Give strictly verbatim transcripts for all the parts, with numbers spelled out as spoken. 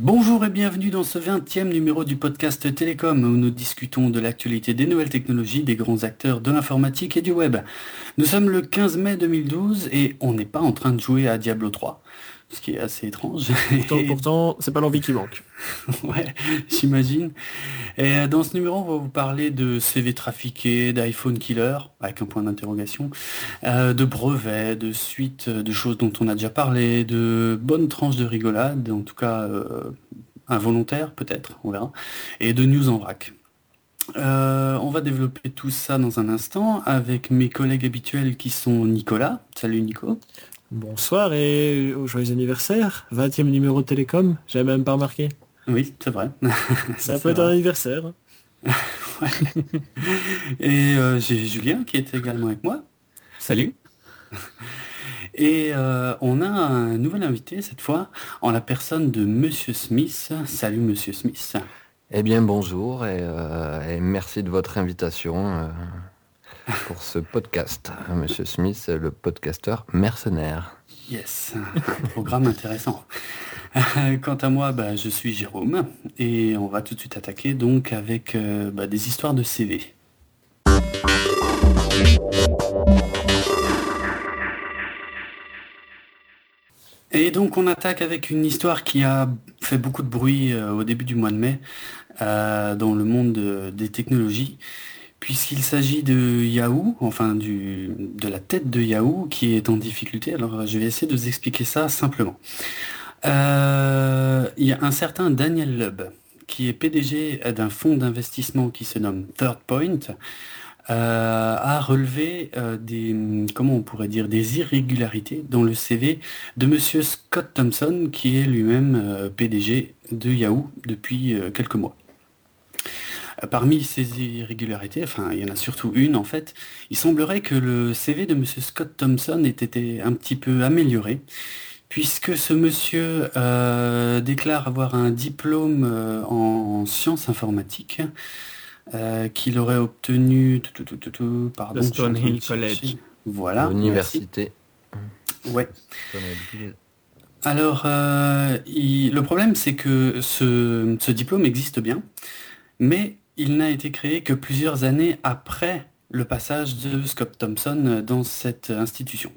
Bonjour et bienvenue dans ce vingtième numéro du podcast Télécom où nous discutons de l'actualité des nouvelles technologies, des grands acteurs de l'informatique et du web. Nous sommes le quinze mai deux mille douze et on n'est pas en train de jouer à Diablo trois, ce qui est assez étrange. Pourtant, pourtant, c'est pas l'envie qui manque. Ouais, j'imagine. Et dans ce numéro, on va vous parler de C V trafiqués, d'iPhone killer, avec un point d'interrogation, euh, de brevets, de suites, de choses dont on a déjà parlé, de bonnes tranches de rigolade, en tout cas euh, involontaires peut-être, on verra, et de news en vrac. Euh, on va développer tout ça dans un instant avec mes collègues habituels qui sont Nicolas. Salut Nico. Bonsoir et au joyeux anniversaire. vingtième numéro de Télécom, j'avais même pas remarqué. Oui, c'est vrai. Ça C'est peut être vrai. un anniversaire. Ouais. Et euh, j'ai Julien qui est également avec moi. Salut. Et euh, on a un nouvel invité cette fois en la personne de Monsieur Smith. Salut Monsieur Smith. Eh bien bonjour et, euh, et merci de votre invitation euh, pour ce podcast. Monsieur Smith, le podcasteur mercenaire. Yes, un programme intéressant. Quant à moi, bah, je suis Jérôme et on va tout de suite attaquer donc avec euh, bah, des histoires de C V. Et donc on attaque avec une histoire qui a fait beaucoup de bruit euh, au début du mois de mai euh, dans le monde de- des technologies, puisqu'il s'agit de Yahoo, enfin du, de la tête de Yahoo qui est en difficulté. Alors je vais essayer de vous expliquer ça simplement. Euh, Il y a un certain Daniel Lubb qui est P D G d'un fonds d'investissement qui se nomme Third Point, euh, a relevé euh, des, comment on pourrait dire, des irrégularités dans le C V de Monsieur Scott Thompson, qui est lui-même euh, P D G de Yahoo depuis euh, quelques mois. Euh, Parmi ces irrégularités, enfin il y en a surtout une en fait, il semblerait que le C V de Monsieur Scott Thompson ait été un petit peu amélioré, puisque ce monsieur euh, déclare avoir un diplôme euh, en sciences informatiques euh, qu'il aurait obtenu, tout, tout, tout, tout, tout, pardon, Le je suis en train de Stonehill chercher. College. Voilà, merci. L'université. Ouais. Alors, euh, il- le problème, c'est que ce, ce diplôme existe bien, mais il n'a été créé que plusieurs années après le passage de Scott Thompson dans cette institution.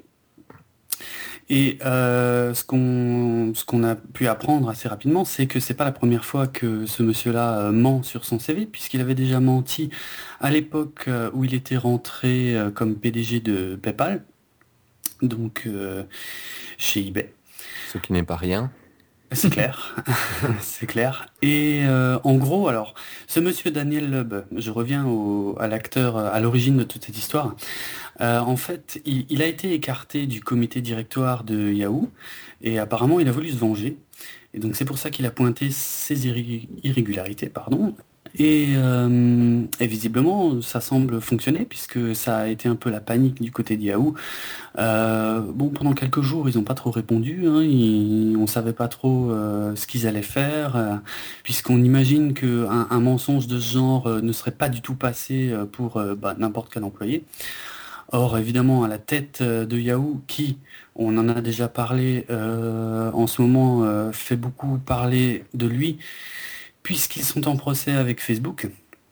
Et euh, ce qu'on ce qu'on a pu apprendre assez rapidement, c'est que c'est pas la première fois que ce monsieur-là euh, ment sur son C V, puisqu'il avait déjà menti à l'époque euh, où il était rentré euh, comme P D G de PayPal, donc euh, chez eBay. Ce qui n'est pas rien. C'est clair, c'est clair. Et euh, en gros, alors, ce monsieur Daniel Lubb, je reviens au- à l'acteur euh, à l'origine de toute cette histoire. Euh, en fait, il, il a été écarté du comité directoire de Yahoo et apparemment il a voulu se venger. Et donc c'est pour ça qu'il a pointé ces irré- irrégularités, pardon. Et, euh, et visiblement, ça semble fonctionner puisque ça a été un peu la panique du côté de Yahoo. Euh, bon, pendant quelques jours, ils n'ont pas trop répondu. Hein, ils- on savait pas trop euh, ce qu'ils allaient faire, euh, puisqu'on imagine qu'un un mensonge de ce genre euh, ne serait pas du tout passé euh, pour euh, bah, n'importe quel employé. Or, évidemment, à la tête euh, de Yahoo, qui, on en a déjà parlé, euh, en ce moment euh, fait beaucoup parler de lui, puisqu'ils sont en procès avec Facebook,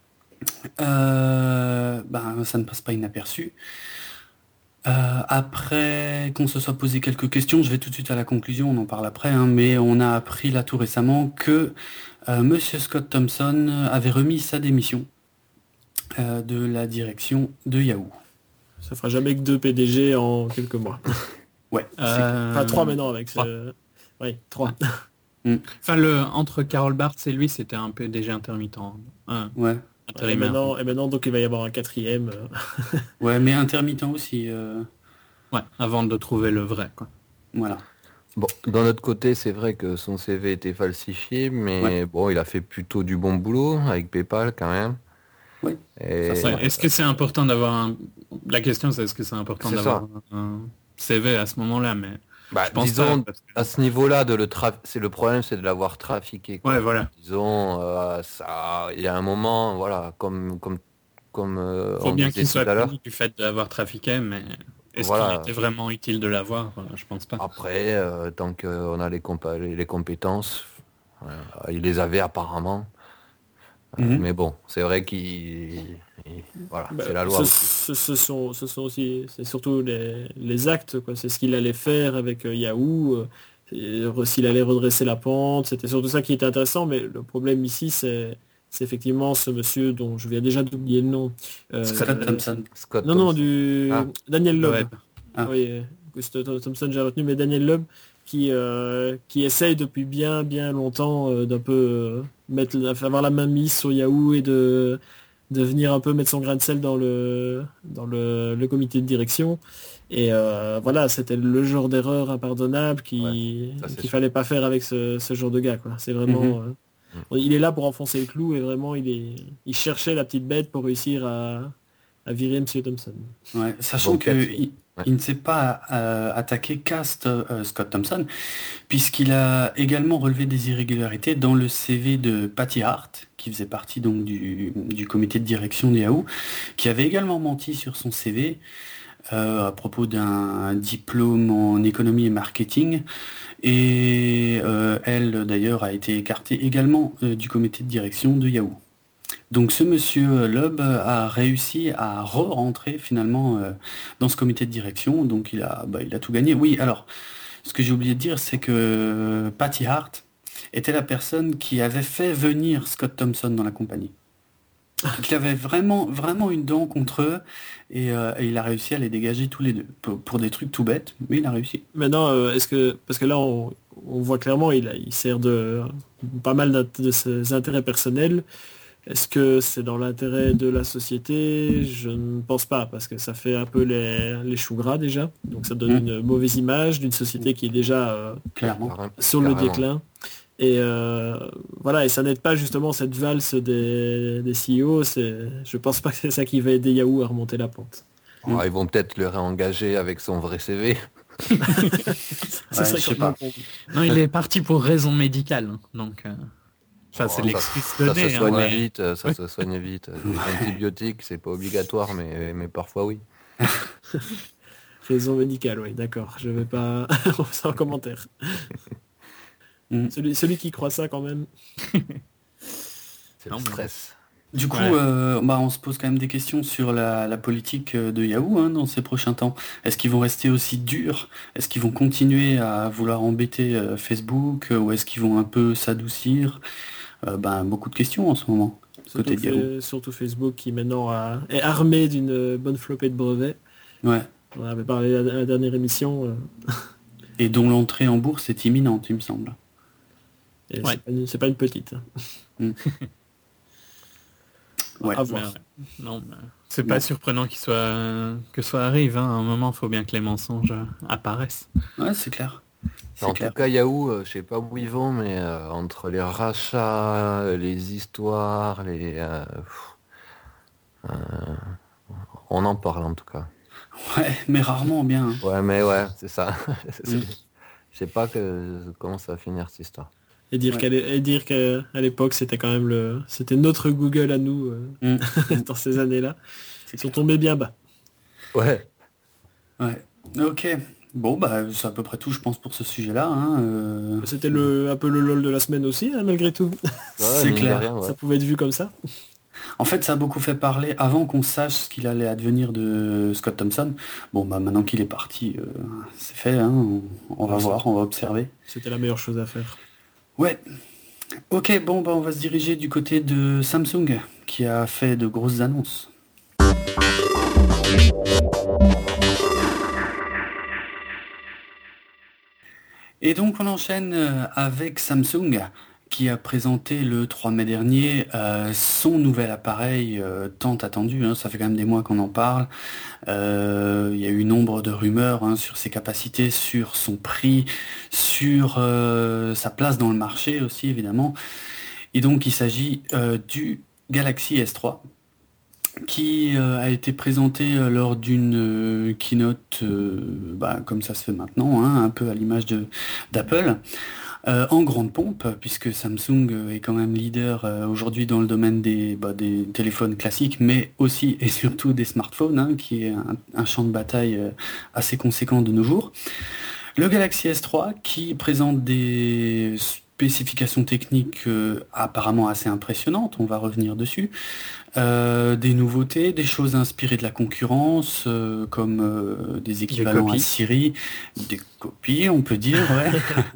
euh, ben, ça ne passe pas inaperçu. Euh, après qu'on se soit posé quelques questions, je vais tout de suite à la conclusion, on en parle après, hein, mais on a appris là tout récemment que euh, Monsieur Scott Thompson avait remis sa démission euh, de la direction de Yahoo. Ça fera jamais que deux P D G en quelques mois. Ouais, c'est clair. Euh, Enfin, trois maintenant avec trois. ce... Oui, trois. Enfin, le, entre Carol Bartz et lui, c'était un peu déjà intermittent. Un Ouais. Et intérimaire. maintenant, et maintenant, donc, il va y avoir un quatrième. euh. Ouais, mais intermittent aussi. euh, Ouais, avant de trouver le vrai, quoi. Voilà. Bon, d'un autre côté, c'est vrai que son C V était falsifié, mais Ouais. bon, il a fait plutôt du bon boulot avec PayPal quand même. Oui. Et Ça, c'est Ouais, vrai. est-ce que c'est important d'avoir un... La question, c'est est-ce que c'est important C'est d'avoir un C V à ce moment-là, mais bah, je pense disons, pas. Parce que... à ce niveau-là, de le tra- c'est le problème, c'est de l'avoir trafiqué, quoi. Ouais, voilà. Disons, euh, ça, il y a un moment, voilà, comme comme comme euh, Faut on bien disait qu'il tout soit à l'heure. puni du fait d'avoir trafiqué, mais est-ce Voilà. qu'il était vraiment utile de l'avoir? Voilà, je pense pas. Après, euh, tant qu'on a les, compa- les les compétences, Ouais, il les avait apparemment. Euh, Mhm. Mais bon, c'est vrai qu'il... il- Voilà, Bah, c'est la loi ce, aussi. ce- ce sont, ce sont aussi, c'est surtout les, les actes, quoi. C'est ce qu'il allait faire avec euh, Yahoo, euh, et re- s'il allait redresser la pente. C'était surtout ça qui était intéressant. Mais le problème ici, c'est, c'est effectivement ce monsieur dont je viens déjà d'oublier le nom. Euh, Scott euh, Thompson. Scott non, non, Thompson. du Ah. Daniel Loeb. Ouais. Ah. Oui, euh, Gustave Thompson, j'ai retenu, mais Daniel Loeb qui, euh, qui essaye depuis bien, bien longtemps euh, d'un peu euh, mettre, avoir la main mise sur Yahoo et de de venir un peu mettre son grain de sel dans le dans le, le comité de direction. Et euh, voilà, c'était le genre d'erreur impardonnable qui ça, c'est qu'il sûr. fallait pas faire avec ce, ce genre de gars, quoi. C'est vraiment Mhm. euh, il est là pour enfoncer le clou et vraiment il est il cherchait la petite bête pour réussir à, à virer Monsieur Thompson. Ouais, sachant Bon, que peut-être. il, Ouais. il ne s'est pas euh, attaqué qu'à St- euh, Scott Thompson, puisqu'il a également relevé des irrégularités dans le C V de Patty Hart, qui faisait partie donc du, du comité de direction de Yahoo, qui avait également menti sur son C V euh, à propos d'un diplôme en économie et marketing. Et euh, elle, d'ailleurs, a été écartée également euh, du comité de direction de Yahoo. Donc ce monsieur Loeb a réussi à re-rentrer finalement euh, dans ce comité de direction, donc il a, bah, il a tout gagné. Oui, alors, ce que j'ai oublié de dire, c'est que Patty Hart était la personne qui avait fait venir Scott Thompson dans la compagnie. Donc il avait vraiment, vraiment une dent contre eux, et, euh, et il a réussi à les dégager tous les deux, pour, pour des trucs tout bêtes, mais il a réussi. Maintenant, euh, est-ce que parce que là on, on voit clairement il, a- il sert de pas mal d'int- de ses intérêts personnels. Est-ce que c'est dans l'intérêt de la société? Je ne pense pas, parce que ça fait un peu les, les choux gras déjà. Donc ça donne Mm. une mauvaise image d'une société qui est déjà euh, Clairement. Carré- sur le carrément. déclin. Et euh, voilà, et ça n'aide pas justement cette valse des, des C E O. C'est, je pense pas que c'est ça qui va aider Yahoo à remonter la pente. Oh, ils vont peut-être le réengager avec son vrai C V. Ça Ouais, serait je sais complètement pas. con. Non, il est parti pour raison médicale. hein, Donc, euh, enfin, c'est Oh, l'excuse Ça donnée. se hein, soigne mais- vite, euh, ça se soigne vite. Les antibiotiques, c'est pas obligatoire, mais, mais parfois oui. Raison médicale, oui, d'accord. Je vais pas sans commentaire. Mm. Celui, celui qui croit ça quand même. C'est Non, le mais- stress. Du coup, Ouais. euh, bah, on se pose quand même des questions sur la, la politique euh, de Yahoo hein, dans ces prochains temps. Est-ce qu'ils vont rester aussi durs? Est-ce qu'ils vont continuer à vouloir embêter euh, Facebook? euh, Ou est-ce qu'ils vont un peu s'adoucir? Euh, ben, beaucoup de questions en ce moment. Surtout, Côté de Yahoo. fa- surtout Facebook qui maintenant a- est armé d'une bonne flopée de brevets. Ouais. On en avait parlé à la, à la dernière émission. euh, Et dont l'entrée en bourse est imminente, il me semble. et Ouais. c'est pas une- c'est pas une petite. Ouais. À Mais voir. ouais. Non, mais c'est Non. pas surprenant qu'il soit que ça arrive. hein. À un moment, il faut bien que les mensonges euh, apparaissent. Ouais, c'est clair. C'est En clair. tout cas, Yahoo, euh, je sais pas où ils vont, mais euh, entre les rachats, euh, les histoires, les, euh, pff, euh, on en parle en tout cas. Ouais, mais rarement bien. hein. Ouais, mais ouais, c'est ça. Mm. Je sais pas que, comment ça va finir cette histoire. Et dire Ouais. qu'à l'é- et dire qu'à à l'époque c'était quand même le c'était notre Google à nous euh, Mm. dans ces années-là. C'est Ils sont clair. tombés bien bas. Ouais. Ouais. Ok. Bon, bah, c'est à peu près tout, je pense, pour ce sujet-là. hein, euh, C'était le un peu le lol de la semaine aussi, hein, malgré tout. C'est mine de clair. rien, ouais. Ça pouvait être vu comme ça. En fait, ça a beaucoup fait parler avant qu'on sache ce qu'il allait advenir de Scott Thompson. Bon, bah maintenant qu'il est parti, euh, c'est fait. hein, On, on va Ouais, voir, on va observer. C'était la meilleure chose à faire. Ouais. Ok, bon, bah on va se diriger du côté de Samsung, qui a fait de grosses annonces. Et donc on enchaîne euh, avec Samsung qui a présenté le trois mai dernier euh, son nouvel appareil euh, tant attendu, hein, ça fait quand même des mois qu'on en parle. Euh, il y a eu nombre de rumeurs hein, sur ses capacités, sur son prix, sur euh, sa place dans le marché aussi évidemment. Et donc il s'agit euh, du Galaxy S trois qui euh, a été présenté euh, lors d'une euh, keynote, euh, bah, comme ça se fait maintenant, hein, un peu à l'image de d'Apple, euh, en grande pompe, puisque Samsung euh, est quand même leader euh, aujourd'hui dans le domaine des, bah, des téléphones classiques, mais aussi et surtout des smartphones, hein, qui est un, un champ de bataille euh, assez conséquent de nos jours. Le Galaxy S trois qui présente des spécifications techniques euh, apparemment assez impressionnantes, on va revenir dessus. Euh, des nouveautés, des choses inspirées de la concurrence, euh, comme euh, des équivalents à Siri, des copies, on peut dire, ouais.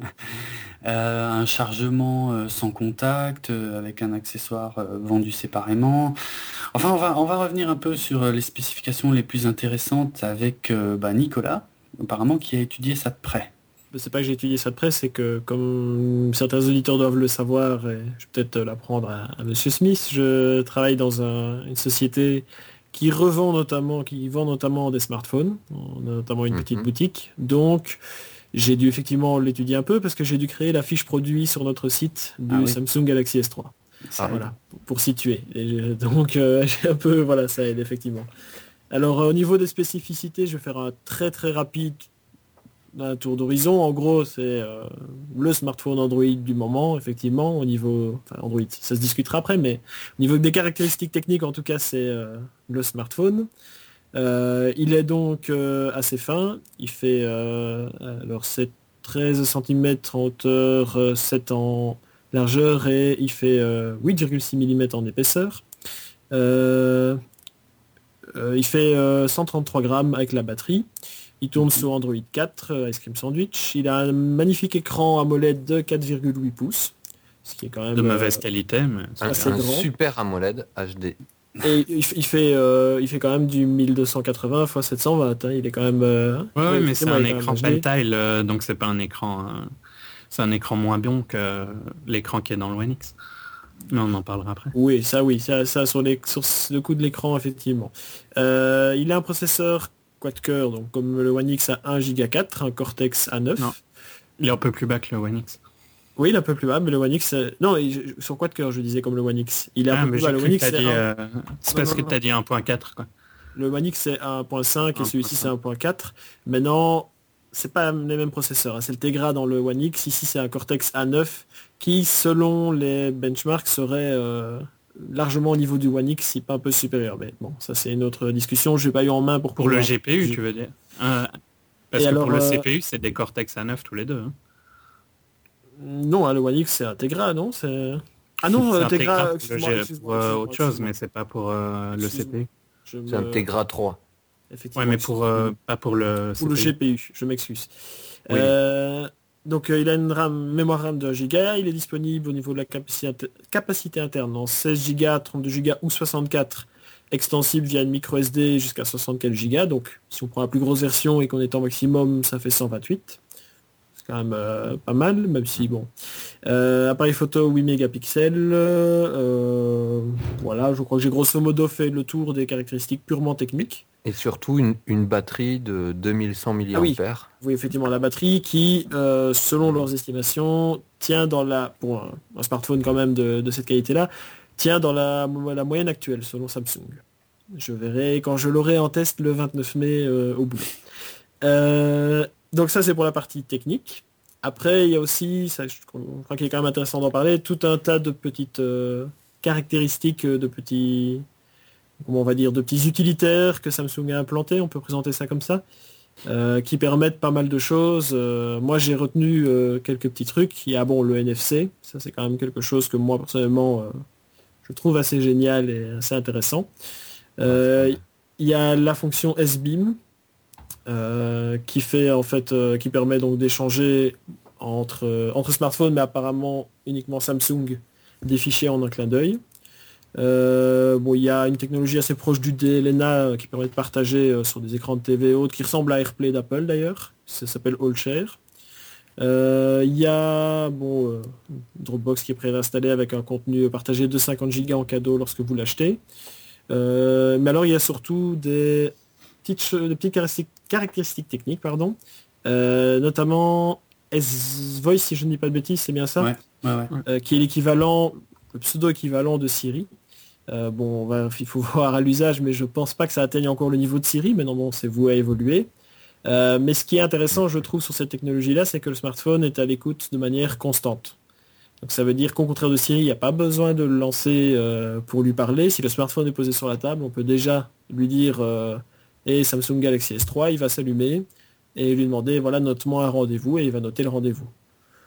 Euh, un chargement euh, sans contact, euh, avec un accessoire euh, vendu séparément. Enfin, on va, on va revenir un peu sur euh, les spécifications les plus intéressantes avec euh, bah, Nicolas, apparemment qui a étudié ça de près. C'est pas que j'ai étudié ça de près, c'est que comme certains auditeurs doivent le savoir, et je vais peut-être l'apprendre à, à Monsieur Smith, je travaille dans un- une société qui revend notamment, qui vend notamment des smartphones. On a notamment une petite Mhm. boutique. Donc j'ai dû effectivement l'étudier un peu parce que j'ai dû créer la fiche produit sur notre site du Ah oui. Samsung Galaxy S trois. Ça aide. Voilà, pour, pour situer. Et je- donc euh, j'ai un peu, voilà, ça aide effectivement. Alors euh, au niveau des spécificités, je vais faire un très très rapide un tour d'horizon. En gros, c'est euh, le smartphone Android du moment, effectivement, au niveau... Enfin, Android, ça se discutera après, mais au niveau des caractéristiques techniques, en tout cas, c'est euh, le smartphone. Euh, il est donc euh, assez fin. Il fait... euh, alors, c'est treize centimètres en hauteur, euh, sept en largeur, et il fait euh, huit virgule six millimètres en épaisseur. Euh, euh, il fait euh, cent trente-trois grammes avec la batterie. Il tourne sur Android quatre, euh, Ice Cream Sandwich. Il a un magnifique écran AMOLED de quatre virgule huit pouces, ce qui est quand même De euh, mauvaise qualité, mais Un, assez un grand. super AMOLED H D. Et il, f- il fait, euh, il fait quand même du mille deux cent quatre-vingts par sept cent vingt. Hein. Il est quand même. euh, ouais, ouais, oui, mais c'est effectivement, un il est quand écran même H D. Pentile, euh, donc c'est pas un écran. euh, c'est un écran moins bon que l'écran qui est dans le One X. Mais on en parlera après. Oui, ça oui, ça, ça sur, les, sur le coup de l'écran, effectivement. Euh, il a un processeur quad-core, donc comme le One X a un giga quatre, un Cortex A neuf. Non. Il est un peu plus bas que le One X. Oui, il est un peu plus bas, mais le One X... euh, Non, il- sur quad-core, je disais, comme le One X. Il est un Ah, peu mais plus bas. j'ai Le cru One que X, t'as c'est dit... un- euh, C'est Non, parce non, que non. t'as dit un point quatre, quoi. Le One X c'est un point cinq et celui-ci c'est un un point quatre. Maintenant, c'est pas les mêmes processeurs. Hein. C'est le Tegra dans le One X. Ici c'est un Cortex A neuf qui, selon les benchmarks, serait euh, largement au niveau du One X, si pas un peu supérieur. Mais bon, ça c'est une autre discussion. Je n'ai pas eu en main pour Pour le pouvoir- G P U, tu veux dire. Euh, Parce Et que alors, pour le euh, C P U, c'est des Cortex A neuf tous les deux. hein. Non, hein, le One X c'est un Tegra, non c'est... Ah non, C'est euh, un Tegra, Tegra pour, le excuse-moi, G- excuse-moi, pour, euh, excuse-moi, autre chose, excuse-moi. mais c'est pas pour euh, le C P U. Je C'est un me- Tegra trois. Effectivement, Ouais, mais pour, euh, pas pour le Pour le C P U. G P U, je m'excuse. Oui. Euh, donc euh, il a une RAM, mémoire RAM de un giga, il est disponible au niveau de la capacité, capacité interne en seize giga, trente-deux giga ou soixante-quatre, extensible via une micro S D jusqu'à soixante-quatre giga. Donc si on prend la plus grosse version et qu'on est en maximum, ça fait cent vingt-huit. C'est quand même euh, pas mal, même si bon. Euh, appareil photo huit mégapixels. euh, voilà, je crois que j'ai grosso modo fait le tour des caractéristiques purement techniques. Et surtout une, une batterie de deux mille cent Ah oui. milliampères. Oui, effectivement, la batterie qui, euh, selon leurs estimations, tient dans la... Pour un, un smartphone quand même de, de cette qualité-là, tient dans la, la moyenne actuelle, selon Samsung. Je verrai quand je l'aurai en test le vingt-neuf mai euh, au bout. Euh, donc ça, c'est pour la partie technique. Après, il y a aussi, ça, je crois qu'il est quand même intéressant d'en parler, tout un tas de petites euh, caractéristiques, de petits... comment on va dire, de petits utilitaires que Samsung a implantés, on peut présenter ça comme ça. Euh, qui permettent pas mal de choses. Euh, moi j'ai retenu euh, quelques petits trucs. Il y a bon le N F C, ça c'est quand même quelque chose que moi personnellement euh, je trouve assez génial et assez intéressant. Euh, il y a la fonction S-Beam euh, qui fait en fait euh, qui permet donc d'échanger entre, euh, entre smartphones, mais apparemment uniquement Samsung, des fichiers en un clin d'œil. Euh, bon, il y a une technologie assez proche du D L N A euh, qui permet de partager euh, sur des écrans de T V et autres, qui ressemble à AirPlay d'Apple d'ailleurs. Ça s'appelle AllShare. Euh, Il y a bon, euh, Dropbox qui est préinstallé avec un contenu partagé de cinquante gigas en cadeau lorsque vous l'achetez. Euh, mais alors il y a surtout des petites, che- des petites caractéristiques, caractéristiques techniques, pardon. Euh, notamment S-Voice, si je ne dis pas de bêtises, c'est bien ça, Ouais, ouais, ouais. euh, qui est l'équivalent, le pseudo-équivalent de Siri. Euh, bon, on va- il faut voir à l'usage, mais je pense pas que ça atteigne encore le niveau de Siri, mais non, bon, c'est voué à évoluer. Euh, mais ce qui est intéressant, je trouve, sur cette technologie-là, c'est que le smartphone est à l'écoute de manière constante. Donc ça veut dire qu'au contraire de Siri, il n'y a pas besoin de le lancer euh, pour lui parler. Si le smartphone est posé sur la table, on peut déjà lui dire euh, hey, Samsung Galaxy S trois, il va s'allumer et lui demander voilà, note-moi un rendez-vous, et il va noter le rendez-vous.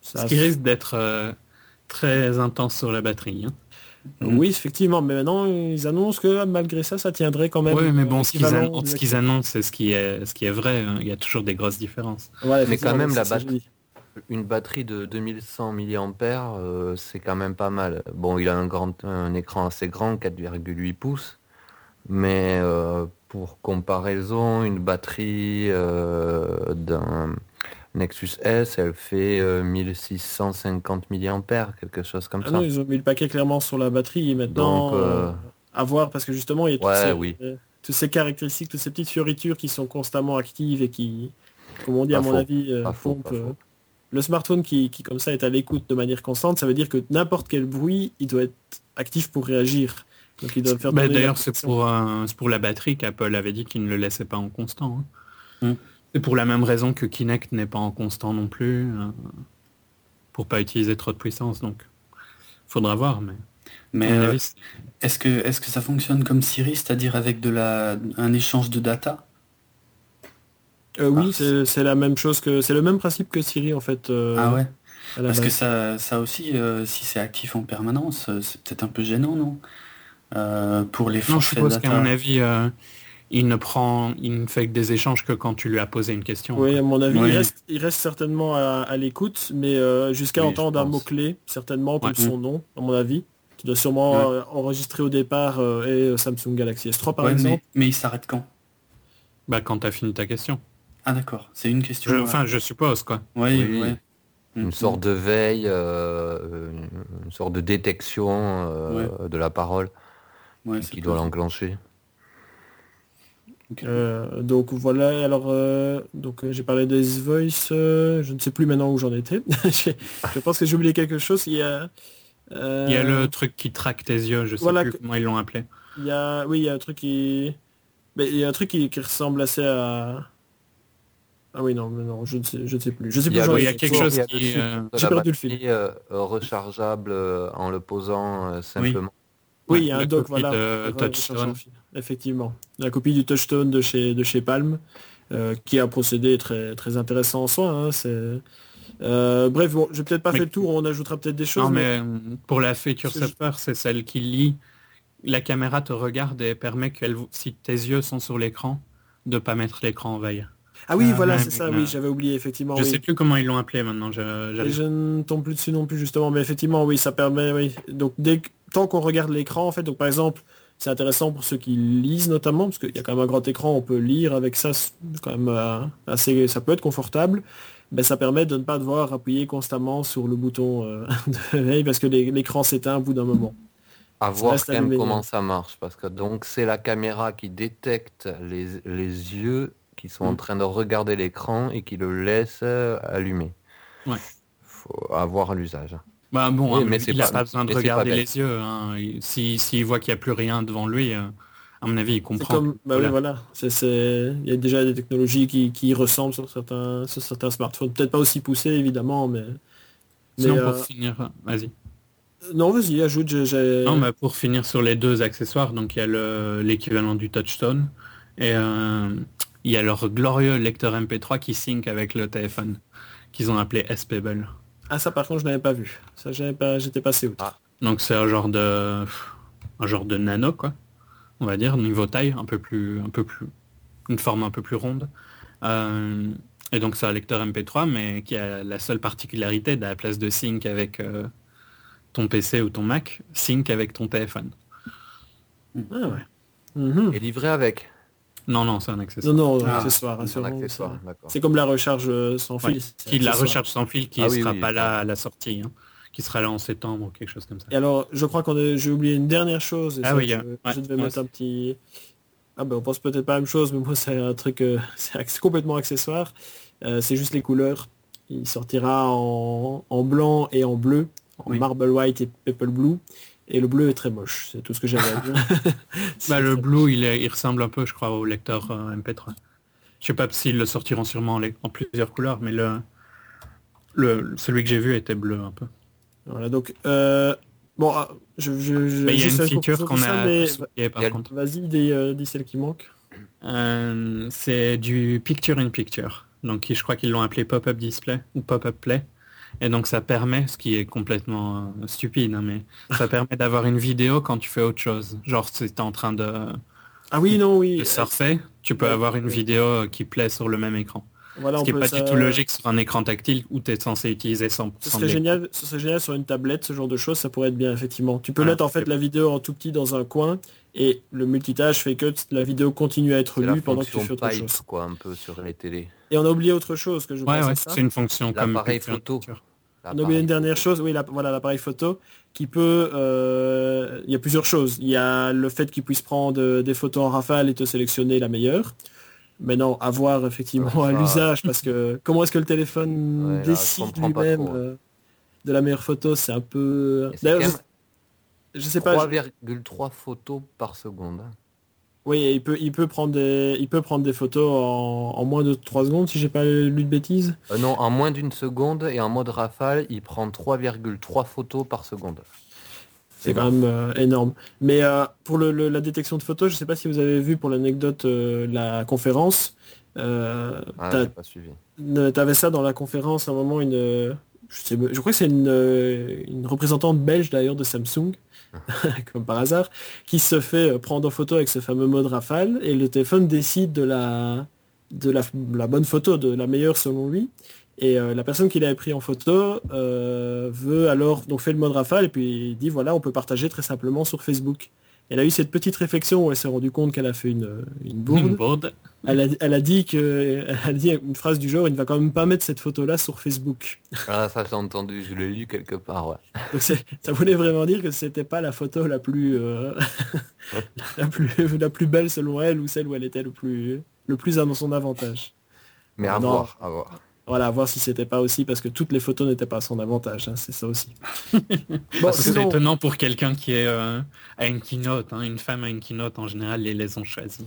Ça, Ce qui risque d'être euh, très intense sur la batterie. Hein. Oui, effectivement, mais maintenant ils annoncent que malgré ça, ça tiendrait quand même. Oui, mais bon, ce qu'ils équivalent annoncent, des ce qu'ils actions. annoncent, c'est ce qui est, ce qui est vrai. Hein. Il y a toujours des grosses différences. Ouais, Mais effectivement, quand même, donc la c'est ça, je batterie, dis. une batterie de deux mille cent milliampères, euh, c'est quand même pas mal. Bon, il a un grand, un écran assez grand, quatre virgule huit pouces, mais euh, pour comparaison, une batterie euh, d'un Nexus S, elle fait euh, mille six cent cinquante milliampères, quelque chose comme Ah non, ça. ils ont mis le paquet clairement sur la batterie et Donc, maintenant euh, euh, à voir parce que justement il y a toutes ouais, ces, oui, euh, toutes ces caractéristiques, toutes ces petites fioritures qui sont constamment actives et qui, comme on dit à pas mon faux, avis, euh, pas faux, pompent. pas euh, faux. Le smartphone qui, qui comme ça est à l'écoute de manière constante, ça veut dire que n'importe quel bruit, il doit être actif pour réagir. Donc il doit faire Bah, tourner d'ailleurs, c'est l'application. pour, euh, c'est pour la batterie qu'Apple avait dit qu'il ne le laissait pas en constant. Hein. Mm. C'est pour la même raison que Kinect n'est pas en constant non plus, euh, pour pas utiliser trop de puissance. Donc, faudra voir. Mais Mais à mon euh, avis, c'est- est-ce que est-ce que ça fonctionne comme Siri, c'est-à-dire avec de la un échange de data? Euh, oui, Ah, c'est c'est la même chose que c'est le même principe que Siri en fait ah euh, ouais. à la Parce que base. ça ça aussi, euh, si c'est actif en permanence, euh, c'est peut-être un peu gênant, non? Euh, pour les non, je forfaits suppose qu'à mon data. avis, euh, il ne prend, il ne fait que des échanges que quand tu lui as posé une question. Oui, Quoi. à mon avis, il Oui, reste, il reste certainement à, à l'écoute, mais euh, jusqu'à Oui, je entendre un pense. mot-clé, certainement Ouais. comme son nom, à mon avis, qui doit sûrement ouais. euh, enregistrer au départ euh, et euh, Samsung Galaxy S trois par Ouais, exemple. mais mais il s'arrête quand? Bah, quand tu as fini ta question. Ah d'accord, c'est une Je- question. euh, enfin, je suppose, quoi. Oui, Oui, ouais. Mm, une sorte de veille, euh, une, une sorte de détection mm. Ouais, euh, de la parole ouais, qui, ça qui peut doit être. l'enclencher. Ok. Euh, donc voilà, alors euh, donc euh, j'ai parlé des Voice, euh, je ne sais plus maintenant où j'en étais. J'ai- je pense que j'ai oublié quelque chose. Il y a, Il y a euh, le truc qui traque tes yeux, je sais voilà, plus comment ils l'ont appelé. il y a, oui, il y a un truc qui, mais il y a un truc qui, qui ressemble assez à. Ah oui, non, mais non, je ne sais, je ne sais plus. Je sais Il y plus où a j'en le Oui, il y a étais. quelque support, il chose y a le qui... support euh, de J'ai la perdu le fil. batterie euh, rechargeable euh, en le posant euh, Oui, simplement. Oui, ouais, il y a un la dock, copie voilà. de re- rechargé en Touchstone. fil. Effectivement. La copie du Touchstone de chez, de chez Palm, euh, qui a un procédé très, très intéressant en soi. Hein, c'est... Euh, bref, bon, j'ai peut-être pas fait Mais le tour, on ajoutera peut-être des non, choses, mais mais euh, pour la feature ce que je- software, c'est celle qui lit. La caméra te regarde et permet qu'elle, si tes yeux sont sur l'écran, de pas mettre l'écran en veille. Ah oui, ah voilà, oui, c'est Même ça, une, oui, euh, j'avais oublié, effectivement, je sais oui. plus comment ils l'ont appelé maintenant. je- Et J'arrive. je ne tombe plus dessus non plus, justement, mais effectivement, oui, ça permet, oui. Donc, dès que- tant qu'on regarde l'écran, en fait, donc par exemple, c'est intéressant pour ceux qui lisent notamment, parce qu'il y a quand même un grand écran, on peut lire avec ça, c'est quand même euh, assez, ça peut être confortable. Ben, ça permet de ne pas devoir appuyer constamment sur le bouton euh, de veille parce que l'é- l'écran s'éteint au bout d'un moment. À Ça voir reste quand même allumé. comment euh. ça marche, parce que donc c'est la caméra qui détecte les, les yeux qui sont en Mm. train de regarder l'écran et qui le laisse euh, allumer. Ouais. Faut avoir l'usage. Bah bon, Oui, hein, mais c'est il n'a pas- pas besoin de mais c'est pas regarder bête. les yeux. Hein. Il- Si, s'il voit qu'il n'y a plus rien devant lui, euh, à mon avis, il C'est comprend. comme, que- bah oui, voilà. voilà. C'est, c'est- il y a déjà des technologies qui, qui y ressemblent sur certains, sur certains smartphones. Peut-être pas aussi poussées, évidemment, mais, mais Sinon, pour euh, finir, vas-y. non, vas-y, ajoute, j'ai, j'ai- Non, mais pour finir sur les deux accessoires, donc il y a le- l'équivalent du Touchstone et euh, il y a leur glorieux lecteur M P trois qui sync avec le téléphone, qu'ils ont appelé S-Pebble. Ah, ça, par contre, je n'avais pas vu. Ça, j'avais pas, j'étais passé outre. Ah. Donc c'est un genre de un genre de nano, quoi, on va dire, niveau taille, un peu plus, un peu plus, une forme un peu plus ronde. Euh, et donc c'est un lecteur M P trois, mais qui a la seule particularité d'à la place de sync avec euh, ton P C ou ton Mac, sync avec ton téléphone. Ah ouais. Mhm. Et livré avec. Non, non, c'est un Non, accessoire. non, Ah, accessoire, Un rassurons-nous, accessoire, c'est- d'accord. C'est comme la recharge euh, sans Ouais. fil. c'est Qui la accessoire. recharge sans fil, qui Ah ne oui, sera oui, pas oui. là à la sortie, hein, qui sera là en septembre ou quelque chose comme ça. Et alors, je crois qu'on a, j'ai oublié une dernière chose. Et Ah ça, oui, je, euh, ouais, je devais moi mettre un aussi. petit. Ah ben, on pense peut-être pas la même chose, mais moi c'est un truc, euh, c'est acc- complètement accessoire. Euh, c'est juste les couleurs. Il sortira en, en blanc et en bleu, en Oui. marble white et purple blue. Et le bleu est très moche. C'est tout ce que j'avais à dire. C'est Bah, le très- Blue, il, est- il ressemble un peu, je crois, au lecteur euh, M P trois. Je sais pas s'ils le sortiront sûrement en, le- en plusieurs couleurs, mais le, le celui que j'ai vu était bleu un peu. Voilà, donc euh, bon, ah, je, je, je- Mais il y a juste une une feature conclusion qu'on de ça, a mais tous oubliée, par il y a le- contre. vas-y, dis, euh, dis celle qui manque. Euh, c'est du picture in picture. Donc je crois qu'ils l'ont appelé pop-up display ou pop-up play. Et donc ça permet, ce qui est complètement euh, stupide, hein, mais ça permet d'avoir une vidéo quand tu fais autre chose. Genre si tu es en train de, Ah oui, non, oui. de surfer, tu peux Ouais. avoir une vidéo qui plaît sur le même écran. Voilà, Ce on qui n'est peut pas ça... du tout logique sur un écran tactile où tu es censé utiliser cent pour Ce cent serait de l'écran. génial, ce serait génial sur une tablette, ce genre de choses, ça pourrait être bien effectivement. Tu peux Voilà. mettre en fait la vidéo en tout petit dans un coin et le multitâche fait que la vidéo continue à être C'est la lue pendant que tu fonction fais autre pipe, chose. quoi, un peu sur les télés. Et on a oublié autre chose que je Ouais, pense ouais, à ça. c'est une fonction comme L'appareil picture in photo. picture. On a oublié une dernière chose, oui, la- voilà l'appareil photo qui peut, euh, il y a plusieurs choses. Il y a le fait qu'il puisse prendre euh, des photos en rafale et te sélectionner la meilleure. Maintenant, à voir effectivement Alors à ça, l'usage, parce que comment est-ce que le téléphone Ouais, là, je décide comprends pas lui-même trop, ouais. euh, de la meilleure photo, c'est un peu. Et c'est D'ailleurs, quand je, même je sais pas. trois je- virgule trois photos par seconde. hein. Oui, et il peut, il peut prendre des, il peut prendre des photos en, en moins de trois secondes, si j'ai pas lu de bêtises. Euh, non, en moins d'une seconde et en mode rafale, il prend trois virgule trois photos par seconde. C'est quand même euh, énorme. Mais euh, pour le, le- la détection de photos, je sais pas si vous avez vu pour l'anecdote euh, la conférence. Euh, Ah, t'as- j'ai pas suivi. Ne- T'avais ça dans la conférence à un moment, une, euh, je, sais, je crois que c'est une, euh, une représentante belge d'ailleurs de Samsung, comme par hasard, qui se fait euh, prendre en photo avec ce fameux mode rafale et le téléphone décide de la, de la, la bonne photo, de la meilleure selon lui. Et euh, la personne qui l'avait pris en photo euh, veut alors donc fait le mode rafale et puis il dit voilà on peut partager très simplement sur Facebook. Elle a eu cette petite réflexion où elle s'est rendue compte qu'elle a fait une, une bourde. Une bourde. Elle a, elle a dit que, elle a dit une phrase du genre, il ne va quand même pas mettre cette photo-là sur Facebook. Ah, ça j'ai entendu, je l'ai lu quelque part, ouais. Donc c'est- ça voulait vraiment dire que c'était pas la photo la plus, euh, la plus, la plus belle selon elle ou celle où elle était le plus, le plus à son avantage. Mais à Non. voir, à voir. Voilà, à voir si c'était pas aussi parce que toutes les photos n'étaient pas à son avantage, hein, c'est ça aussi. Bon, Parce que c'est sinon, étonnant pour quelqu'un qui est euh, à une keynote. Hein. Une femme à une keynote, en général, les les ont choisis.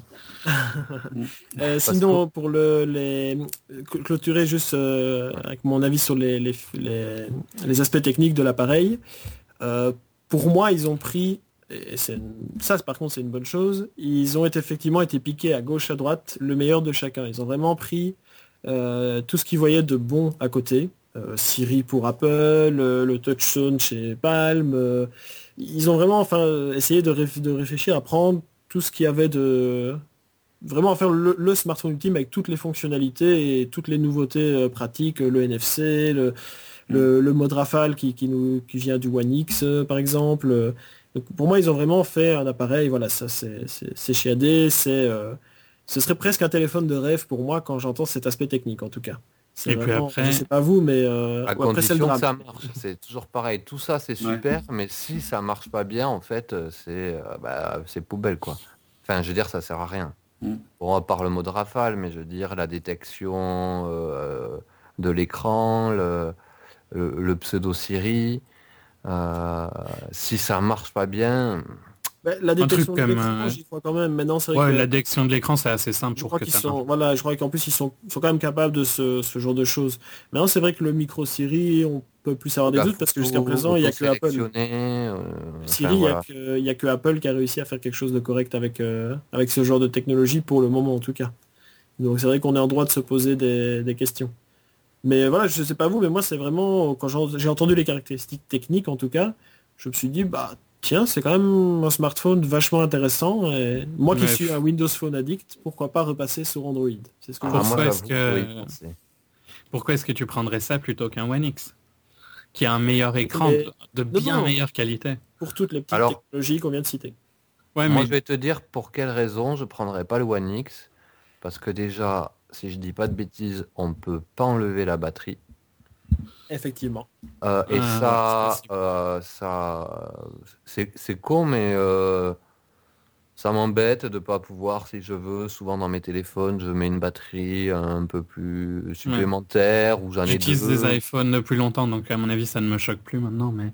euh, sinon pour le, les cl- clôturer juste euh, avec mon avis sur les, les, les, les aspects techniques de l'appareil. Euh, pour moi, ils ont pris, et c'est, ça par contre c'est une bonne chose, ils ont été, effectivement été piqués à gauche, à droite, le meilleur de chacun. Ils ont vraiment pris euh, tout ce qu'ils voyaient de bon à côté. Euh, Siri pour Apple, euh, le Touchstone chez Palm. euh, ils ont vraiment enfin, essayé de, réf- de réfléchir à prendre tout ce qu'il y avait de... Vraiment à faire le, le smartphone ultime avec toutes les fonctionnalités et toutes les nouveautés euh, pratiques, le N F C, le, le, le mode rafale qui, qui, nous, qui vient du One X euh, par exemple. Euh, donc, pour moi, ils ont vraiment fait un appareil, voilà, ça c'est c'est- c'est chiadé, c'est, euh, ce serait presque un téléphone de rêve pour moi quand j'entends cet aspect technique en tout cas. C'est Et puis vraiment- après- je sais pas vous, mais euh, À ouais, après c'est le condition que drame. ça marche, c'est toujours pareil. Tout ça c'est super, mais si ça marche pas bien, en fait, euh, c'est euh, bah, c'est poubelle quoi. Enfin, je veux dire, ça sert à rien. Mm. Bon, à part le mode rafale, mais je veux dire, la détection euh, de l'écran, le, le, le pseudo Siri, euh, si ça marche pas bien, Bah, la truc détection de comme, l'écran, euh, j'y crois quand même. Maintenant, c'est vrai Ouais, que... la détection de l'écran, c'est assez simple Je pour crois que qu'ils ça sont, marche. voilà, je crois qu'en plus ils sont, sont quand même capables de ce, ce genre de choses. Maintenant, c'est vrai que le micro Siri, on peut plus avoir des la doutes parce que jusqu'à photo présent, il n'y a que Apple. auto-sélectionnée, euh, Siri, enfin, il n'y a, voilà. que- il y a que Apple qui a réussi à faire quelque chose de correct avec, euh, avec ce genre de technologie pour le moment en tout cas. Donc c'est vrai qu'on est en droit de se poser des, des questions. Mais voilà, je sais pas vous, mais moi c'est vraiment, quand j'ai j'ai entendu les caractéristiques techniques en tout cas, je me suis dit, bah tiens, c'est quand même un smartphone vachement intéressant. Et moi qui Ouais. suis un Windows Phone addict, pourquoi pas repasser sur Android? C'est ce que Ah, je Pourquoi moi, est-ce j'avoue, que- oui, c'est- Pourquoi est-ce que tu prendrais ça plutôt qu'un One X qui a un meilleur écran Mais- de, de bien non. meilleure qualité? pour toutes les petites Alors- technologies qu'on vient de citer. Ouais, Moi, mais je vais te dire pour quelle raison je prendrais pas le One X. Parce que déjà, si je dis pas de bêtises, on peut pas enlever la batterie. Effectivement. Euh, et Ah, ça, c'est possible. euh, ça, c'est c'est con, mais euh, ça m'embête de pas pouvoir, si je veux, souvent dans mes téléphones, je mets une batterie un peu plus supplémentaire ou j'en ai j'utilise deux. des iPhones depuis longtemps, donc à mon avis, ça ne me choque plus maintenant. Mais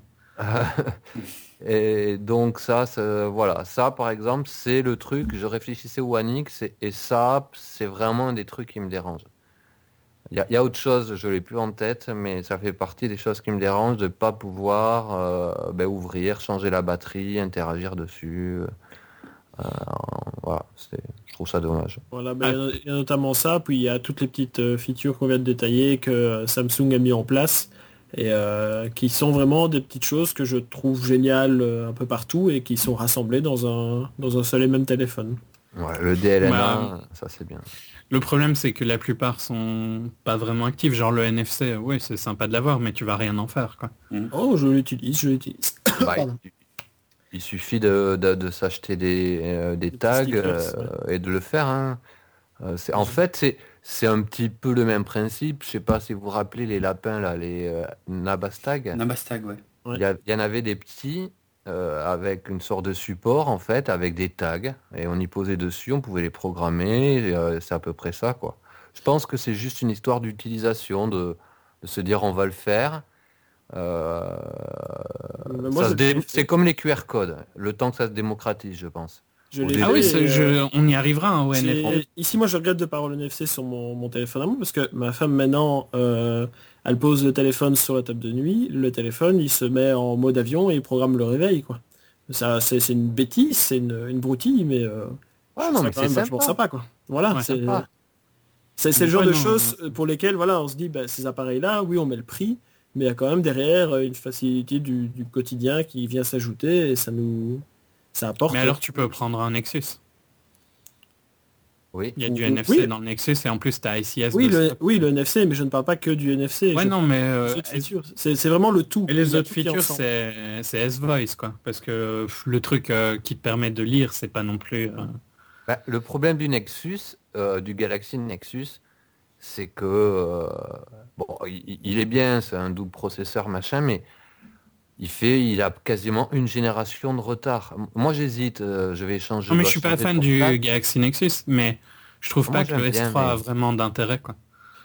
Et donc ça, ça- voilà, ça par exemple, c'est le truc, je réfléchissais au One X et, et ça, c'est vraiment un des trucs qui me dérange. Il y, a- il y a autre chose, je l'ai plus en tête, mais ça fait partie des choses qui me dérangent de pas pouvoir euh, ben, ouvrir, changer la batterie, interagir dessus. Euh, voilà, c'est, je trouve ça dommage. Voilà, ben, il y a- il y a notamment ça, puis il y a toutes les petites euh, features qu'on vient de détailler que euh, Samsung a mis en place. et euh, qui sont vraiment des petites choses que je trouve géniales euh, un peu partout et qui sont rassemblées dans un, dans un seul et même téléphone. Ouais, le D L N A, Bah, ça c'est bien. Le problème, c'est que la plupart sont pas vraiment actifs. Genre le N F C, oui, c'est sympa de l'avoir, mais tu vas rien en faire, quoi. Oh, je l'utilise, je l'utilise. Bah, il, il suffit de, de, de s'acheter des, euh, des Des tags stickers, euh, et de le faire. Hein. Euh, c'est, en fait, c'est, c'est un petit peu le même principe. Je sais pas si vous vous rappelez les lapins, là, les euh, Nabastag. Nabastag, ouais. Ouais. Il y, a- il y en avait des petits euh, avec une sorte de support, en fait, avec des tags. Et on y posait dessus, on pouvait les programmer. Et, euh, c'est à peu près ça, quoi. Je pense que c'est juste une histoire d'utilisation, de, de se dire on va le faire. Euh, Mais moi, ça je se dé- l'ai fait. C'est comme les Q R codes, le temps que ça se démocratise, je pense. Je Au l'ai début. Ah oui, fait, c'est- et, euh, je- on y arrivera hein, au N F C. j'ai- Ici, moi, je regarde de par le N F C sur mon, mon téléphone à moi, parce que ma femme, maintenant, euh, elle pose le téléphone sur la table de nuit, le téléphone, il se met en mode avion et il programme le réveil, quoi. Ça, c'est c'est une bêtise, c'est une, une broutille, mais euh, je Ah trouve non, ça mais quand c'est même vachement sympa. sympa, quoi. Voilà, Ouais, c'est sympa. c'est c'est le genre Ouais, de non, choses pour lesquelles, voilà, on se dit, bah, ces appareils-là, oui, on met le prix, mais il y a quand même derrière euh, une facilité du, du quotidien qui vient s'ajouter et ça nous... ça apporte... Mais alors tu peux prendre un Nexus. Oui. Il y a du Oui. N F C dans le Nexus et en plus tu as I C S. Oui, de le, stock. oui, le N F C, mais je ne parle pas que du N F C. Ouais, je non, mais euh, les autres S- features. C'est c'est vraiment le tout. et Il y les a autres tout qui est features, ensemble. c'est c'est S-Voice, quoi. Parce que pff, le truc euh, qui te permet de lire, c'est pas non plus... euh, Bah, le problème du Nexus, euh, du Galaxy Nexus, c'est que euh, bon, il, il est bien, c'est un double processeur machin, mais il fait, il a quasiment une génération de retard. Moi, j'hésite. euh, je vais changer. Non, mais dois je suis pas changer de fan du portable. Galaxy Nexus, mais je trouve Moi, pas que le j'aime S bien, trois a mais- vraiment d'intérêt, quoi.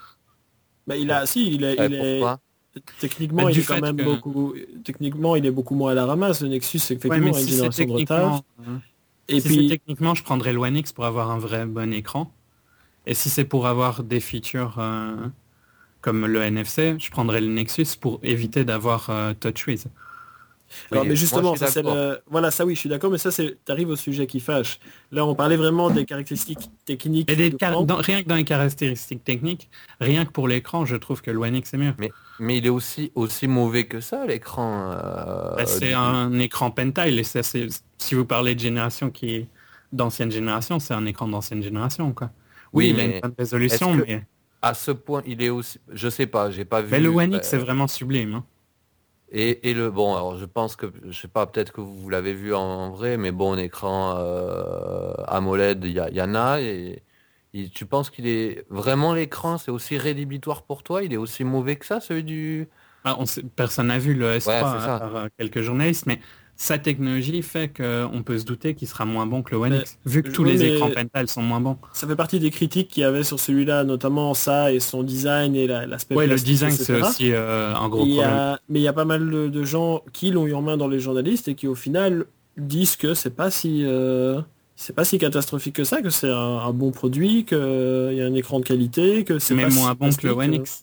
Bah, il a, si, il est, Ouais, il est pourquoi techniquement, Bah, il du est quand fait même que- beaucoup. Techniquement, il est beaucoup moins à la ramasse. Le Nexus, c'est Ouais, effectivement mais une si c'est génération de retard. techniquement... euh, Et si puis, c'est techniquement, je prendrais le One X pour avoir un vrai bon écran. Et si c'est pour avoir des features euh, comme le N F C, je prendrais le Nexus pour éviter d'avoir euh, TouchWiz. alors, Oui, mais moi, justement, je suis ça c'est d'accord. le. Voilà, ça oui, je suis d'accord, mais ça c'est. T'arrives au sujet qui fâche. Là, on parlait vraiment des caractéristiques techniques. Et des de car- l'écran. dans- rien que dans les caractéristiques techniques, rien que pour l'écran, je trouve que le One X est mieux. Mais, mais il est aussi, aussi mauvais que ça, l'écran. euh, Bah, c'est du- un écran Pentile et ça, c'est- si vous parlez de génération qui est d'ancienne génération, c'est un écran d'ancienne génération, quoi. Oui, Oui, il a mais une bonne résolution, est-ce que- mais, À ce point, il est aussi. Je sais pas, j'ai pas vu. mais le One X, euh, c'est vraiment sublime. hein. Et, et le bon, alors je pense que je sais pas, peut-être que vous l'avez vu en, en vrai, mais bon, un écran euh, AMOLED, il y, a- il y en a. Et, et tu penses qu'il est vraiment l'écran, c'est aussi rédhibitoire pour toi? Il est aussi mauvais que ça, celui du. Ah, on sait- personne n'a vu le S trois Ouais, c'est à ça. part euh, quelques journalistes, mais sa technologie fait qu'on peut se douter qu'il sera moins bon que le One Mais- X, vu que tous oui, les mais- écrans Pentile sont moins bons. Ça fait partie des critiques qu'il y avait sur celui-là, notamment ça et son design et la- l'aspect. Ouais, le plastique, design, c'est et cetera. aussi euh, un gros Il y a- problème. mais il y a pas mal de, de gens qui l'ont eu en main dans les journalistes et qui au final disent que c'est pas si euh, c'est pas si catastrophique que ça, que c'est un, un bon produit, qu'il y a un écran de qualité, que c'est Mais pas si moins bon que le plastique, One euh. X.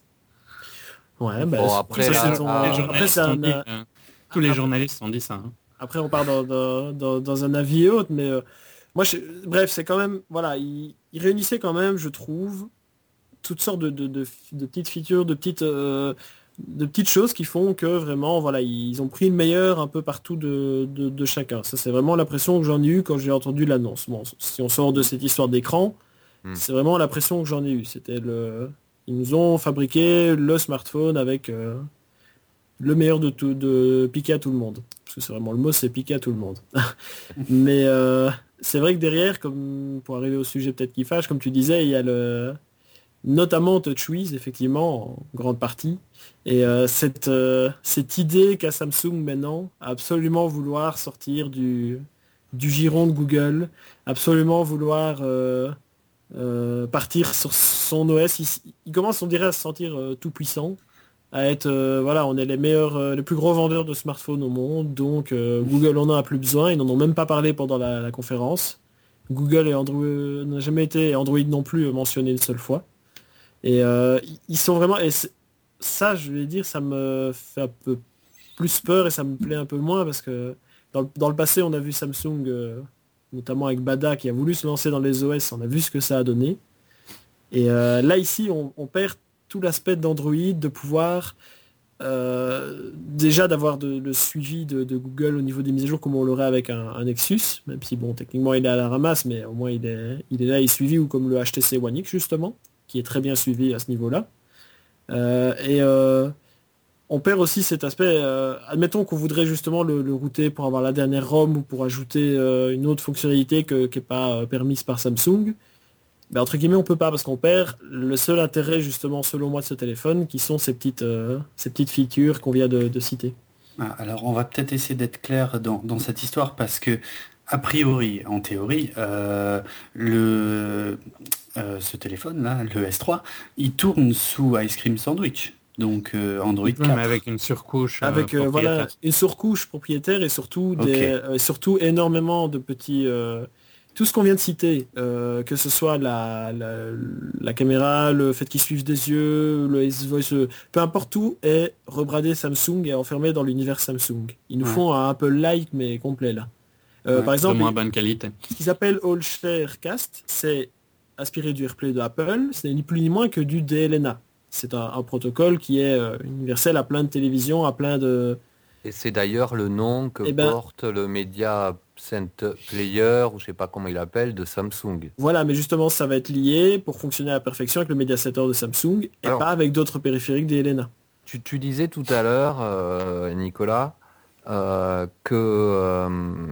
Ouais, bah, Bon, c'est- après, ça, là, c'est son- ah, les après, journalistes c'est ont un, dit, euh, tous les après- journalistes ont dit ça. hein. après, on part dans, dans, dans- dans un avis et autre, mais euh, moi, je- bref, c'est quand même, voilà, il, il réunissait quand même, je trouve, toutes sortes de, de- de- de petites features, de petites, euh, de petites choses qui font que vraiment, voilà, ils ont pris le meilleur un peu partout de, de- de chacun. Ça, c'est vraiment l'impression que j'en ai eu quand j'ai entendu l'annonce. Bon, si on sort de cette histoire d'écran, Hmm. c'est vraiment l'impression que j'en ai eu. C'était le, ils nous ont fabriqué le smartphone avec euh, le meilleur de tout, de piquer à tout le monde. Parce que c'est vraiment le mot, c'est piquer à tout le monde. Mais euh, c'est vrai que derrière, comme pour arriver au sujet peut-être qui fâche, comme tu disais, il y a le notamment TouchWiz, effectivement, en grande partie. Et euh, cette, euh, cette idée qu'a Samsung maintenant, à absolument vouloir sortir du, du giron de Google, absolument vouloir euh, euh, partir sur son O S, il, il commence, on dirait, à se sentir euh, tout puissant, à être, euh, voilà, on est les meilleurs, euh, les plus gros vendeurs de smartphones au monde, donc euh, Google en a plus besoin, ils n'en ont même pas parlé pendant la, la conférence. Google et Android n'ont jamais été, et Android non plus, mentionnés une seule fois. Et euh, ils sont vraiment, et ça, je vais dire, ça me fait un peu plus peur et ça me plaît un peu moins parce que dans le, dans le passé, on a vu Samsung, euh, notamment avec Bada, qui a voulu se lancer dans les O S, on a vu ce que ça a donné. Et euh, là, ici, on, on perd tout l'aspect d'Android, de pouvoir euh, déjà d'avoir de- le suivi de, de Google au niveau des mises à jour comme on l'aurait avec un, un Nexus, même si bon techniquement il est à la ramasse, mais au moins il est, il est là, il est suivi, ou comme le H T C One X justement, qui est très bien suivi à ce niveau-là. Euh, et euh, on perd aussi cet aspect, euh, admettons qu'on voudrait justement le, le router pour avoir la dernière ROM ou pour ajouter euh, une autre fonctionnalité que- qui n'est pas euh, permise par Samsung. Ben, entre guillemets, on peut pas parce qu'on perd le seul intérêt justement selon moi de ce téléphone, qui sont ces petites, euh, ces petites features qu'on vient de, de citer. Ah, alors on va peut-être essayer d'être clair dans, dans cette histoire parce que, a priori, en théorie, euh, le, euh, ce téléphone-là, le S trois, il tourne sous Ice Cream Sandwich, donc euh, Android Oui, mais quatre. avec une surcouche euh, Avec euh, voilà propriétaire. une surcouche propriétaire et surtout Ok. des, euh, surtout énormément de petits, euh, tout ce qu'on vient de citer, euh, que ce soit la, la, la caméra, le fait qu'ils suivent des yeux, le S-Voice, euh, peu importe, tout est rebradé Samsung et enfermé dans l'univers Samsung. Ils nous Ouais. font un Apple-like mais complet là. Euh, Ouais, par De exemple, moins bonne qualité. ce qu'ils appellent All Share Cast, c'est inspiré du AirPlay de Apple, ce n'est ni plus ni moins que du D L N A. C'est un, un protocole qui est euh, universel à plein de télévisions, à plein de... Et c'est d'ailleurs le nom que Eh ben- porte le Media Center Player, ou je sais pas comment il appelle, de Samsung. Voilà, mais justement, ça va être lié pour fonctionner à la perfection avec le Media Center de Samsung et Alors- pas avec d'autres périphériques D L N A. Tu, tu disais tout à l'heure, euh, Nicolas, euh, que euh,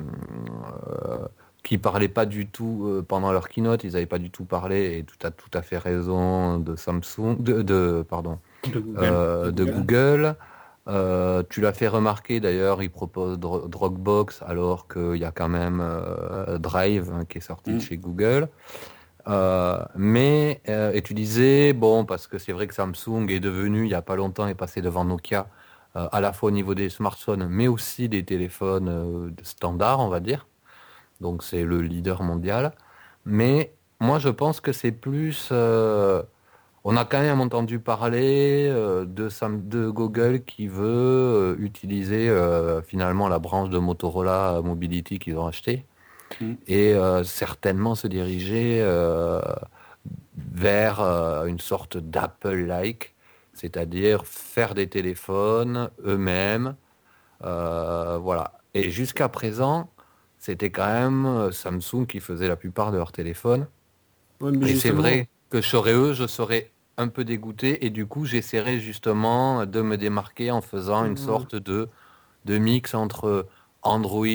euh, qu'ils parlaient pas du tout euh, pendant leur keynote, ils n'avaient pas du tout parlé, et tu as tout à fait raison, de Samsung, de, de- pardon, De Google. euh, de Google. Euh, tu l'as fait remarquer d'ailleurs, ils proposent Dro- Dropbox alors qu'il y a quand même euh, Drive, hein, qui est sorti de Mm. chez Google. Euh, mais euh, et tu disais bon, parce que c'est vrai que Samsung est devenu il y a pas longtemps, est passé devant Nokia, euh, à la fois au niveau des smartphones mais aussi des téléphones euh, standards, on va dire. Donc c'est le leader mondial. Mais moi je pense que c'est plus euh, on a quand même entendu parler euh, de, Sam- de Google qui veut euh, utiliser euh, finalement la branche de Motorola Mobility qu'ils ont acheté, Mm. et euh, certainement se diriger euh, vers euh, une sorte d'Apple-like, c'est-à-dire faire des téléphones eux-mêmes. Euh, voilà. Et jusqu'à présent, c'était quand même euh, Samsung qui faisait la plupart de leurs téléphones. Ouais, mais Et c'est justement, vrai que je serais eux, je serais un peu dégoûté, et du coup j'essaierai justement de me démarquer en faisant une Ouais. sorte de, de mix entre Android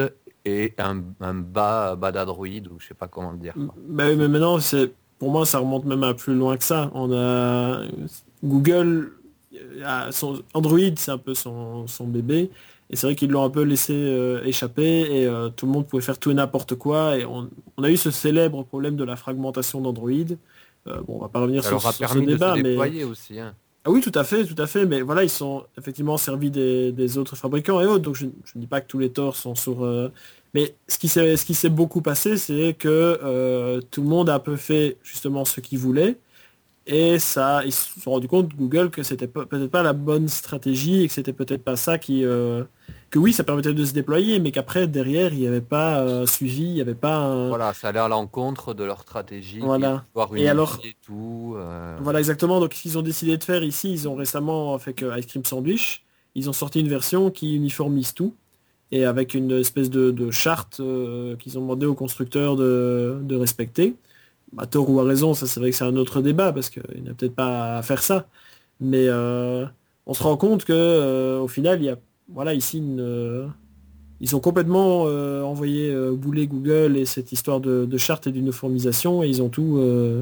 et un, un bas, bas d'Android, ou je sais pas comment le dire, quoi. Bah oui, mais maintenant, c'est, pour moi, ça remonte même à plus loin que ça. On a Google, euh, a son Android, c'est un peu son, son bébé. Et c'est vrai qu'ils l'ont un peu laissé euh, échapper et euh, tout le monde pouvait faire tout et n'importe quoi. Et on, on a eu ce célèbre problème de la fragmentation d'Android. Euh, bon, on va pas revenir Ça sur, leur a sur ce permis de débat, se mais... déployer aussi, hein. Ah oui, tout à fait, tout à fait. Mais voilà, ils sont effectivement servis des, des autres fabricants et autres. Donc je je ne dis pas que tous les torts sont sur... euh, Mais ce qui s'est ce qui s'est beaucoup passé, c'est que euh, tout le monde a un peu fait justement ce qu'il voulait. Et ça, ils se sont rendus compte, Google, que c'était pe- peut-être pas la bonne stratégie et que c'était peut-être pas ça qui... euh, Que oui, ça permettait de se déployer, mais qu'après, derrière, il n'y avait pas euh, suivi, il n'y avait pas un... Voilà, ça allait à l'encontre de leur stratégie, qui est Voilà. de pouvoir Et unifier alors- tout. euh, Voilà exactement, donc ce qu'ils ont décidé de faire ici, ils ont récemment fait que Ice Cream Sandwich, ils ont sorti une version qui uniformise tout, et avec une espèce de, de charte euh, qu'ils ont demandé aux constructeurs de, de respecter. À tort ou à raison, ça c'est vrai que c'est un autre débat, parce qu'il n'y a peut-être pas à faire ça. Mais euh, on se rend compte que euh, au final, il y a voilà ici une, euh, ils ont complètement euh, envoyé euh, bouler Google et cette histoire de, de charte et d'uniformisation, et ils ont tout. euh,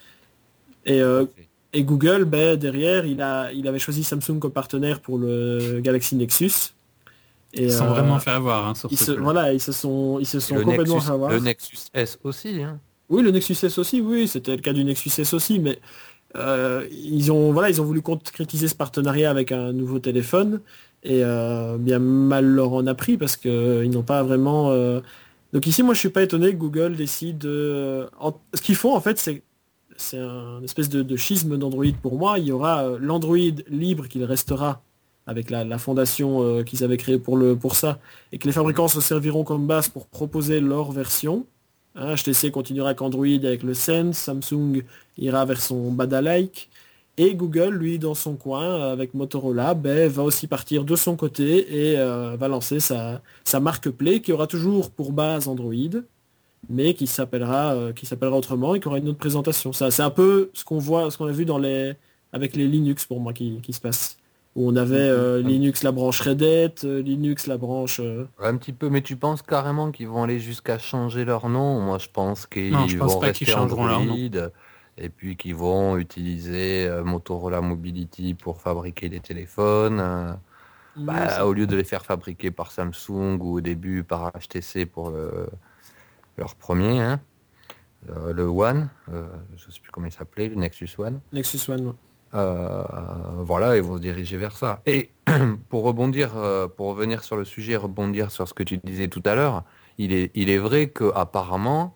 et euh, et Google, ben, derrière, il, a, il avait choisi Samsung comme partenaire pour le Galaxy Nexus. Et, Ils sont euh, vraiment fait avoir hein, sur ils ce se, coup-là. voilà, ils se sont, ils se sont le, complètement Nexus, fait avoir. le Nexus S aussi, hein. Oui, le Nexus S aussi, oui, c'était le cas du Nexus S aussi, mais euh, ils ont, voilà, ils ont voulu concrétiser ce partenariat avec un nouveau téléphone et euh, bien mal leur en a pris parce qu'ils n'ont pas vraiment. euh, Donc ici, moi, je suis pas étonné que Google décide. de- en- Ce qu'ils font, en fait, c'est c'est un espèce de, de schisme d'Android pour moi. Il y aura euh, l'Android libre qu'il restera avec la, la fondation euh, qu'ils avaient créée pour, le, pour ça, et que les fabricants se serviront comme base pour proposer leur version. Hein, H T C continuera avec Android avec le Sense, Samsung ira vers son Bada-like, Et Google, lui, dans son coin, avec Motorola, ben, va aussi partir de son côté et euh, va lancer sa, sa marque Play qui aura toujours pour base Android, mais qui s'appellera euh, qui s'appellera autrement et qui aura une autre présentation. Ça, c'est un peu ce qu'on voit, ce qu'on a vu dans les avec les Linux pour moi qui, qui se passe. Où on avait euh, Linux la branche Red Hat, euh, Linux la branche... Euh... Un petit peu, mais tu penses carrément qu'ils vont aller jusqu'à changer leur nom? Moi je pense qu'ils Non, je pense vont pas qu'ils rester changeront leur nom. Android et puis qu'ils vont utiliser euh, Motorola Mobility pour fabriquer des téléphones. euh, bah, ça- au lieu de les faire fabriquer par Samsung ou au début par H T C pour le- leur premier, hein, euh, le One, euh, je sais plus comment il s'appelait, le Nexus One. Nexus One. Ouais. Euh, voilà, ils vont se diriger vers ça. Et pour rebondir, euh, pour revenir sur le sujet, rebondir sur ce que tu disais tout à l'heure, il est, il est vrai que apparemment,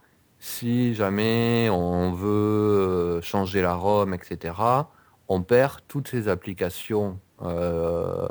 si jamais on veut euh, changer la ROM, et cetera, on perd toutes ces applications euh,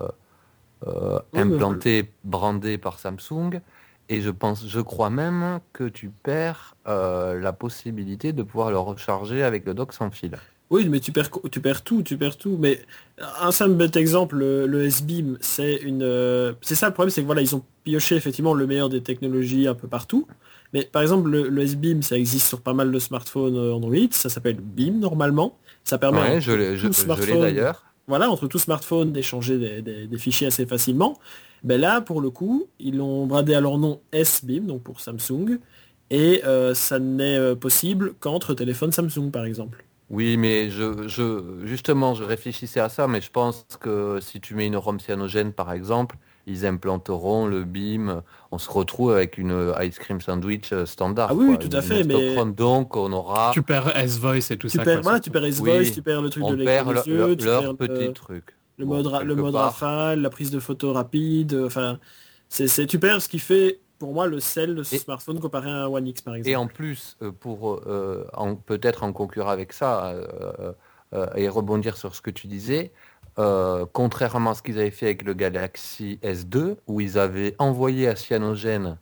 euh, Ouais, mais- implantées, brandées par Samsung. Et je pense, je crois même que tu perds euh, la possibilité de pouvoir le recharger avec le dock sans fil. Oui, mais tu perds, co- tu perds tout, tu perds tout. Mais un simple bête exemple, le, le S-Beam, c'est une... euh, c'est ça le problème, c'est que voilà, ils ont pioché effectivement le meilleur des technologies un peu partout. Mais par exemple, le, le S-Beam, ça existe sur pas mal de smartphones euh, Android, ça s'appelle Beam normalement. Ça permet Ouais, entre je l'ai, je, tout je l'ai smartphone, d'ailleurs. voilà, entre tout smartphone d'échanger des, des- des fichiers assez facilement. Ben là, pour le coup, ils l'ont bradé à leur nom S-Beam, donc pour Samsung, et euh, ça n'est euh, possible qu'entre téléphones Samsung, par exemple. Oui, mais je, je, justement, je réfléchissais à ça, mais je pense que si tu mets une ROM cyanogène, par exemple, ils implanteront le beam. On se retrouve avec une ice cream sandwich euh, standard. Ah oui, oui, quoi, tout à une fait, mais Stockholm. Donc, on aura, Tu perds S-Voice et tout tu ça. perds, quoi, voilà, surtout. tu perds S-Voice, Oui, tu perds le truc de on l'écran perd des leur, yeux, leur, tu leur perds petit le, truc. le Bon, mode, ra- le quelque mode part. rafale, la prise de photo rapide, euh, enfin, c'est, c'est, tu perds ce qui fait, pour moi, le sel de ce Et- smartphone comparé à un One X, par Et exemple. en plus, euh, pour euh, en- peut-être en conclure avec ça euh, euh, et rebondir sur ce que tu disais, euh, contrairement à ce qu'ils avaient fait avec le Galaxy S deux, où ils avaient envoyé à Cyanogen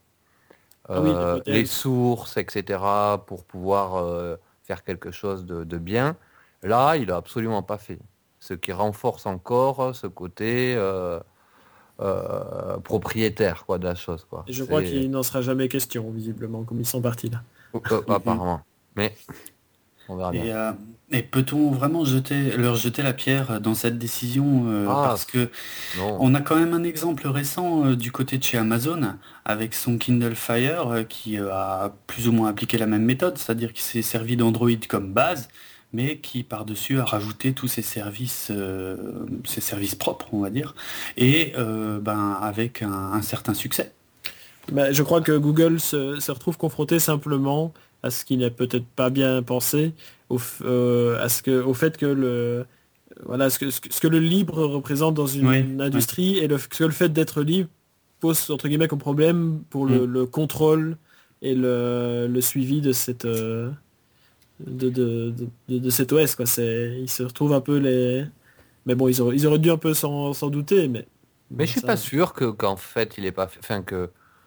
Ah oui, les euh, modèles. les sources, et cetera, pour pouvoir euh, faire quelque chose de, de bien, là, il a absolument pas fait. Ce qui renforce encore ce côté euh, euh, propriétaire quoi, de la chose. Quoi. Et je crois C'est- qu'il n'en sera jamais question, visiblement, comme ils sont partis là. euh, apparemment. Mais on verra bien. Et, euh, et peut-on vraiment jeter, leur jeter la pierre dans cette décision euh, Ah, parce que Non. on a quand même un exemple récent euh, du côté de chez Amazon avec son Kindle Fire euh, qui euh, a plus ou moins appliqué la même méthode, c'est-à-dire qu'il s'est servi d'Android comme base, mais qui par-dessus a rajouté tous ses services, euh, ses services propres, on va dire, et euh, ben, avec un, un certain succès. Bah, je crois que Google se, se retrouve confronté simplement à ce qui n'est peut-être pas bien pensé, au, f- euh, à ce que, au fait que le, voilà, ce que, ce que ce que le libre représente dans une Oui, industrie et le, ce que le fait d'être libre pose entre guillemets comme problème pour le, Mm. le contrôle et le, le suivi de cette euh, de, de, de, de- de cet O S quoi. C'est, ils se retrouvent un peu les, mais bon ils auraient, ils auraient dû un peu s'en, s'en douter, mais Mais je suis ça- pas sûr que qu'en fait il est pas fait, enfin que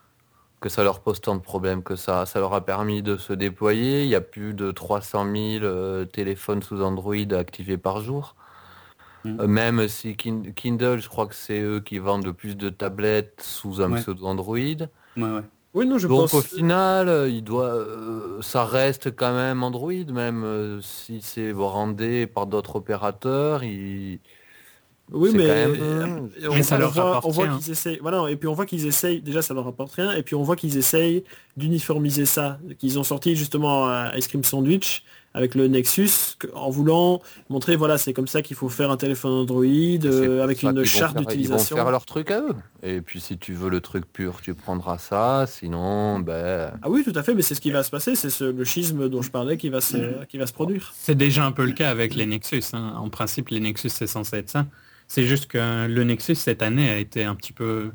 que ça leur pose tant de problèmes que ça. Ça leur a permis de se déployer. Il y a plus de trois cent mille euh, téléphones sous Android activés par jour. Mm. Euh, même si Kin- Kindle, je crois que c'est eux qui vendent le plus de tablettes sous un Ouais. pseudo Android. Ouais, ouais. Oui, non, je Donc pense. au final, euh, il doit, euh, ça reste quand même Android, même euh, si c'est brandé par d'autres opérateurs. Il... Oui, c'est mais, quand même, euh, euh, on, Mais ça on leur voit, rapporte on voit rien. qu'ils essayent, voilà, et puis on voit qu'ils essayent, déjà ça leur rapporte rien, et puis on voit qu'ils essayent d'uniformiser ça, qu'ils ont sorti justement un Ice Cream Sandwich avec le Nexus, que- en voulant montrer, voilà, c'est comme ça qu'il faut faire un téléphone Android, c'est euh, pour avec ça une qu'ils vont charte faire- Ils vont d'utilisation. faire leur truc à eux. Et puis si tu veux le truc pur, tu prendras ça. Sinon, ben, Ah oui, tout à fait, mais c'est ce qui va se passer, c'est ce- le schisme dont je parlais qui va se, qui va se produire. C'est déjà un peu le cas avec les Nexus. hein. En principe, les Nexus, c'est censé être ça. C'est juste que le Nexus, cette année, a été un petit peu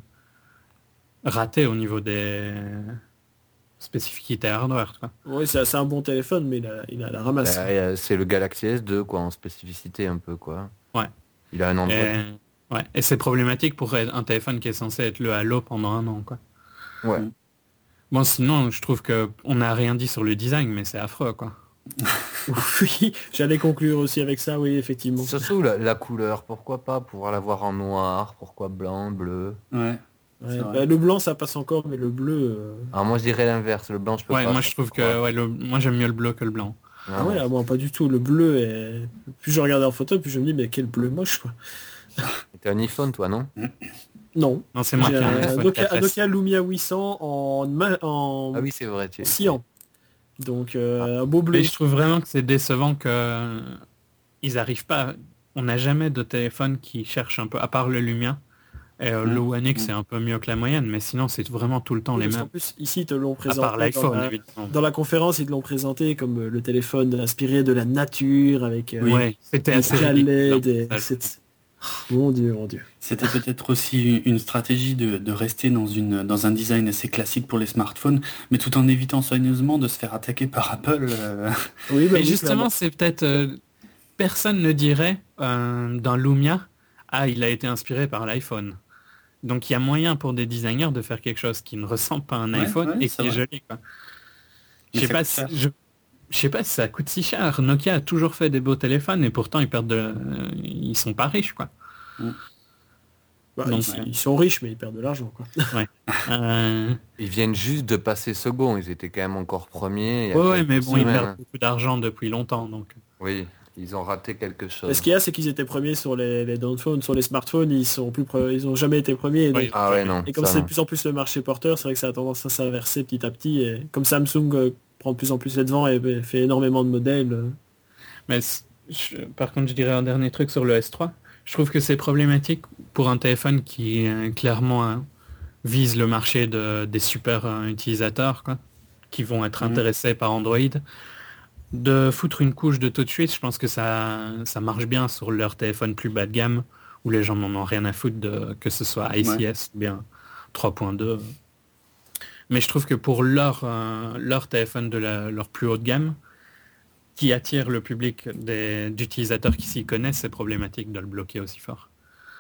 raté au niveau des spécificités hardware. Quoi. Oui, c'est c'est un bon téléphone, mais il a, il a la ramasse. ben, euh, c'est le Galaxy S deux quoi, en spécificité un peu quoi. Ouais. Il a un Android. Et, ouais. Et c'est problématique pour un téléphone qui est censé être le Halo pendant un an. Quoi. Ouais. Mm. Bon, sinon, je trouve que on n'a rien dit sur le design, mais c'est affreux. Quoi. Oui, j'allais conclure aussi avec ça, oui, effectivement. Surtout la, la couleur, pourquoi pas pouvoir l'avoir en noir, pourquoi blanc, bleu. Ouais, Ouais, c'est vrai. bah, le blanc, ça passe encore, mais le bleu... euh, Alors moi je dirais l'inverse, le blanc je peux Ouais, pas. moi ça je trouve me croit. que ouais, le... moi j'aime mieux le bleu que le blanc. Non, Ah ouais, non, ah, moi, pas du tout. Le bleu est... Plus je regardais en photo, plus je me dis, mais quel bleu moche, quoi. t'es un iPhone toi, non? Non. Non, c'est moi J'ai qui ai un un iPhone Nokia, un quatre S. Nokia Lumia huit cents en, ma- en... Ah oui, c'est vrai. Tu... en cyan. Donc, euh, un beau bleu. Mais je trouve vraiment que c'est décevant que ils arrivent pas. On n'a jamais de téléphone qui cherche un peu, à part le Lumia. Et euh, Mm. le One X Mm. c'est un peu mieux que la moyenne, mais sinon c'est vraiment tout le temps Oui, les parce qu'en mêmes. plus, ici, ils te l'ont À présenté part dans l'iPhone, la, évidemment. dans la conférence, ils te l'ont présenté comme euh, le téléphone inspiré de la nature, avec euh, Oui. Ouais, c'était des assez galets, ridicule. des... hein, ça. c'est- Mon Dieu, mon Dieu. C'était peut-être aussi une stratégie de, de rester dans, une, dans un design assez classique pour les smartphones, mais tout en évitant soigneusement de se faire attaquer par Apple. euh. Oui, bah Mais oui, justement, clairement. c'est peut-être euh, personne ne dirait euh, dans Lumia, ah, il a été inspiré par l'iPhone. Donc il y a moyen pour des designers de faire quelque chose qui ne ressemble pas à un Ouais, iPhone ouais, et c'est qui est vrai. joli, quoi. Mais Je sais ça pas coûte si, cher. je, je sais pas si ça coûte si cher. Nokia a toujours fait des beaux téléphones et pourtant ils perdent de, euh, ils sont pas riches, quoi. Mm. Bah, Donc, ils, ouais. ils sont riches, mais ils perdent de l'argent, quoi. Ouais. Euh, Ils viennent juste de passer second, ils étaient quand même encore premiers. Il y a ouais, ouais, quelques mais bon, ils semaines. perdent beaucoup d'argent depuis longtemps, donc. Oui, ils ont raté quelque Mais chose. ce qu'il y a, c'est qu'ils étaient premiers sur les, les downphones, sur les smartphones, ils sont plus pre- ils ont jamais été premiers. Et, donc- Oui. Ah ouais, non. et comme ça, c'est de non. plus en plus le marché porteur, c'est vrai que ça a tendance à s'inverser petit à petit. Et comme Samsung euh, prend de plus en plus les devants et, et fait énormément de modèles. euh, Mais c- je- par contre, je dirais un dernier truc sur le S trois. Je trouve que c'est problématique pour un téléphone qui euh, clairement euh, vise le marché de- des super euh, utilisateurs, quoi, qui vont être Mhm. intéressés par Android. De foutre une couche de touch switch, je pense que ça, ça marche bien sur leur téléphone plus bas de gamme, où les gens n'en ont rien à foutre de que ce soit I C S ou bien trois point deux. Mais je trouve que pour leur, euh, leur téléphone de la- leur plus haute gamme, qui attire le public des- d'utilisateurs qui s'y connaissent, c'est problématique de le bloquer aussi fort.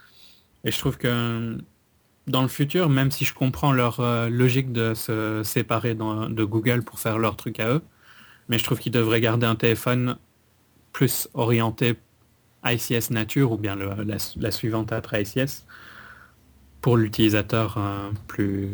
Et je trouve que dans le futur, même si je comprends leur euh, logique de se séparer dans- de Google pour faire leur truc à eux, mais je trouve qu'ils devraient garder un téléphone plus orienté I C S nature ou bien le- la, la suivante après I C S pour l'utilisateur euh, plus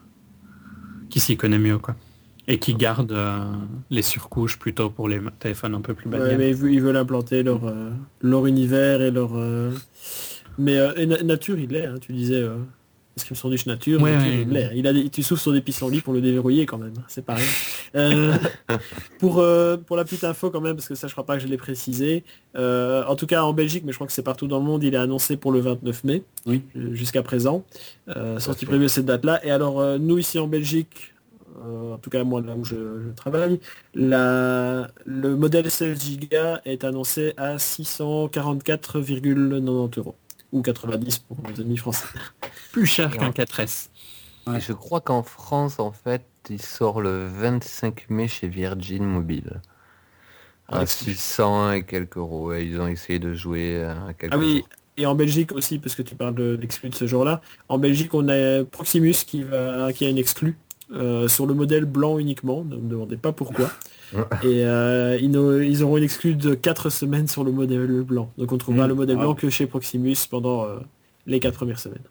qui s'y connaît mieux, quoi. Et qui garde euh, les surcouches plutôt pour les téléphones un peu plus bas de ouais, gamme. mais ils veulent, ils veulent implanter leur, euh, leur univers et leur... euh, Mais euh, et na- nature, il l'est, hein, tu disais... Euh... Description du nature, Ouais, nature, ouais, il ouais. l'est. Il a des- Tu souffles sur des pissenlits pour le déverrouiller quand même, c'est pareil. Euh, pour, euh, pour la petite info quand même, parce que ça je crois pas que je l'ai précisé, euh, en tout cas en Belgique, mais je crois que c'est partout dans le monde, il est annoncé pour le vingt-neuf mai, Oui. euh, jusqu'à présent. Euh, sortie fait. prévue à cette date-là. Et alors euh, nous ici en Belgique, euh, en tout cas moi là où je, je travaille, la, le modèle seize giga est annoncé à six cent quarante-quatre virgule quatre-vingt-dix euros. Ou quatre-vingt-dix pour nos amis français. Plus cher qu'un quatre S. Ouais. Et je crois qu'en France, en fait, il sort le vingt-cinq mai chez Virgin Mobile. À Ah, six cents et quelques euros. Et ils ont essayé de jouer à quelques Ah oui, jours. et en Belgique aussi, parce que tu parles de l'exclu de ce jour-là, en Belgique on a Proximus qui, va, qui a une exclue euh, sur le modèle blanc uniquement, ne me demandez pas pourquoi. Et euh, ils, n'ont- ils auront une exclue de quatre semaines sur le modèle blanc. Donc on trouvera Mmh, le modèle wow. blanc que chez Proximus pendant euh, les quatre premières semaines.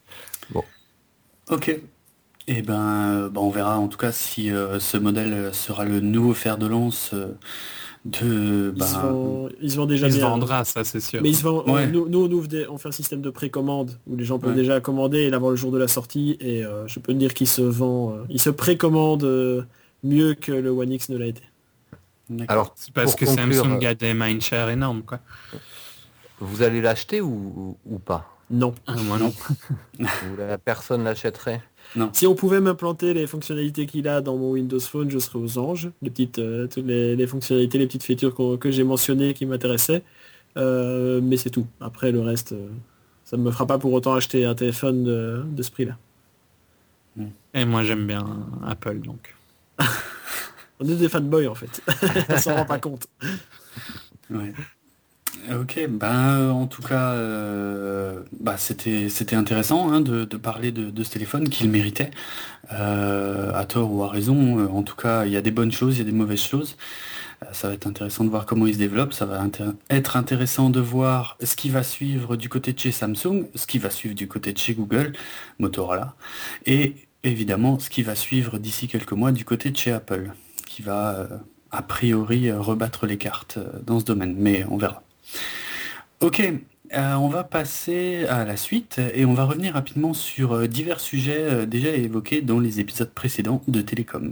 Ok. Et ben, euh, bah, on verra en tout cas si euh, ce modèle sera le nouveau fer de lance euh, de... Ils, se bah, vendent, ils se vendent déjà Il se bien. vendra, ça c'est sûr. Mais ils se vendent, on- Ouais. nous, nous, on, ouvre des- on fait un système de précommande où les gens peuvent Ouais. déjà commander et l'avoir le jour de la sortie. Et euh, je peux te dire qu'il se vend, euh, il se précommande euh, mieux que le One X ne l'a été. d'accord. Alors, C'est parce pour que conclure, Samsung a des mindshare énormes, quoi. vous allez l'acheter ou, ou, ou pas? Non. Ah, moi non. Ou la personne l'achèterait? Si on pouvait m'implanter les fonctionnalités qu'il a dans mon Windows Phone, je serais aux anges. Les petites, euh, toutes les, les fonctionnalités, les petites features qu'on- que j'ai mentionnées qui m'intéressaient. Euh, mais c'est tout. Après le reste, euh, ça ne me fera pas pour autant acheter un téléphone de, de ce prix-là. Et moi j'aime bien Apple, donc. On est des fanboys en fait. On s'en rend pas compte. Ouais. Ok, ben en tout cas, euh, bah, c'était c'était intéressant hein, de, de parler de, de ce téléphone qu'il méritait, euh, à tort ou à raison. euh, En tout cas, il y a des bonnes choses, il y a des mauvaises choses. Euh, ça va être intéressant de voir comment il se développe. Ça va intér- être intéressant de voir ce qui va suivre du côté de chez Samsung, ce qui va suivre du côté de chez Google, Motorola, et évidemment ce qui va suivre d'ici quelques mois du côté de chez Apple, qui va euh, a priori euh, rebattre les cartes euh, dans ce domaine, mais on verra. Ok, euh, on va passer à la suite et on va revenir rapidement sur euh, divers sujets euh, déjà évoqués dans les épisodes précédents de Télécom.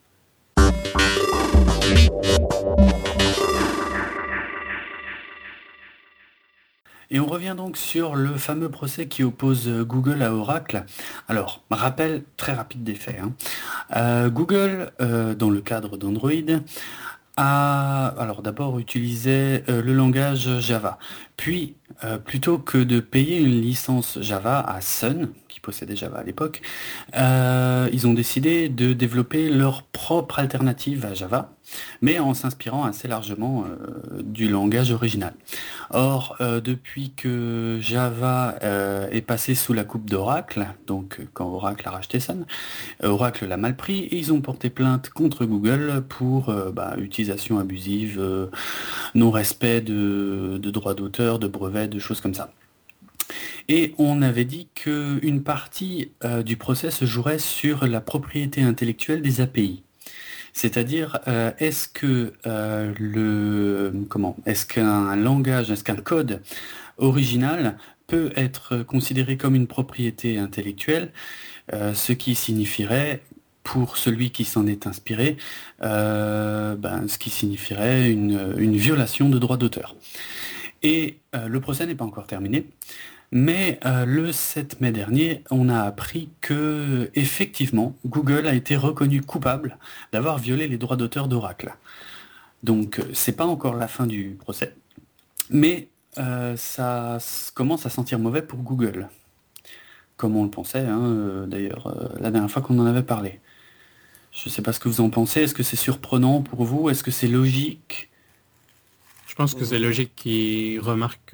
Et on revient donc sur le fameux procès qui oppose Google à Oracle. Alors, rappel très rapide des faits. Hein. Euh, Google, euh, dans le cadre d'Android, a alors d'abord utilisé euh, le langage Java. Puis, euh, plutôt que de payer une licence Java à Sun, qui possédait Java à l'époque, euh, ils ont décidé de développer leur propre alternative à Java, mais en s'inspirant assez largement euh, du langage original. Or, euh, depuis que Java euh, est passé sous la coupe d'Oracle, donc quand Oracle a racheté Sun, Oracle l'a mal pris et ils ont porté plainte contre Google pour euh, bah, utilisation abusive, euh, non-respect de, de droits d'auteur, de brevets, de choses comme ça. Et on avait dit qu'une partie euh, du procès se jouerait sur la propriété intellectuelle des A P I. C'est-à-dire, euh, est-ce que euh, le comment est-ce qu'un langage, est-ce qu'un code original peut être considéré comme une propriété intellectuelle, euh, ce qui signifierait, pour celui qui s'en est inspiré, euh, ben, ce qui signifierait une, une violation de droit d'auteur. Et euh, le procès n'est pas encore terminé. Mais euh, le sept mai dernier, on a appris que, effectivement, Google a été reconnu coupable d'avoir violé les droits d'auteur d'Oracle. Donc, c'est pas encore la fin du procès, mais euh, ça s- commence à sentir mauvais pour Google, comme on le pensait, hein, euh, d'ailleurs, euh, la dernière fois qu'on en avait parlé. Je sais pas ce que vous en pensez. Est-ce que c'est surprenant pour vous? Est-ce que c'est logique? Je pense que c'est logique qu'ils remarquent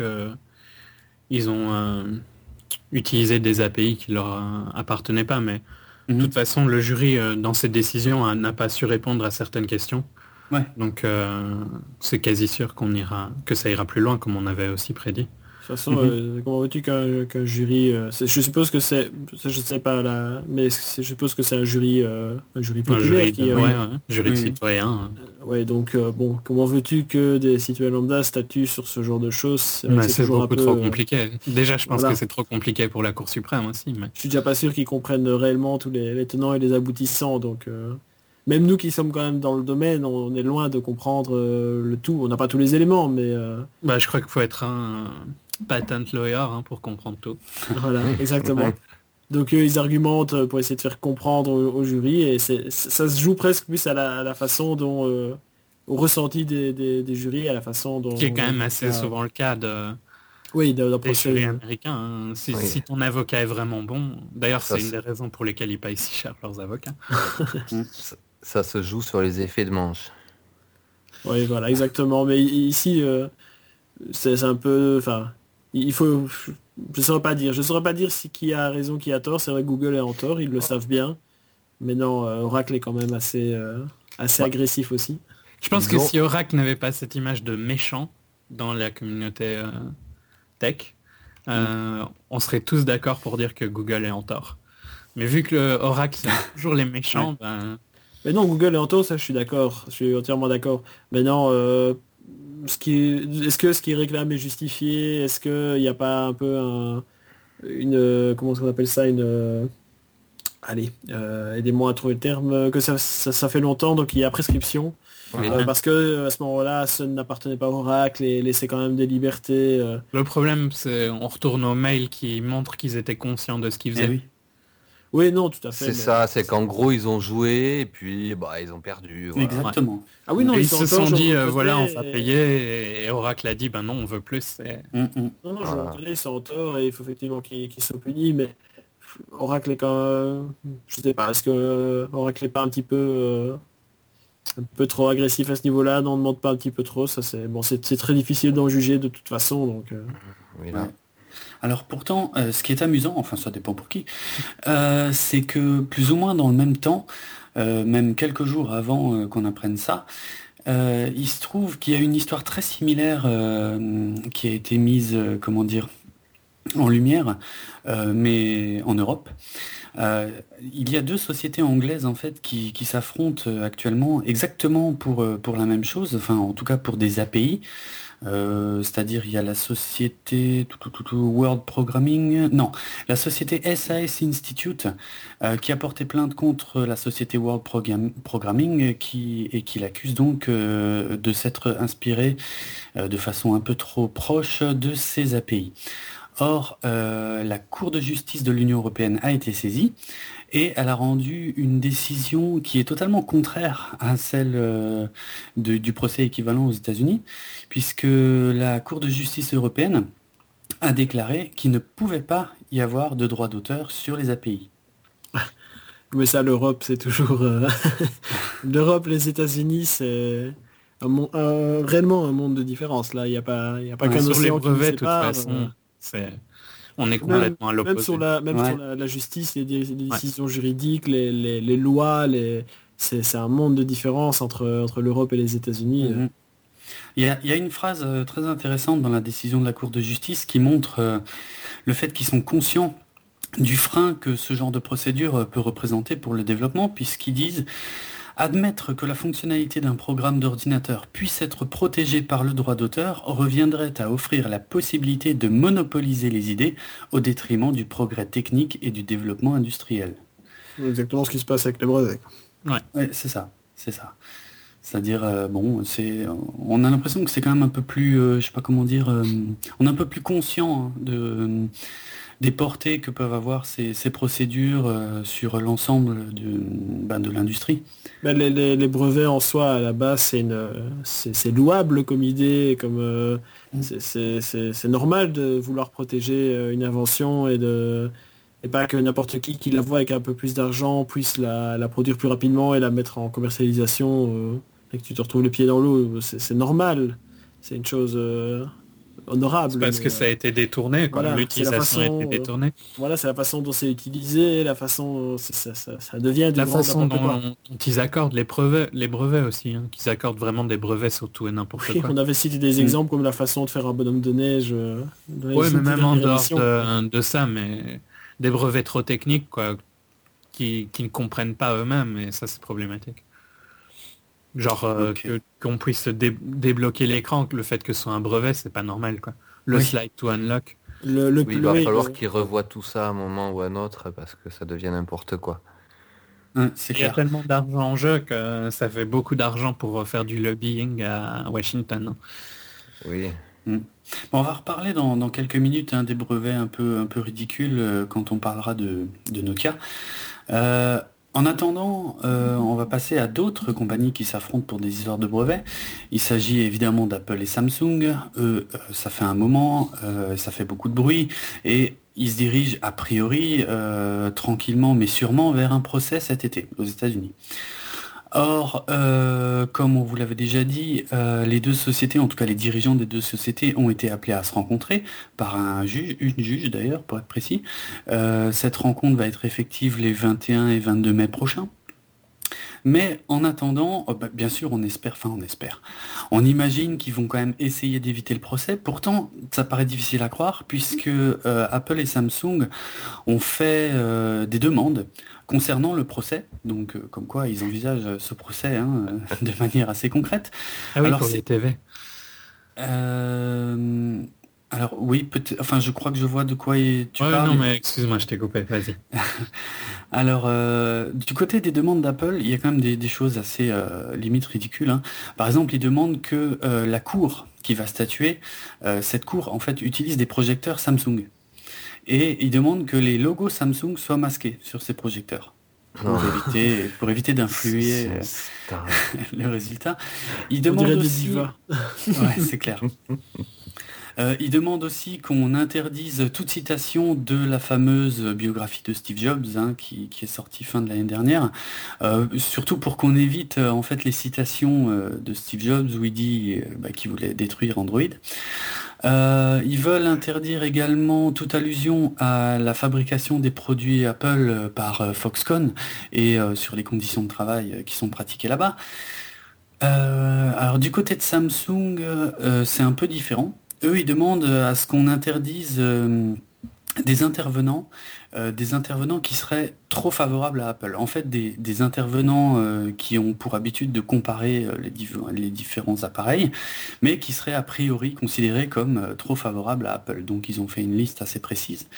qu'ils ont euh, utilisé des A P I qui leur euh, appartenaient pas, mais de Mhm. toute façon, le jury, euh, dans ses décisions, a- n'a pas su répondre à certaines questions. Ouais. Donc, euh, c'est quasi sûr qu'on ira, que ça ira plus loin, comme on avait aussi prédit. De toute façon, Mhm. euh, comment veux-tu qu'un qu'un jury, euh, c'est- je suppose que c'est, ça, je sais pas là, mais c'est- je suppose que c'est un jury, euh, un jury Un populaire jury qui, de, euh, ouais, ouais, jury de Oui, oui. citoyens. ouais, donc euh, bon, comment veux-tu que des citoyens lambda statuent sur ce genre de choses? C'est vrai que Mais c'est c'est toujours un beaucoup peu, trop euh, compliqué. Déjà, je pense voilà. que c'est trop compliqué pour la Cour suprême aussi. Mais... Je suis déjà pas sûr qu'ils comprennent réellement tous les, les tenants et les aboutissants, donc euh, même nous qui sommes quand même dans le domaine, on est loin de comprendre euh, le tout. On n'a pas tous les éléments, mais euh, Bah, je crois qu'il faut être un patent lawyer hein, pour comprendre tout. voilà, exactement. Donc eux, ils argumentent pour essayer de faire comprendre au, au jury et c'est, ça se joue presque plus à la, à la façon dont, euh, au ressenti des, des, des jurys, à la façon dont... Qui est quand même dont assez ça- souvent le cas de, Oui, d'un d'un des procès. jurys euh, américains. hein. Si, Oui. si ton avocat est vraiment bon, d'ailleurs Ça, c'est une c'est- des raisons pour lesquelles ils payent si cher leurs avocats. ça, ça se joue sur les effets de manche. Oui, voilà, exactement. Mais i- ici, euh, c'est c'est un peu... Enfin, il faut... Je ne saurais pas dire. Je ne saurais pas dire si qui a raison, qui a tort. C'est vrai que Google est en tort, ils le savent bien. Mais non, euh, Oracle est quand même assez, euh, assez Ouais. agressif aussi. Je pense que Disons- si Oracle n'avait pas cette image de méchant dans la communauté euh, tech, euh, on serait tous d'accord pour dire que Google est en tort. Mais vu que le Oracle c'est toujours les méchants, ben, Mais non, Google est en tort, ça je suis d'accord. Je suis entièrement d'accord. Mais non, euh, ce qui, est-ce que ce qui réclame est justifié? Est-ce qu'il n'y a pas un peu un, une... euh, comment est-ce qu'on appelle ça? Une... euh, Allez, euh, aidez-moi à trouver le terme. euh, Que ça, ça, ça fait longtemps, donc il y a prescription. Oui. Euh, parce que à ce moment-là, Sun n'appartenait pas à Oracle et laissait quand même des libertés. euh. le problème c'est on retourne aux mails qui montrent qu'ils étaient conscients de ce qu'ils Eh faisaient. oui. Oui, non, tout à fait. C'est mais- ça, c'est qu'en gros ils ont joué et puis bah ils ont perdu. Voilà. Exactement. Ah oui, non, Et ils sont se en tort, sont je dit euh, reconnais, voilà on va et- payer et, et Oracle a dit ben non on veut plus. c'est- Mm, mm. Non, non, je Voilà. reconnais, ils sont en tort et il faut effectivement qu'ils qu'ils soient punis, mais Oracle est quand même... Je sais pas, est-ce que euh, Oracle est pas un petit peu... euh, un peu trop agressif à ce niveau-là, n'en demande pas un petit peu trop, ça c'est... Bon, c'est c'est très difficile d'en juger de toute façon, donc... euh, Oui, là. Ouais. Alors pourtant, euh, ce qui est amusant, enfin ça dépend pour qui, euh, c'est que plus ou moins dans le même temps, euh, même quelques jours avant euh, qu'on apprenne ça, Euh, il se trouve qu'il y a une histoire très similaire euh, qui a été mise, euh, comment dire, en lumière, euh, mais en Europe. Euh, il y a deux sociétés anglaises en fait qui, qui s'affrontent euh, actuellement exactement pour, euh, pour la même chose, enfin en tout cas pour des A P I. Euh, c'est-à-dire il y a la société tout, tout, tout, tout, World Programming, non, la société S A S Institute euh, qui a porté plainte contre la société World Program- Programming qui, et qui l'accuse donc euh, de s'être inspiré euh, de façon un peu trop proche de ces A P I. Or, euh, la Cour de justice de l'Union européenne a été saisie et elle a rendu une décision qui est totalement contraire à celle euh, de- du procès équivalent aux États-Unis, puisque la Cour de justice européenne a déclaré qu'il ne pouvait pas y avoir de droit d'auteur sur les A P I. Mais ça, l'Europe, c'est toujours... euh, L'Europe, les États-Unis, c'est un mon- un- réellement un monde de différence. Là, il n'y a pas, il y a pas Ouais, qu'un Sur les océan qui nous brevets, de toute sépare. façon, euh, c'est... on est Même, complètement à même l'opposé. sur la, même Ouais. sur la, la justice, les, dé- les Ouais. décisions juridiques, les, les- les lois, les... c'est c'est un monde de différence entre, entre l'Europe et les États-Unis. Mhm. Il y a, il y a une phrase euh, très intéressante dans la décision de la Cour de justice qui montre euh, le fait qu'ils sont conscients du frein que ce genre de procédure euh, peut représenter pour le développement, puisqu'ils disent admettre que la fonctionnalité d'un programme d'ordinateur puisse être protégée par le droit d'auteur reviendrait à offrir la possibilité de monopoliser les idées au détriment du progrès technique et du développement industriel. Exactement ce qui se passe avec les brevets. Ouais, c'est ça, c'est ça. C'est-à-dire, euh, bon, c'est, on a l'impression que c'est quand même un peu plus, euh, je sais pas comment dire, euh, on est un peu plus conscient hein, de, des portées que peuvent avoir ces, ces procédures euh, sur l'ensemble de, ben, de l'industrie. Ben, les, les- les brevets en soi, à la base, c'est une, c'est c'est louable comme idée, comme euh, Mm. c'est c'est- c'est- c'est normal de vouloir protéger euh, une invention et de et pas que n'importe qui qui la voit avec un peu plus d'argent puisse la, la produire plus rapidement et la mettre en commercialisation euh, et que tu te retrouves les pieds dans l'eau. C'est c'est normal, c'est une chose euh, honorable. C'est parce mais, que ça a euh, été détourné, quoi. voilà, c'est la L'utilisation a façon, été euh, détournée. voilà, c'est la façon dont c'est utilisé, la façon, ça, ça, ça- ça devient du La grand façon n'importe quoi. dont, dont ils accordent les brevets, les brevets aussi, hein, qu'ils accordent vraiment des brevets sur tout et n'importe Oui, quoi. on avait cité des Mm. exemples comme la façon de faire un bonhomme de neige. euh, dans les Ouais, mais toutes même en dernières dehors émissions. de, de ça, mais des brevets trop techniques, quoi, qui, qui ne comprennent pas eux-mêmes, et ça c'est problématique. Genre euh, Ok. que- qu'on puisse dé- débloquer l'écran, que le fait que ce soit un brevet, c'est pas normal, quoi. Le Oui. slide to unlock. Le, le, Oui, il le- va oui, falloir le- qu'ils revoient tout ça à un moment ou à un autre parce que ça devient n'importe quoi. Hein, c'est Il y a clair. tellement d'argent en jeu que ça fait beaucoup d'argent pour faire du lobbying à Washington. Oui. Bon, on va reparler dans, dans quelques minutes hein, des brevets un peu, un peu ridicules euh, quand on parlera de, de Nokia. Euh, en attendant, euh, on va passer à d'autres compagnies qui s'affrontent pour des histoires de brevets. Il s'agit évidemment d'Apple et Samsung. Eux, euh, ça fait un moment, euh, ça fait beaucoup de bruit, et ils se dirigent a priori euh, tranquillement mais sûrement vers un procès cet été aux États-Unis. Or, euh, comme on vous l'avait déjà dit, euh, les deux sociétés, en tout cas les dirigeants des deux sociétés, ont été appelés à se rencontrer par un juge, une juge d'ailleurs, pour être précis. Euh, cette rencontre va être effective les vingt et un et vingt-deux mai prochains. Mais en attendant, oh bah, bien sûr, on espère, enfin on espère, on imagine qu'ils vont quand même essayer d'éviter le procès. Pourtant, ça paraît difficile à croire, puisque euh, Apple et Samsung ont fait euh, des demandes concernant le procès, donc euh, comme quoi ils envisagent ce procès hein, euh, de manière assez concrète. Ah oui, Alors, pour c'est- les T V. Euh, alors oui, peut-être, enfin je crois que je vois de quoi il- tu Ouais, parles. non, mais excuse-moi, je t'ai coupé, vas-y. Alors, euh, du côté des demandes d'Apple, il y a quand même des, des choses assez euh, limite ridicules. hein. Par exemple, ils demandent que euh, la cour qui va statuer, euh, cette cour en fait utilise des projecteurs Samsung. Et ils demandent que les logos Samsung soient masqués sur ces projecteurs pour Oh. éviter, pour éviter d'influer euh, C'est- c'est un- le résultat. Ils on demandent dirait des aussi, divas. ouais, c'est clair. Euh, il demande aussi qu'on interdise toute citation de la fameuse biographie de Steve Jobs, hein, qui, qui est sortie fin de l'année dernière, euh, surtout pour qu'on évite euh, en fait les citations euh, de Steve Jobs où il dit euh, bah, qu'il voulait détruire Android. Euh, ils veulent interdire également toute allusion à la fabrication des produits Apple euh, par euh, Foxconn et euh, sur les conditions de travail euh, qui sont pratiquées là-bas. Euh, alors du côté de Samsung, euh, c'est un peu différent. Eux, ils demandent à ce qu'on interdise euh, des intervenants, euh, des intervenants qui seraient trop favorables à Apple. En fait, des, des intervenants euh, qui ont pour habitude de comparer euh, les, div- les différents appareils, mais qui seraient a priori considérés comme euh, trop favorables à Apple. Donc ils ont fait une liste assez précise.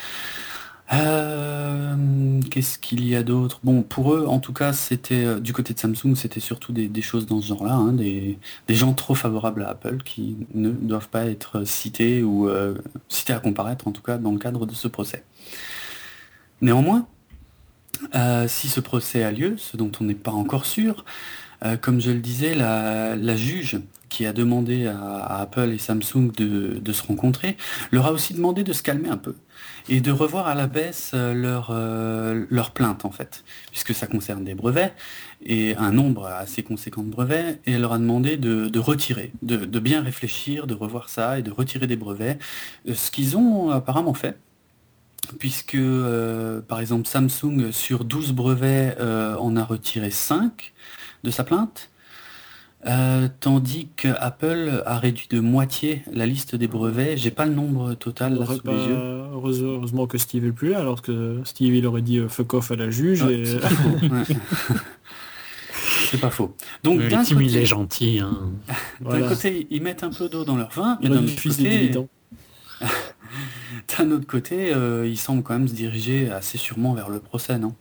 Euh, qu'est-ce qu'il y a d'autre? Bon, pour eux, en tout cas, c'était euh, du côté de Samsung, c'était surtout des, des choses dans ce genre-là, hein, des, des gens trop favorables à Apple qui ne doivent pas être cités ou euh, cités à comparaître, en tout cas, dans le cadre de ce procès. Néanmoins, euh, si ce procès a lieu, ce dont on n'est pas encore sûr, euh, comme je le disais, la, la juge qui a demandé à, à Apple et Samsung de, de se rencontrer, leur a aussi demandé de se calmer un peu et de revoir à la baisse euh, leur, euh, leur plainte en fait, puisque ça concerne des brevets et un nombre assez conséquent de brevets, et elle leur a demandé de, de retirer, de, de bien réfléchir, de revoir ça et de retirer des brevets, euh, ce qu'ils ont apparemment fait. Puisque, euh, par exemple, Samsung, sur douze brevets, euh, en a retiré cinq de sa plainte, euh, tandis que Apple a réduit de moitié la liste des brevets. J'ai pas le nombre total là Aurait sous pas- les yeux. heureuse- Heureusement que Steve est plus là, alors que Steve il aurait dit euh, fuck off à la juge. Ouais, Et... c'est pas faux. Ouais. C'est pas faux. Donc Le d'un Tim, il est côté, gentil. Hein. d'un voilà. côté, ils mettent un peu d'eau dans leur vin, mais Il d'un aurait dit autre fils de côté, dividende. d'un autre côté, euh, ils semblent quand même se diriger assez sûrement vers le procès, non?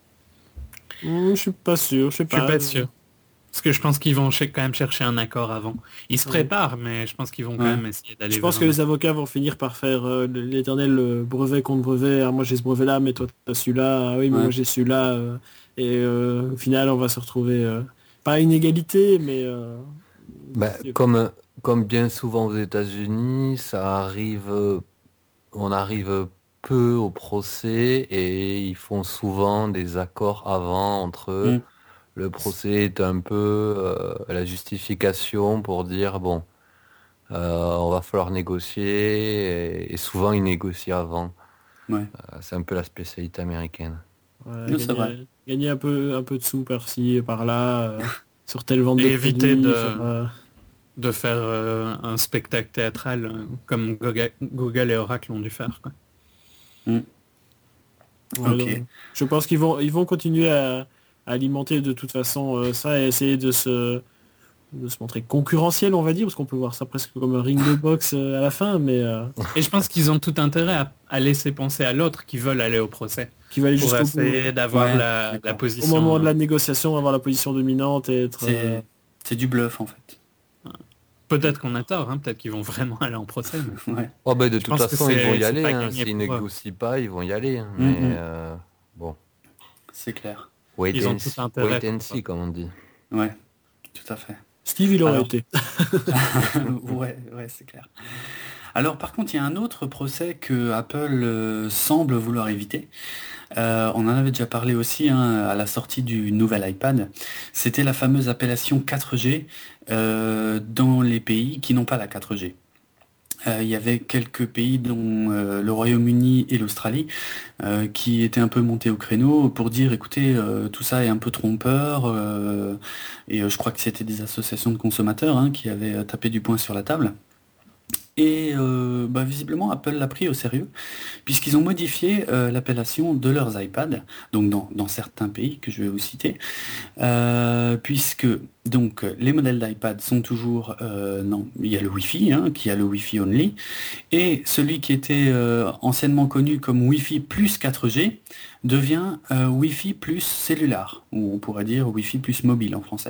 Hum, je suis pas sûr, je sais Je suis pas. pas sûr. Parce que je pense qu'ils vont ch- quand même chercher un accord avant. Ils se Ouais. préparent, mais je pense qu'ils vont quand Ouais. même essayer d'aller Je pense vers que un les avocats vont finir par faire euh, l'éternel euh, brevet contre brevet. Ah, moi j'ai ce brevet là, mais toi t'as celui-là. Ah oui, mais Ouais. moi j'ai celui-là. euh, et euh, au final, on va se retrouver euh, pas à une égalité, mais euh, Bah, c'est- comme, comme bien souvent aux États-Unis, ça arrive, euh, on arrive peu au procès et ils font souvent des accords avant entre eux. Mm. Le procès est un peu euh, la justification pour dire bon, euh, on va falloir négocier et, et souvent ils négocient avant. Ouais. Euh, c'est un peu la spécialité américaine. ouais, Non, c'est vrai. gagner, gagner un peu un peu de sous par-ci et par-là euh, sur telle vente Et de éviter produits. de- faire, euh, de faire euh, un spectacle théâtral euh, comme Google, Google et Oracle ont dû faire. Quoi. Mm. ouais, Ok. donc, je pense qu'ils vont ils vont continuer à, à alimenter de toute façon euh, ça et essayer de se de se montrer concurrentiel, on va dire, parce qu'on peut voir ça presque comme un ring de boxe euh, à la fin, mais euh, Et je pense qu'ils ont tout intérêt à, à laisser penser à l'autre qui veulent aller au procès. qui va aller Pour jusqu'au bout. essayer d'avoir Ouais, la, la d'accord. Au position. moment de la négociation, avoir la position dominante et être... euh, C'est c'est du bluff en fait. Peut-être qu'on a tort, hein, peut-être qu'ils vont vraiment aller en procès. mais- Ouais. Oh bah de Je toute pense que façon ils c'est- vont y c'est aller, pas hein. gagné S'ils pour eux. négocient pas, ils vont y aller. hein. Mhm. Mais euh, bon, C'est clair. wait Ils ont and tout see, intérêt wait pour and ça. see, comme on dit. Ouais, tout à fait. Steve, il aurait Alors- été. Ouais, ouais, c'est clair. Alors par contre, il y a un autre procès que Apple euh, semble vouloir éviter. Euh, on en avait déjà parlé aussi hein, à la sortie du nouvel iPad. C'était la fameuse appellation quatre G euh, dans les pays qui n'ont pas la quatre G. Euh, il y avait quelques pays dont euh, le Royaume-Uni et l'Australie euh, qui étaient un peu montés au créneau pour dire écoutez euh, tout ça est un peu trompeur euh, et euh, je crois que c'était des associations de consommateurs hein, qui avaient euh, tapé du poing sur la table. Et euh, bah, visiblement Apple l'a pris au sérieux puisqu'ils ont modifié euh, l'appellation de leurs iPads, donc dans, dans certains pays que je vais vous citer, euh, puisque donc les modèles d'iPad sont toujours euh, non, il y a le Wi-Fi hein, qui a le Wi-Fi only, et celui qui était euh, anciennement connu comme Wi-Fi plus quatre G devient euh, Wi-Fi plus cellulaire, ou on pourrait dire Wi-Fi plus mobile en français.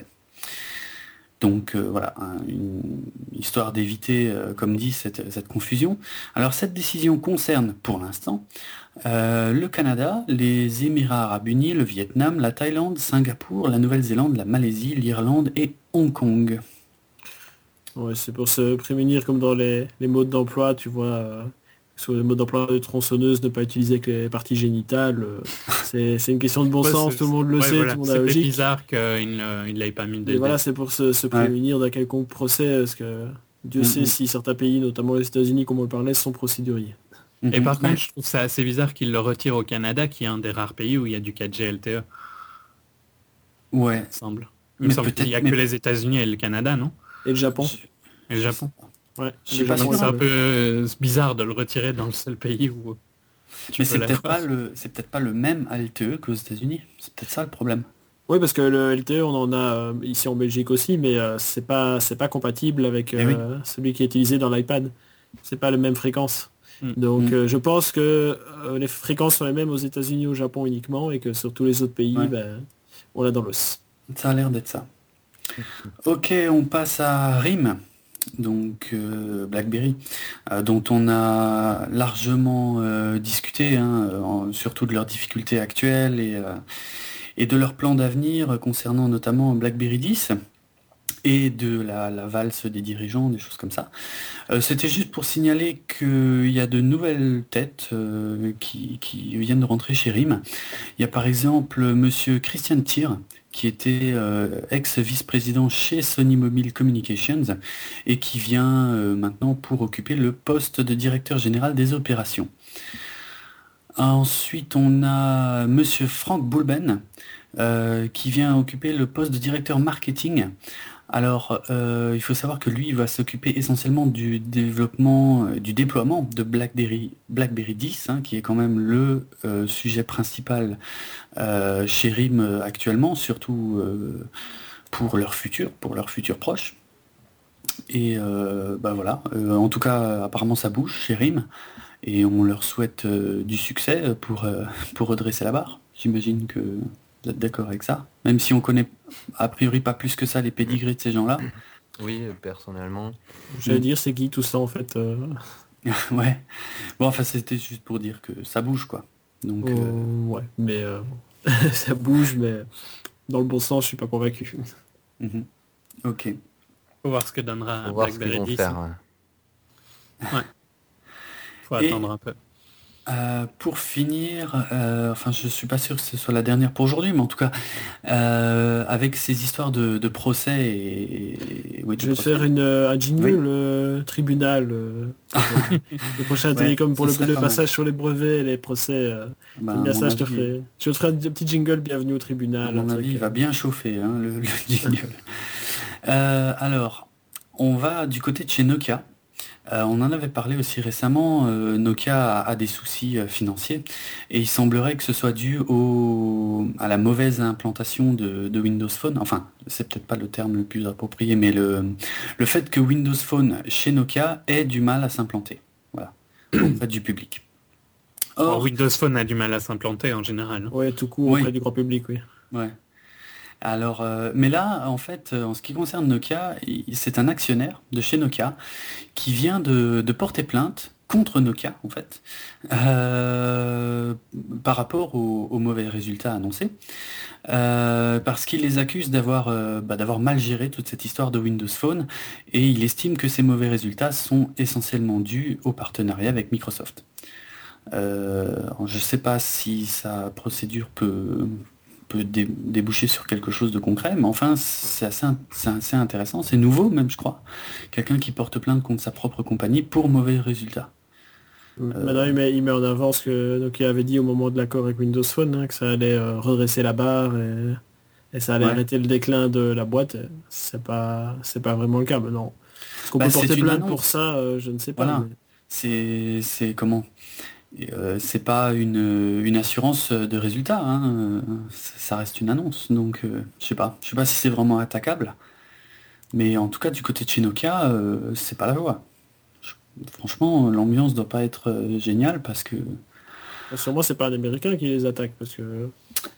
Donc euh, voilà, hein, une histoire d'éviter, euh, comme dit, cette, cette confusion. Alors cette décision concerne, pour l'instant, euh, le Canada, les Émirats arabes unis, le Vietnam, la Thaïlande, Singapour, la Nouvelle-Zélande, la Malaisie, l'Irlande et Hong Kong. Ouais, c'est pour se prémunir comme dans les, les modes d'emploi, tu vois, euh, sur les modes d'emploi de tronçonneuse, ne pas utiliser que les parties génitales. euh, c'est c'est une question de bon Ouais, sens, c'est- tout le monde le ouais, sait, voilà. tout le monde a la C'était logique. bizarre qu'il ne il l'ait pas mis dès Et le voilà, début. c'est pour se, se prémunir d'un quelconque procès, parce que Dieu Mhm. sait si certains pays, notamment les États-Unis, comme on le parlait, sont procéduriers. Et Mhm. par Ouais. contre, je trouve ça assez bizarre qu'ils le retirent au Canada, qui est un des rares pays où il y a du quatre G L T E, Ouais, il semble. Il me Mais semble qu'il n'y a peut-être- que mais- les États-Unis et le Canada, non? Et le Japon. Je- Et le Japon. Ouais. je sais Le pas Japon, sûr, C'est hein. un peu euh, bizarre de le retirer dans le seul pays où tu Mais peux c'est peut-être l'avoir. pas le, c'est peut-être pas le même à L T E qu'aux États-Unis. C'est peut-être ça le problème. Oui, parce que le L T E, on en a euh, ici en Belgique aussi, mais euh, c'est pas c'est pas compatible avec Eh oui. euh, celui qui est utilisé dans l'iPad. C'est pas la même fréquence. Mm. Donc Mm. euh, je pense que euh, les fréquences sont les mêmes aux États-Unis, au Japon uniquement, et que sur tous les autres pays, Ouais. ben, on l'a dans l'os. Ça a l'air d'être ça. Ok, on passe à RIM, donc euh, BlackBerry, euh, dont on a largement euh, discuté, hein, en- surtout de leurs difficultés actuelles et, euh, et de leurs plans d'avenir concernant notamment BlackBerry dix et de la, la valse des dirigeants, des choses comme ça. Euh, C'était juste pour signaler qu'il y a de nouvelles têtes euh, qui, qui viennent de rentrer chez RIM. Il y a par exemple monsieur Christian Thier, qui était euh, ex-vice-président chez Sony Mobile Communications et qui vient euh, maintenant pour occuper le poste de directeur général des opérations. Ensuite, on a monsieur Frank Boulben, euh, qui vient occuper le poste de directeur marketing. Alors, euh, il faut savoir que lui, il va s'occuper essentiellement du développement, euh, du déploiement de BlackBerry, BlackBerry dix, hein, qui est quand même le euh, sujet principal euh, chez RIM euh, actuellement, surtout euh, pour leur futur, pour leur futur proche. Et euh, bah voilà, Euh, en tout cas, apparemment ça bouge chez RIM, et on leur souhaite euh, du succès pour, euh, pour redresser la barre. J'imagine que vous êtes d'accord avec ça, même si on connaît a priori pas plus que ça les pédigrés de ces gens-là. Oui, euh, personnellement. J'allais Mm. dire, c'est qui tout ça en fait euh, Ouais. Bon, enfin, c'était juste pour dire que ça bouge, quoi. Donc, euh, euh, Ouais, mais euh, ça bouge, mais dans le bon sens, je suis pas convaincu. mhm. Ok. Faut voir ce que donnera Faut voir ce qu'ils BlackBerry vont dix. faire. Ouais. Faut Et- attendre un peu. Euh, pour finir, euh, enfin, je suis pas sûr que ce soit la dernière pour aujourd'hui, mais en tout cas, euh, avec ces histoires de, de procès et, et- oui, de Je vais procès. faire une, euh, un jingle Oui. euh, tribunal. euh, le prochain Ouais, télécom pour ce le, serait le pas mal. passage sur les brevets et les procès. euh, Bah, J'aime bien à ça, mon je te avis- ferai. Je te ferai un petit jingle, bienvenue au À tribunal. mon un truc, avis, il euh. va bien chauffer, hein, le, le jingle. Euh, alors, on va du côté de chez Nokia. Euh, on en avait parlé aussi récemment. euh, Nokia a, a des soucis euh, financiers et il semblerait que ce soit dû au, à la mauvaise implantation de, de Windows Phone. Enfin, c'est peut-être pas le terme le plus approprié, mais le, le fait que Windows Phone chez Nokia ait du mal à s'implanter. Voilà, auprès du public. Alors, Or, Windows Phone a du mal à s'implanter en général. hein. Ouais, tout court Oui. auprès du grand public, oui. ouais. Alors, euh, mais là, en fait, euh, en ce qui concerne Nokia, il- c'est un actionnaire de chez Nokia qui vient de, de porter plainte contre Nokia, en fait, euh, par rapport aux, aux mauvais résultats annoncés, euh, parce qu'il les accuse d'avoir euh, bah, d'avoir mal géré toute cette histoire de Windows Phone, et il estime que ces mauvais résultats sont essentiellement dus au partenariat avec Microsoft. Euh, je ne sais pas si sa procédure peut peut dé- déboucher sur quelque chose de concret, mais enfin c'est assez, in- c'est assez intéressant, c'est nouveau même je crois, quelqu'un qui porte plainte contre sa propre compagnie pour mauvais résultats. Maintenant, il met, il met en avant ce que Nokia avait dit au moment de l'accord avec Windows Phone, hein, que ça allait euh, redresser la barre et, et ça allait Ouais. arrêter le déclin de la boîte. C'est pas, c'est pas vraiment le cas maintenant. Est-ce qu'on Bah, peut c'est porter une plainte annonce. pour ça euh, Je ne sais pas. Voilà. mais- C'est c'est comment Euh, c'est pas une, une assurance de résultat, hein, euh, ça ça reste une annonce, donc euh, je sais pas, je sais pas si c'est vraiment attaquable, mais en tout cas du côté de chez Nokia, euh, c'est pas la voie. Je- franchement, l'ambiance doit pas être euh, géniale parce que Sûrement, c'est pas un Américain qui les attaque, parce que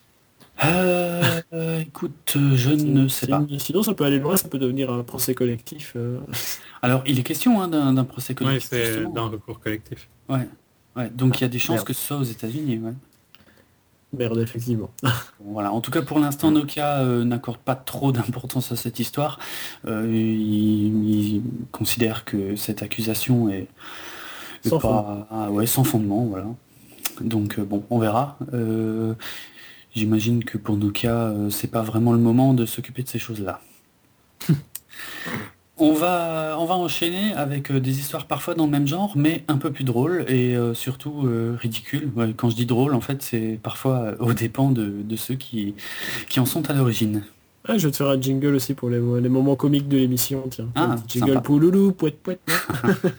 Euh, euh, écoute, euh, je ne sais pas. Sinon- sinon, ça peut aller loin, ça peut devenir un procès collectif. euh. Alors, il est question hein, d'un d'un procès Oui, collectif. c'est justement. d'un recours collectif. Ouais. Ouais. Donc il y a des chances Merde. que ce soit aux États-Unis. Ouais. Merde, effectivement. Bon, voilà. En tout cas, pour l'instant, Nokia euh, n'accorde pas trop d'importance à cette histoire. Euh, il, il considère que cette accusation est, est Sans pas ah, ouais, sans fondement. Voilà. Donc euh, bon, on verra. Euh, J'imagine que pour Nokia, euh, c'est pas vraiment le moment de s'occuper de ces choses-là. On va, on va enchaîner avec euh, des histoires parfois dans le même genre, mais un peu plus drôles et euh, surtout euh, ridicules. Ouais, quand je dis drôle, en fait, c'est parfois euh, aux dépens de, de ceux qui, qui en sont à l'origine. Ah, je vais te faire un jingle aussi pour les, les moments comiques de l'émission, tiens. Ah, Un petit jingle sympa. pouloulou, pouet pouet. non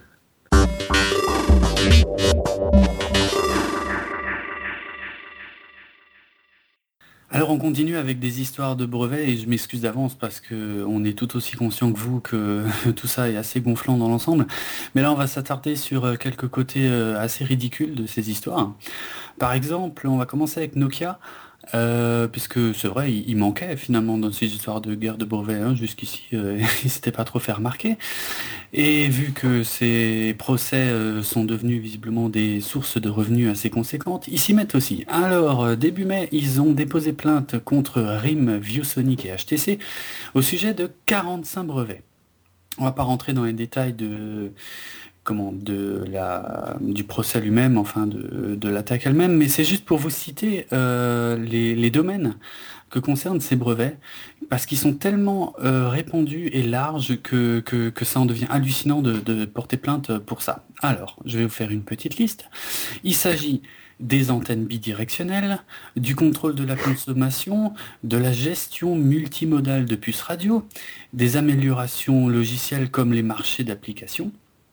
Alors on continue avec des histoires de brevets et je m'excuse d'avance parce que on est tout aussi conscient que vous que tout ça est assez gonflant dans l'ensemble. Mais là on va s'attarder sur euh, quelques côtés euh, assez ridicules de ces histoires. Par exemple, on va commencer avec Nokia. Euh, puisque c'est vrai, il, il manquait finalement dans ces histoires de guerre de brevets, hein, jusqu'ici, euh, il s'était pas trop fait remarquer. Et vu que ces procès euh, sont devenus visiblement des sources de revenus assez conséquentes, ils s'y mettent aussi. Alors, euh, début mai, ils ont déposé plainte contre RIM, ViewSonic et H T C au sujet de quarante-cinq brevets. On va pas rentrer dans les détails de comment de la du procès lui-même, enfin de, de l'attaque elle-même, mais c'est juste pour vous citer euh, les, les domaines que concernent ces brevets, parce qu'ils sont tellement euh, répandus et larges que, que, que ça en devient hallucinant de, de porter plainte pour ça. Alors, je vais vous faire une petite liste. Il s'agit des antennes bidirectionnelles, du contrôle de la consommation, de la gestion multimodale de puces radio, des améliorations logicielles comme les marchés d'applications.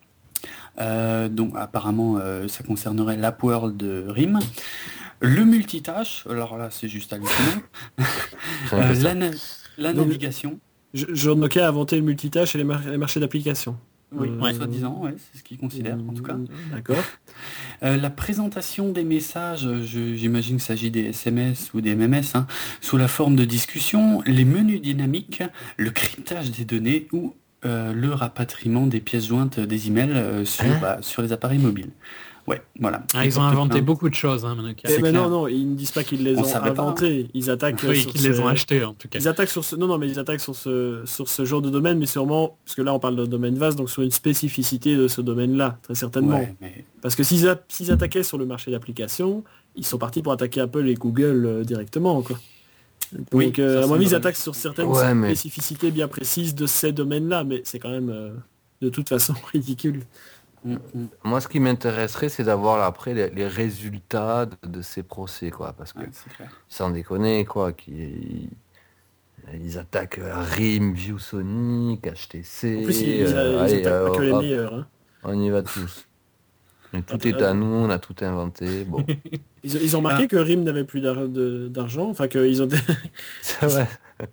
Euh, donc apparemment euh, ça concernerait l'AppWorld de RIM. Le multitâche, alors là c'est juste hallucinant. euh, la, na- la Donc, navigation. Je- John Nokia a inventé le multitâche et les, mar- les marchés d'applications. Oui, Euh, soi-disant, ouais, c'est ce qu'ils considèrent en tout cas. D'accord. Euh, la présentation des messages, je- j'imagine qu'il s'agit des S M S ou des M M S, hein, sous la forme de discussion, les menus dynamiques, le cryptage des données ou euh, le rapatriement des pièces jointes des emails euh, sur, Hein bah, sur les appareils mobiles. Ouais, voilà. Ah, ils ont portent inventé plainte. beaucoup de choses, hein, Nokia. Eh C'est ben clair. non, non, ils ne disent pas qu'ils les On ont savait pas, hein. inventés. Ils attaquent euh, Oui, sur qu'ils ce- les ont achetés en tout cas. Ils attaquent sur ce. Non, non, mais ils attaquent sur ce sur ce genre de domaine, mais sûrement parce que là on parle d'un domaine vaste, donc sur une spécificité de ce domaine-là, très certainement. Ouais, mais Parce que s'ils a- s'ils attaquaient sur le marché d'applications, ils sont partis pour attaquer Apple et Google euh, directement, quoi. Donc Oui, euh, ça, à mon c'est avis, ils vrai. attaquent sur certaines Ouais, mais- spécificités bien précises de ces domaines-là, mais c'est quand même euh, de toute façon ridicule. mm, mm, Moi, ce qui m'intéresserait, c'est d'avoir après les, les résultats de, de ces procès, quoi. Parce que, ouais, c'est clair. sans déconner, quoi, qui ils attaquent euh, RIM, ViewSonic, H T C. En plus, ils, ils- euh, ils allez, attaquent euh, pas que les hop, meilleurs. Hein. on y va tous. Et tout Attends, est à nous, on a tout inventé. Bon, Ils, ils ont marqué Ah. que RIM n'avait plus d'ar- de- d'argent, enfin qu'ils ont... c'est vrai.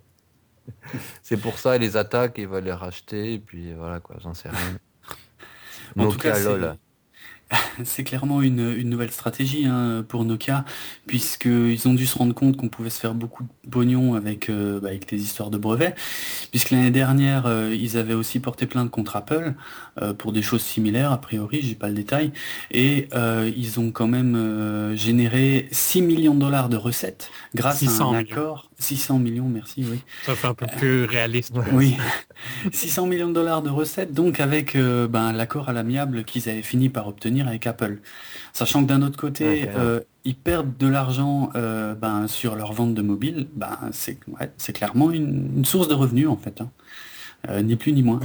C'est pour ça, ils les attaquent, ils veulent les racheter, et puis voilà, quoi, j'en sais rien. En tout cas, Nokia, c'est- lol. c'est clairement une, une nouvelle stratégie hein, pour Nokia, puisqu'ils ont dû se rendre compte qu'on pouvait se faire beaucoup de pognon avec, euh, bah, avec les histoires de brevets, puisque l'année dernière, euh, ils avaient aussi porté plainte contre Apple euh, pour des choses similaires, a priori, j'ai pas le détail, et euh, ils ont quand même euh, généré six millions de dollars de recettes grâce six cents à un millions. accord. six cents millions, merci, oui. Ça fait un peu plus réaliste. quoi. Oui, six cents millions de dollars de recettes, donc avec euh, ben, l'accord à l'amiable qu'ils avaient fini par obtenir avec Apple. Sachant que d'un autre côté, Ouais, carrément. euh, ils perdent de l'argent euh, ben, sur leur vente de mobile, ben, c'est ouais, c'est clairement une, une source de revenus en fait, hein. Euh, ni plus ni moins.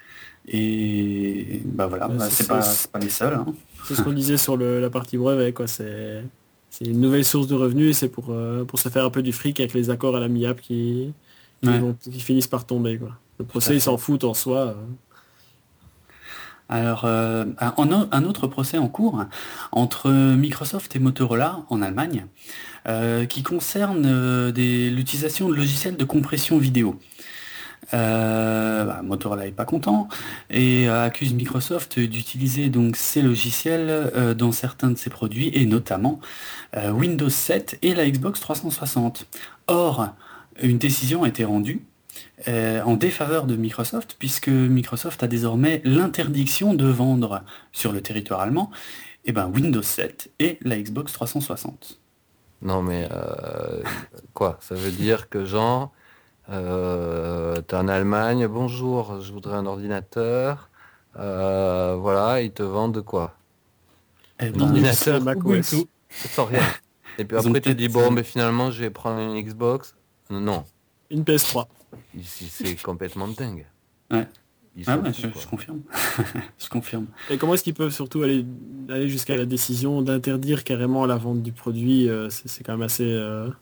Et ben voilà, Ouais, bah, c'est- c'est pas, c'est- c'est pas les seuls. Hein. C'est ce qu'on disait sur le- la partie brevet, quoi. C'est c'est une nouvelle source de revenus et c'est pour, euh, pour se faire un peu du fric avec les accords à l'amiable qui, qui, Ouais. vont- qui finissent par tomber, quoi. Le à procès, ils fait. s'en foutent en soi. euh. Alors, euh, un, un- un autre procès en cours entre Microsoft et Motorola en Allemagne, euh, qui concerne euh, des- l'utilisation de logiciels de compression vidéo. Euh, bah, Motorola est pas content et euh, accuse Microsoft d'utiliser donc ces logiciels euh, dans certains de ses produits et notamment euh, Windows sept et la Xbox trois cent soixante. Or, une décision a été rendue euh, en défaveur de Microsoft, puisque Microsoft a désormais l'interdiction de vendre sur le territoire allemand eh ben, Windows sept et la Xbox trois cent soixante. Non, mais euh, quoi? Ça veut dire que genre, euh, t'es en Allemagne, bonjour, je voudrais un ordinateur. Euh, voilà, ils te vendent quoi? Eh Un ben, ordinateur Mac O S. Ubuntu. sans rien. Et puis Ils ont après tu peut-être- dis bon, mais finalement je vais prendre une Xbox. Non, Une P S trois. ici c'est complètement dingue. Ouais. Ils Ah sont ouais, fous, je, quoi. je confirme. Je confirme. Et comment est-ce qu'ils peuvent surtout aller, aller jusqu'à la décision d'interdire carrément la vente du produit? euh, c'est, c'est quand même assez... euh,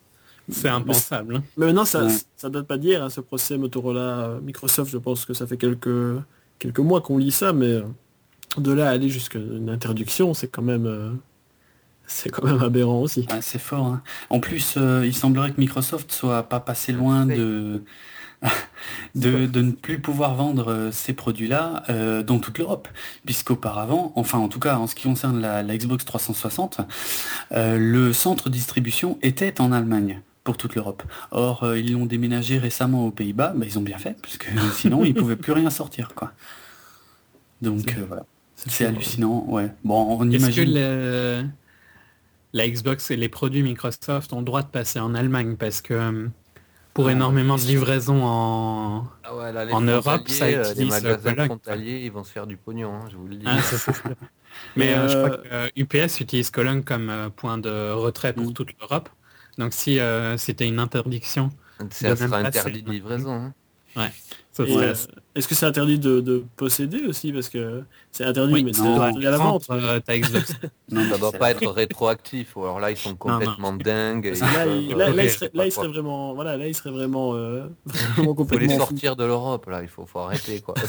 C'est impensable. Hein. Mais maintenant, ça, Ouais. ça date pas d'hier, hein, ce procès Motorola Microsoft. Je pense que ça fait quelques quelques mois qu'on lit ça, mais euh, de là à aller jusqu'à une interdiction, c'est quand même euh, c'est quand même aberrant aussi. Ah, c'est fort. Hein. En plus, euh, il semblerait que Microsoft soit pas passé loin de de, de ne plus pouvoir vendre euh, ces produits-là euh, dans toute l'Europe, puisqu'auparavant, enfin en tout cas en ce qui concerne la, la Xbox trois cent soixante, euh, le centre de distribution était en Allemagne pour toute l'Europe. Or, euh, ils l'ont déménagé récemment aux Pays-Bas, bah, ils ont bien fait, parce que sinon ils pouvaient plus rien sortir, quoi. Donc C'est- euh, voilà, C'est c'est fou, hallucinant, ouais. Bon, on Est-ce que imagine. le- la Xbox et les produits Microsoft ont le droit de passer en Allemagne? Parce que euh, pour Ah, énormément de livraisons en... Ah ouais, là, les En Europe, ça frontaliers, euh, les utilise le magasins Cologne. frontaliers, ils vont se faire du pognon, hein, je vous le dis. Ah, c'est ça. Mais Mais, euh, je crois euh, que euh, U P S utilise Cologne comme euh, point de retrait pour Mm. toute l'Europe. Donc si euh, c'était une interdiction, Ça de même sera passer. interdit de livraison. Hein. ouais, ça Et, serait... euh, est-ce que c'est interdit de, de posséder aussi? Parce que c'est interdit, Oui, mais c'est non. interdit à la vente. Vendre, euh, ta Xbox. Non, Ça mais doit c'est- pas être rétroactif, ou alors là ils sont complètement dingues. et Parce ils que là, peuvent, il, là, euh, là, il ok, serait, là, il quoi. serait vraiment, voilà, là, il serait vraiment, euh, vraiment faut les complètement fou. sortir de l'Europe, là, il faut, faut arrêter quoi.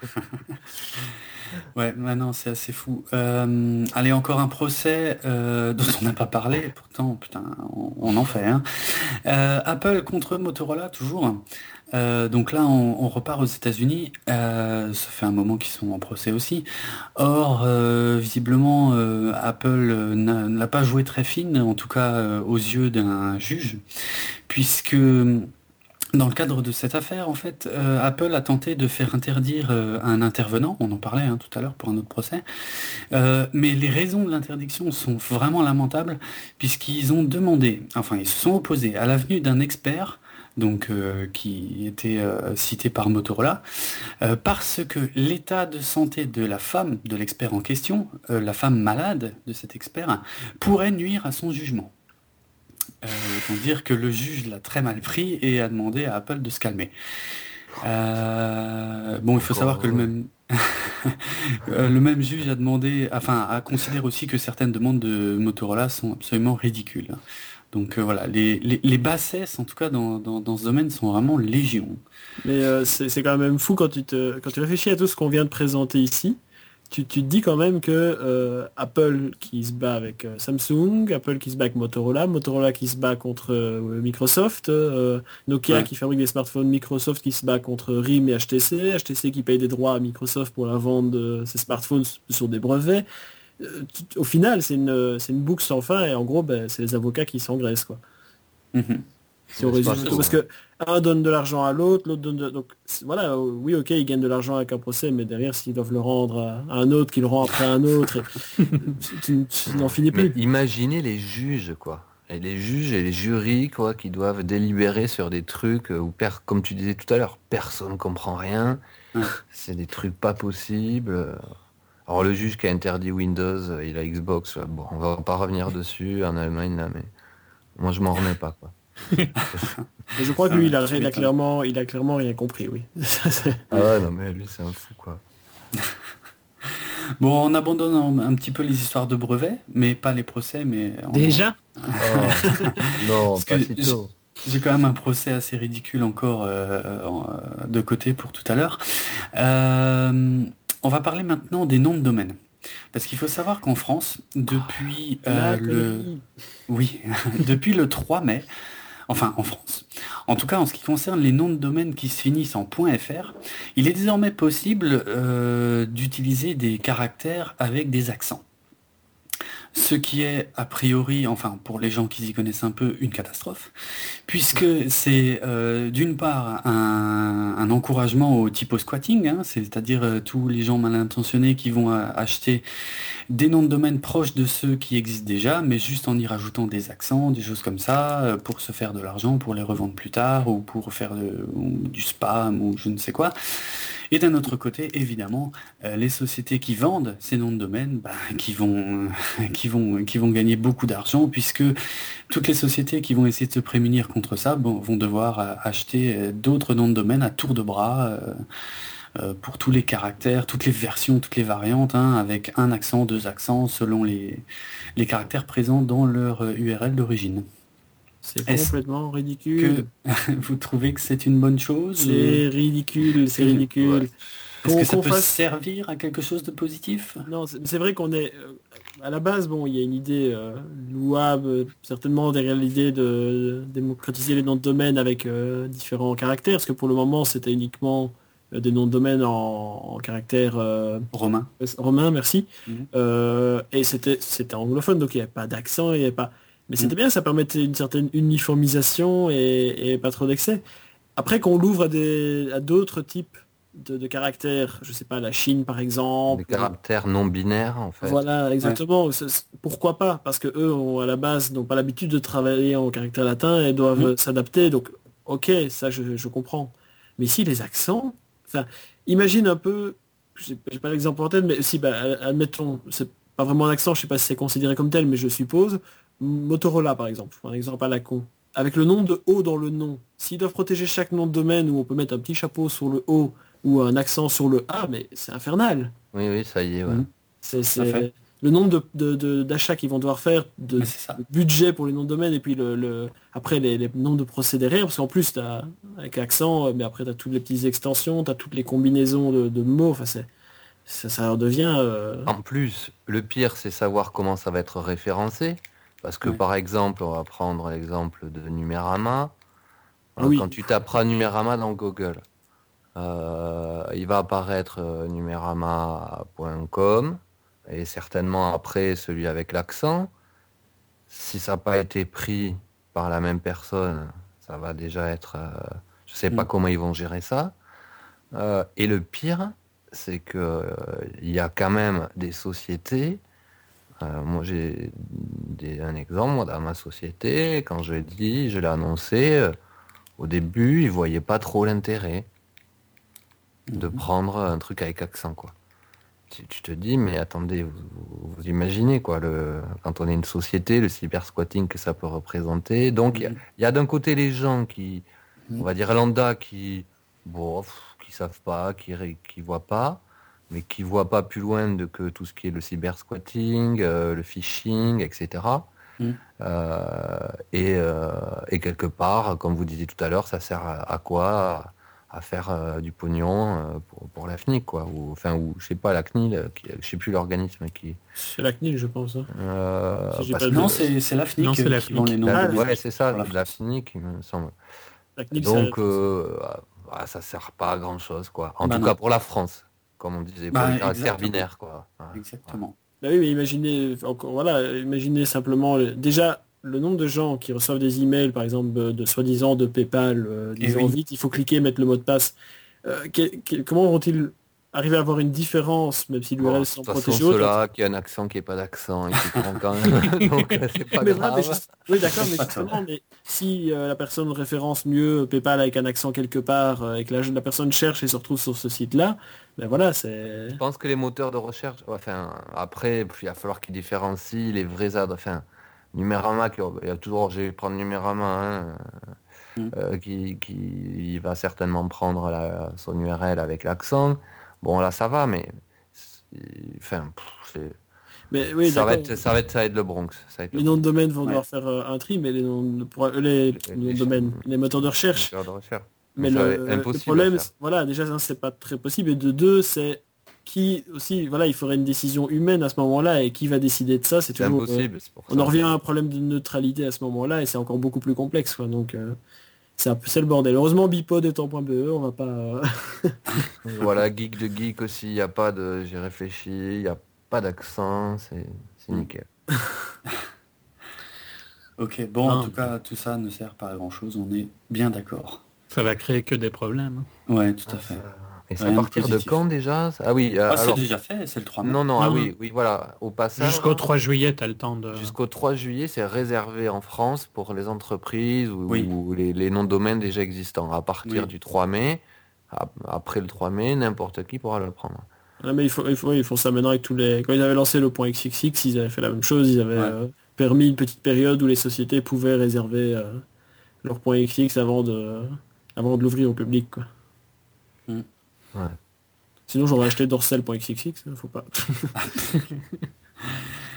Ouais, maintenant c'est assez fou. Euh, allez, encore un procès euh, dont on n'a pas parlé, pourtant, putain, on, on en fait. Hein. Euh, Apple contre Motorola, toujours. Euh, donc là, on, on repart aux États-Unis. Euh, ça fait un moment qu'ils sont en procès aussi. Or, euh, visiblement, euh, Apple euh, n'a n'a pas joué très fine, en tout cas euh, aux yeux d'un juge, puisque dans le cadre de cette affaire, en fait, euh, Apple a tenté de faire interdire euh, un intervenant, on en parlait hein, tout à l'heure pour un autre procès, euh, mais les raisons de l'interdiction sont vraiment lamentables, puisqu'ils ont demandé, enfin ils se sont opposés à l'avenue d'un expert, donc euh, qui était euh, cité par Motorola, euh, parce que l'état de santé de la femme de l'expert en question, euh, la femme malade de cet expert, pourrait nuire à son jugement. Euh, autant dire que le juge l'a très mal pris et a demandé à Apple de se calmer. Euh, bon, il faut savoir que le même euh, le même juge a demandé, enfin, a considéré aussi que certaines demandes de Motorola sont absolument ridicules. Donc euh, voilà, les, les, les bassesses, en tout cas dans, dans, dans ce domaine, sont vraiment légion. Mais euh, c'est c'est quand même fou quand tu te, quand tu réfléchis à tout ce qu'on vient de présenter ici. Tu, tu te dis quand même que euh, Apple qui se bat avec euh, Samsung, Apple qui se bat avec Motorola, Motorola qui se bat contre euh, Microsoft, euh, Nokia Ouais. qui fabrique des smartphones, Microsoft qui se bat contre R I M et H T C, H T C qui paye des droits à Microsoft pour la vente de ses smartphones sur des brevets. Euh, t- au final, c'est une, c'est une boucle sans fin et en gros, ben, c'est les avocats qui s'engraissent, quoi. Mhm. Si on C'est résume pas tout, faux, parce que un donne de l'argent à l'autre, l'autre donne de... Donc c'est- voilà, euh, oui ok, ils gagnent de l'argent avec un procès, mais derrière s'ils doivent le rendre à, à un autre, qui le rend après un autre, et... tu, tu n'en finis Mais plus. imaginez les juges quoi. Et les juges et les jurys quoi qui doivent délibérer sur des trucs où per- comme tu disais tout à l'heure, personne comprend rien. Ouais. C'est des trucs pas possibles. Alors le juge qui a interdit Windows et la Xbox, bon, on va pas revenir dessus en Allemagne là, mais moi je m'en remets pas quoi. Et je crois que Ah lui, ouais, il a, tu il a m'étonnes. clairement, il a clairement rien compris, oui. C'est- Ah ouais non mais lui c'est un fou quoi. Bon, on abandonne un, un petit peu les histoires de brevets, mais pas les procès, mais on- Déjà? Oh, non, Parce pas que si je- tôt. J'ai quand même un procès assez ridicule encore euh, en- euh, de côté pour tout à l'heure. Euh, on va parler maintenant des noms de domaine. Parce qu'il faut savoir qu'en France, depuis euh, La le connerie. oui, depuis le trois mai, enfin en France, en tout cas en ce qui concerne les noms de domaine qui se finissent en .fr, il est désormais possible euh, d'utiliser des caractères avec des accents. Ce qui est a priori, enfin pour les gens qui s'y connaissent un peu, une catastrophe, puisque c'est euh, d'une part un, un encouragement au typo-squatting, hein, c'est-à-dire euh, tous les gens mal intentionnés qui vont euh, acheter des noms de domaine proches de ceux qui existent déjà, mais juste en y rajoutant des accents, des choses comme ça, euh, pour se faire de l'argent, pour les revendre plus tard, ou pour faire de- ou du spam, ou je ne sais quoi. Et d'un autre côté, évidemment, euh, les sociétés qui vendent ces noms de domaine, bah, qui vont, qui vont, qui vont gagner beaucoup d'argent, puisque toutes les sociétés qui vont essayer de se prémunir contre ça bon, vont devoir euh, acheter euh, d'autres noms de domaine à tour de bras euh, euh, pour tous les caractères, toutes les versions, toutes les variantes, hein, avec un accent, deux accents, selon les, les caractères présents dans leur euh, U R L d'origine. C'est Est-ce complètement ridicule. que vous trouvez que c'est une bonne chose? C'est ridicule, c'est Ouais. ridicule. Est-ce Qu'on que ça qu'on peut fasse... servir à quelque chose de positif? Non, c'est c'est vrai qu'on est... euh, à la base, bon, il y a une idée euh, louable, euh, certainement derrière l'idée de démocratiser les noms de domaine avec euh, différents caractères, parce que pour le moment, c'était uniquement euh, des noms de domaine en, en caractère euh, Romain. romain, merci. Mhm. Euh, et c'était c'était anglophone, donc il n'y avait pas d'accent, il n'y avait pas... Mais c'était Mhm. bien, ça permettait une certaine uniformisation et, et pas trop d'excès. Après qu'on l'ouvre à des à d'autres types de, de caractères, je sais pas, la Chine par Des exemple. caractères non binaires, en fait. Voilà, exactement. C'est- c'est- Pourquoi pas? Parce que eux ont à la base n'ont pas l'habitude de travailler en caractère latin et doivent Mhm. euh, s'adapter. Donc, ok, ça je, je comprends. Mais ici les accents, enfin, imagine un peu, j'ai j'ai pas l'exemple en tête, mais si, bah, admettons, c'est pas vraiment un accent, je sais pas si c'est considéré comme tel, mais je suppose. Motorola par exemple, un exemple à la con. Avec le nom de O dans le nom, s'ils doivent protéger chaque nom de domaine où on peut mettre un petit chapeau sur le O ou un accent sur le A, mais c'est infernal. Oui, oui, ça y est, ouais. Mhm. C'est Tout à fait. c'est le nombre de, de- de- d'achats qu'ils vont devoir faire, de, Mais c'est ça. de budget pour les noms de domaine, et puis le, le- après les, les nombres de procédés derrière, parce qu'en plus, t'as, avec accent, euh, mais après tu as toutes les petites extensions, tu as toutes les combinaisons de, de mots, enfin, c'est, ça, ça redevient... euh, En plus, le pire, c'est savoir comment ça va être référencé. Parce que, Ouais. par exemple, on va prendre l'exemple de Numérama. Ah oui. Quand tu taperas Numérama dans Google, euh, il va apparaître euh, numérama point com et certainement après celui avec l'accent. Si ça n'a pas été pris par la même personne, ça va déjà être... euh, je sais pas Mm. comment ils vont gérer ça. Euh, et le pire, c'est que euh, il y a quand même des sociétés. euh, moi, j'ai des- un exemple moi, dans ma société. Quand je l'ai dit, je l'ai annoncé. euh, au début, ils voyaient pas trop l'intérêt de Mhm. prendre un truc avec accent, quoi. Tu, tu te dis, mais attendez, vous, vous- vous imaginez quoi, le, quand on est une société, le cybersquatting que ça peut représenter. Donc, il y a- Mhm. il y, a d'un côté les gens qui, Mhm. on va dire lambda, qui, bon, pff, qui savent pas, qui, ré- qui voient pas, mais qui voient pas plus loin de que tout ce qui est le cybersquatting, euh, le phishing, et cetera. Mhm. Euh, et, euh, et quelque part, comme vous disiez tout à l'heure, ça sert à, à quoi? À faire euh, du pognon euh, pour, pour la F N I C, quoi. Ou, enfin, ou je sais pas, la C N I L, qui, je sais plus l'organisme qui... C'est la C N I L, je pense. hein. Euh, Si j'ai parce pas de- que- Non, c'est c'est la F N I Non, C c'est la qui vend F N I C. les noms Ah, de domaine ouais, c'est ça, pour la c'est la France. F N I C, il me semble. La C N I L, c'est Donc, la- euh, ah, ça sert pas à grand chose, quoi. En Bah tout non. cas pour la France, comme on disait, pour Bah, les caractères exactement. binaires, quoi. Ouais. Exactement. Bah oui, mais imaginez, encore, voilà, imaginez simplement, le- déjà, le nombre de gens qui reçoivent des emails, par exemple, de, de soi-disant de PayPal, euh, Eh disant oui. vite, il faut cliquer, mettre le mot de passe. Euh, que- que- comment vont-ils arriver à avoir une différence, même si Bon, l'U R L de sont toute façon, protégés autres, ceux-là qui a un accent qui est pas d'accent, ils cliqueront quand même. Donc, euh, c'est pas mais voilà, mais grave. juste- oui, d'accord, mais Pas justement, mais si euh, la personne référence mieux PayPal avec un accent quelque part euh, et que la, la personne cherche et se retrouve sur ce site-là, ben voilà, c'est... Je pense que les moteurs de recherche, enfin, après, il va falloir qu'ils différencient les vrais adresses. Enfin, Numérama, qui- il y a toujours, je vais prendre Numérama, hein, Mm. euh, qui, qui il va certainement prendre la- son U R L avec l'accent. Bon, là, ça va, mais c'est- enfin, pff, c'est- Mais oui, ça va d'accord. être, ça va être, ça va être le Bronx. Ça va être Les le noms de domaine vont Ouais. devoir faire euh, un tri, mais les noms de, pour- euh, les, Les- les noms de les- domaine, les moteurs de recherche. moteur de recherche. Mais Ça va le, être le impossible problème, à faire. c'est- voilà, déjà, un, c'est pas très possible. Et de deux, c'est qui aussi, voilà, il faudrait une décision humaine à ce moment-là, et qui va décider de ça, c'est C'est toujours. euh, impossible. c'est pour on ça. en revient à un problème de neutralité à ce moment-là, et c'est encore beaucoup plus complexe, quoi. Donc, euh, c'est un peu, c'est le bordel. Heureusement, Bipod est en point .be, on va pas. euh, Voilà, geek de geek aussi, il n'y a pas de... J'ai réfléchi, il n'y a pas d'accent, c'est c'est nickel. Ok, bon, en Non. tout cas, tout ça ne sert pas à grand chose, on est bien d'accord. Ça va créer que des problèmes. hein. Ouais, tout à fait. Et c'est à Rien de partir de positif. quand déjà ça Ah oui, euh, Ah, c'est alors... déjà fait, c'est le trois mai. Non, non, ah Non, oui, non. oui, voilà, au passage... Jusqu'au trois juillet, tu as le temps de... Jusqu'au trois juillet, c'est réservé en France pour les entreprises ou, Oui. ou les, les noms de domaine déjà existants. À partir Oui. du trois mai, ap- après le trois mai, n'importe qui pourra le prendre. Ah, mais il faut, il faut, oui, ils font ça maintenant avec tous les. Quand ils avaient lancé le point X X X, ils avaient fait la même chose. Ils avaient Ouais. euh, permis une petite période où les sociétés pouvaient réserver euh, leur point X X avant de, avant de l'ouvrir au public, quoi. Mm. Ouais. Sinon, j'aurais acheté Dorsel point X X X, hein, faut pas.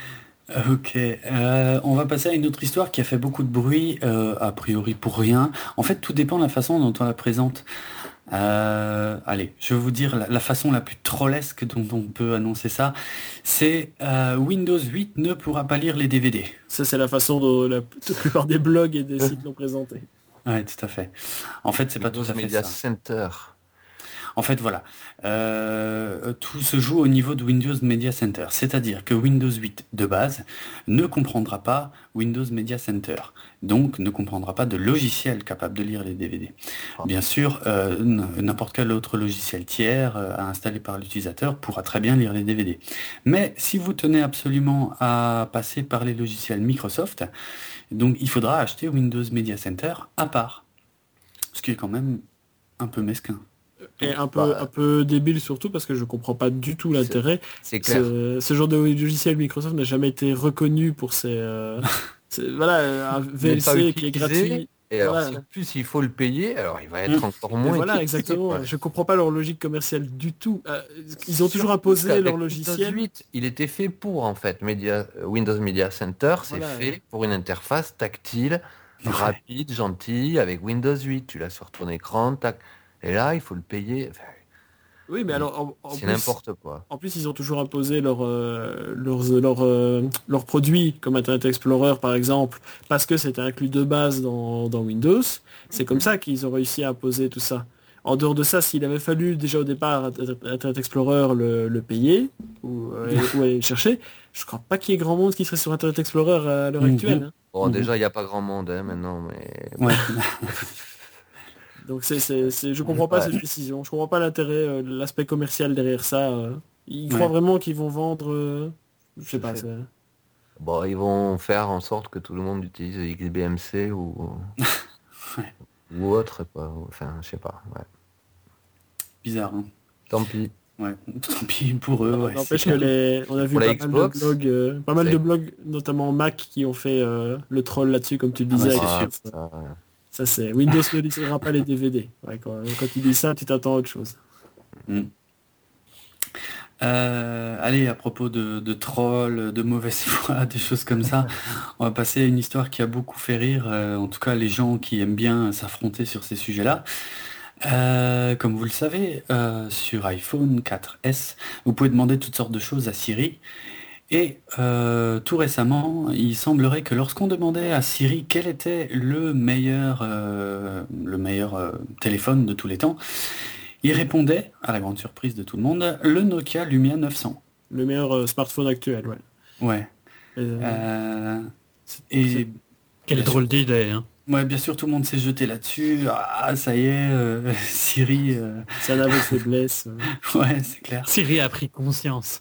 Ok, euh, on va passer à une autre histoire qui a fait beaucoup de bruit, euh, a priori pour rien. En fait, tout dépend de la façon dont on la présente. Euh, allez, je vais vous dire la, la façon la plus trollesque dont on peut annoncer ça. C'est euh, Windows huit ne pourra pas lire les D V D. Ça, c'est la façon dont la, la plupart des blogs et des sites l'ont présenté. Ouais, tout à fait. En fait, c'est pas tout Windows à fait Media ça. Center. En fait, voilà. Euh, tout se joue au niveau de Windows Media Center. C'est-à-dire que Windows huit de base ne comprendra pas Windows Media Center. Donc, ne comprendra pas de logiciel capable de lire les D V D. Ah. Bien sûr, euh, n- n'importe quel autre logiciel tiers euh, installé par l'utilisateur pourra très bien lire les D V D. Mais si vous tenez absolument à passer par les logiciels Microsoft, donc il faudra acheter Windows Media Center à part. Ce qui est quand même un peu mesquin. Et un peu, Bah, un peu débile surtout parce que je comprends pas du tout l'intérêt. C'est clair. Ce, ce genre de logiciel Microsoft n'a jamais été reconnu pour ses... euh, c'est- voilà, un Il n'est pas V L C qui est utilisé, gratuit. Et alors, Voilà. si en plus il faut le payer, alors il va être Mm. encore Mais moins voilà, utilisé, exactement. quoi. Je comprends pas leur logique commerciale du tout. Euh, ils ont toujours Surtout imposé qu'avec leur Windows logiciel. huit, il était fait pour en fait. Media, Windows Media Center, c'est Voilà. fait pour une interface tactile, Ouais. rapide, gentille, avec Windows huit. Tu l'as sur ton écran, tac. Et là, il faut le payer. Enfin, Oui, mais alors en, en c'est plus, n'importe quoi. en plus, ils ont toujours imposé leur, euh, leurs, leurs, euh, leurs produits, comme Internet Explorer par exemple, parce que c'était inclus de base dans, dans Windows. C'est comme ça qu'ils ont réussi à imposer tout ça. En dehors de ça, s'il avait fallu déjà au départ Internet Explorer le, le payer ou, euh, ou aller le chercher, je crois pas qu'il y ait grand monde qui serait sur Internet Explorer à l'heure Mhm. actuelle. hein. Bon, Mhm. déjà, il n'y a pas grand monde hein, maintenant, mais Ouais. Donc c'est, c'est, c'est- je comprends pas Ouais. cette décision. Je comprends pas l'intérêt, euh, l'aspect commercial derrière ça. euh. Ils Ouais. croient vraiment qu'ils vont vendre, euh, je sais Je pas. sais. c'est- bon, ils vont faire en sorte que tout le monde utilise X B M C ou, Ouais. ou autre, quoi. Enfin, je sais pas. Ouais. Bizarre, hein. Tant pis. Ouais. Tant pis pour eux, ouais. N'empêche c'est que clair. les, on a vu Pour la pas mal de Xbox, blogs, euh, pas mal c'est- de blogs, notamment Mac, qui ont fait euh, le troll là-dessus, comme tu le Ah bah, disais. c'est avec- sûr. ça, ouais. Ça c'est Windows ne listera pas les D V D. Ouais, quand, quand tu dis ça, tu t'attends à autre chose. Mm. Euh, allez, à propos de, de trolls, de mauvaise foi, des choses comme ça, on va passer à une histoire qui a beaucoup fait rire, euh, en tout cas les gens qui aiment bien s'affronter sur ces sujets-là. Euh, comme vous le savez, euh, sur iPhone quatre S, vous pouvez demander toutes sortes de choses à Siri. Et euh, tout récemment, il semblerait que lorsqu'on demandait à Siri quel était le meilleur, euh, le meilleur euh, téléphone de tous les temps, il répondait, à la grande surprise de tout le monde, le Nokia Lumia neuf cents. Le meilleur euh, smartphone actuel, ouais. Ouais. Euh, Euh, c'est- et c'est- Quelle bien drôle d'idée, hein. sûr, ouais, bien sûr, tout le monde s'est jeté là-dessus. Ah, ça y est, euh, Siri, euh, c'est un aveu de faiblesse. euh. ouais, c'est clair. Siri a pris conscience.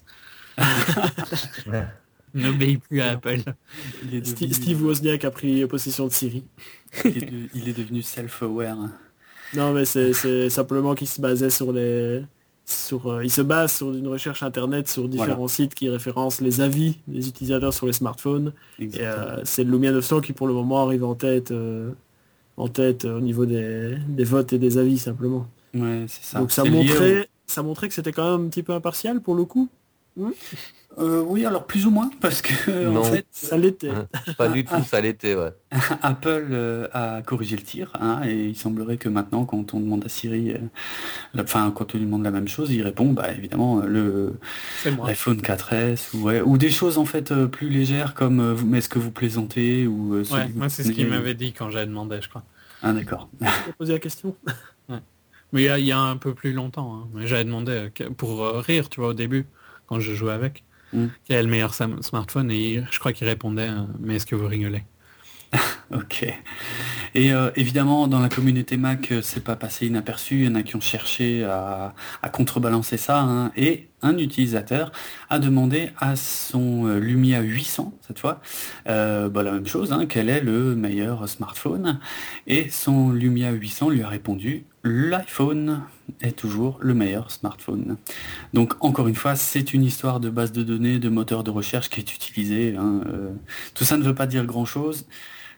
N'obéit plus à Apple. Il est Sti- devenu, Steve Wozniak a pris possession de Siri. il est, de- il est devenu self-aware. Non, mais c'est c'est simplement qu'il se basait sur les... Sur, euh, il se base sur une recherche internet sur différents Voilà. sites qui référencent les avis des utilisateurs sur les smartphones. Et Exactement. euh, c'est le Lumia neuf cents qui pour le moment arrive en tête, euh, en tête euh, au niveau des, des votes et des avis simplement. Ouais, c'est ça. Donc ça C'est lié au- montrait, ça montrait que c'était quand même un petit peu impartial pour le coup. Euh, oui, alors plus ou moins, parce que en Non. fait, Ça l'était. Pas du tout, ça l'était, ouais. Apple euh, a corrigé le tir, hein, et il semblerait que maintenant, quand on demande à Siri, euh, la- enfin, quand on lui demande la même chose, il répond, bah évidemment, euh, le C'est moi. l'iPhone quatre S, ou, ouais, ou des choses en fait euh, plus légères comme, euh, vous- mais est-ce que vous plaisantez, ou euh, celui Ouais, que vous moi c'est ce qu'il prenez. m'avait dit quand j'ai demandé, je crois. Ah d'accord. Tu as posé la question. Mais il y a, il y a un peu plus longtemps. hein. Mais j'avais demandé euh, que- pour euh, rire, tu vois, au début, quand je jouais avec, Mm. quel est le meilleur sam- smartphone et il- je crois qu'il répondait, euh, mais est-ce que vous rigolez? Ok. Et euh, évidemment, dans la communauté Mac, euh, c'est pas passé inaperçu. Il y en a qui ont cherché à, à contrebalancer ça, hein, et un utilisateur a demandé à son euh, Lumia huit cents, cette fois, euh, bah, la même chose, hein, quel est le meilleur smartphone. Et son Lumia huit cents lui a répondu, l'iPhone est toujours le meilleur smartphone. Donc encore une fois, c'est une histoire de base de données, de moteur de recherche qui est utilisée, hein, euh, tout ça ne veut pas dire grand-chose.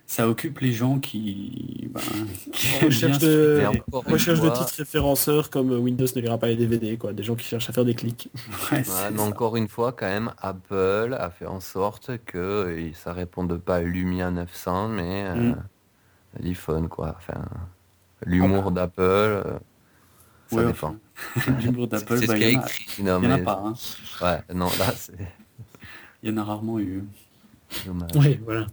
ça occupe les gens qui, ben, qui On recherche de, Et encore une recherche de fois- titres référenceurs comme Windows ne lira pas les D V D, quoi. Des gens qui cherchent à faire des clics. Ouais, Ouais, c'est mais ça. encore une fois, quand même, Apple a fait en sorte que euh, ça réponde pas à Lumia neuf cents, mais euh, Mm. l'iPhone, quoi. Enfin, l'humour d'Apple, euh, ça Ouais, dépend. enfin, l'humour C'est d'Apple, c'est ce bah, qu'il y il y a en a, écrit. Non, il y en a mais pas, hein. ouais, non, là, c'est Il y en a rarement eu. dommage. Oui, voilà.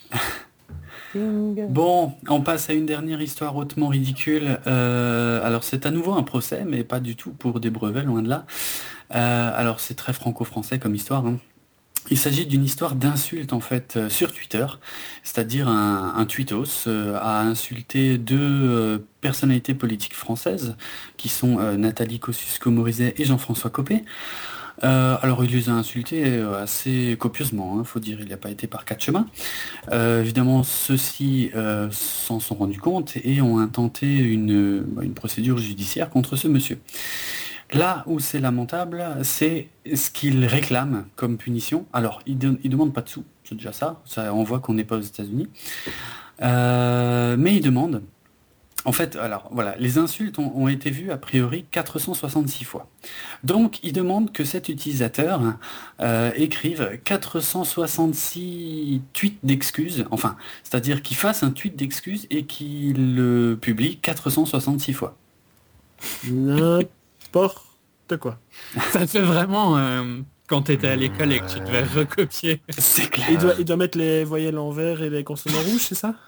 Bon, on passe à une dernière histoire hautement ridicule. Euh, alors c'est à nouveau un procès, mais pas du tout pour des brevets, loin de là. Euh, alors c'est très franco-français comme histoire, hein. Il s'agit d'une histoire d'insulte en fait euh, sur Twitter, c'est-à-dire un, un tweetos euh, a insulté deux euh, personnalités politiques françaises qui sont euh, Nathalie Kosciusko-Morizet et Jean-François Copé. Euh, alors il les a insultés euh, assez copieusement, hein, faut dire, il n'a pas été par quatre chemins. Euh, évidemment, ceux-ci euh, s'en sont rendus compte et ont intenté une, bah, une procédure judiciaire contre ce monsieur. Là où c'est lamentable, c'est ce qu'il réclame comme punition. Alors, il ne demande pas de sous, c'est déjà ça, ça on voit qu'on n'est pas aux États-Unis. Euh, mais il demande, en fait, alors voilà, les insultes ont, ont été vues a priori quatre cent soixante-six fois. Donc, il demande que cet utilisateur euh, écrive quatre cent soixante-six tweets d'excuses, enfin, c'est-à-dire qu'il fasse un tweet d'excuses et qu'il le publie quatre cent soixante-six fois. N'importe quoi. Ça fait vraiment euh, quand t'étais à l'école et que tu devais recopier. C'est clair. Il doit, il doit mettre les voyelles en vert et les consonnes en rouge, c'est ça?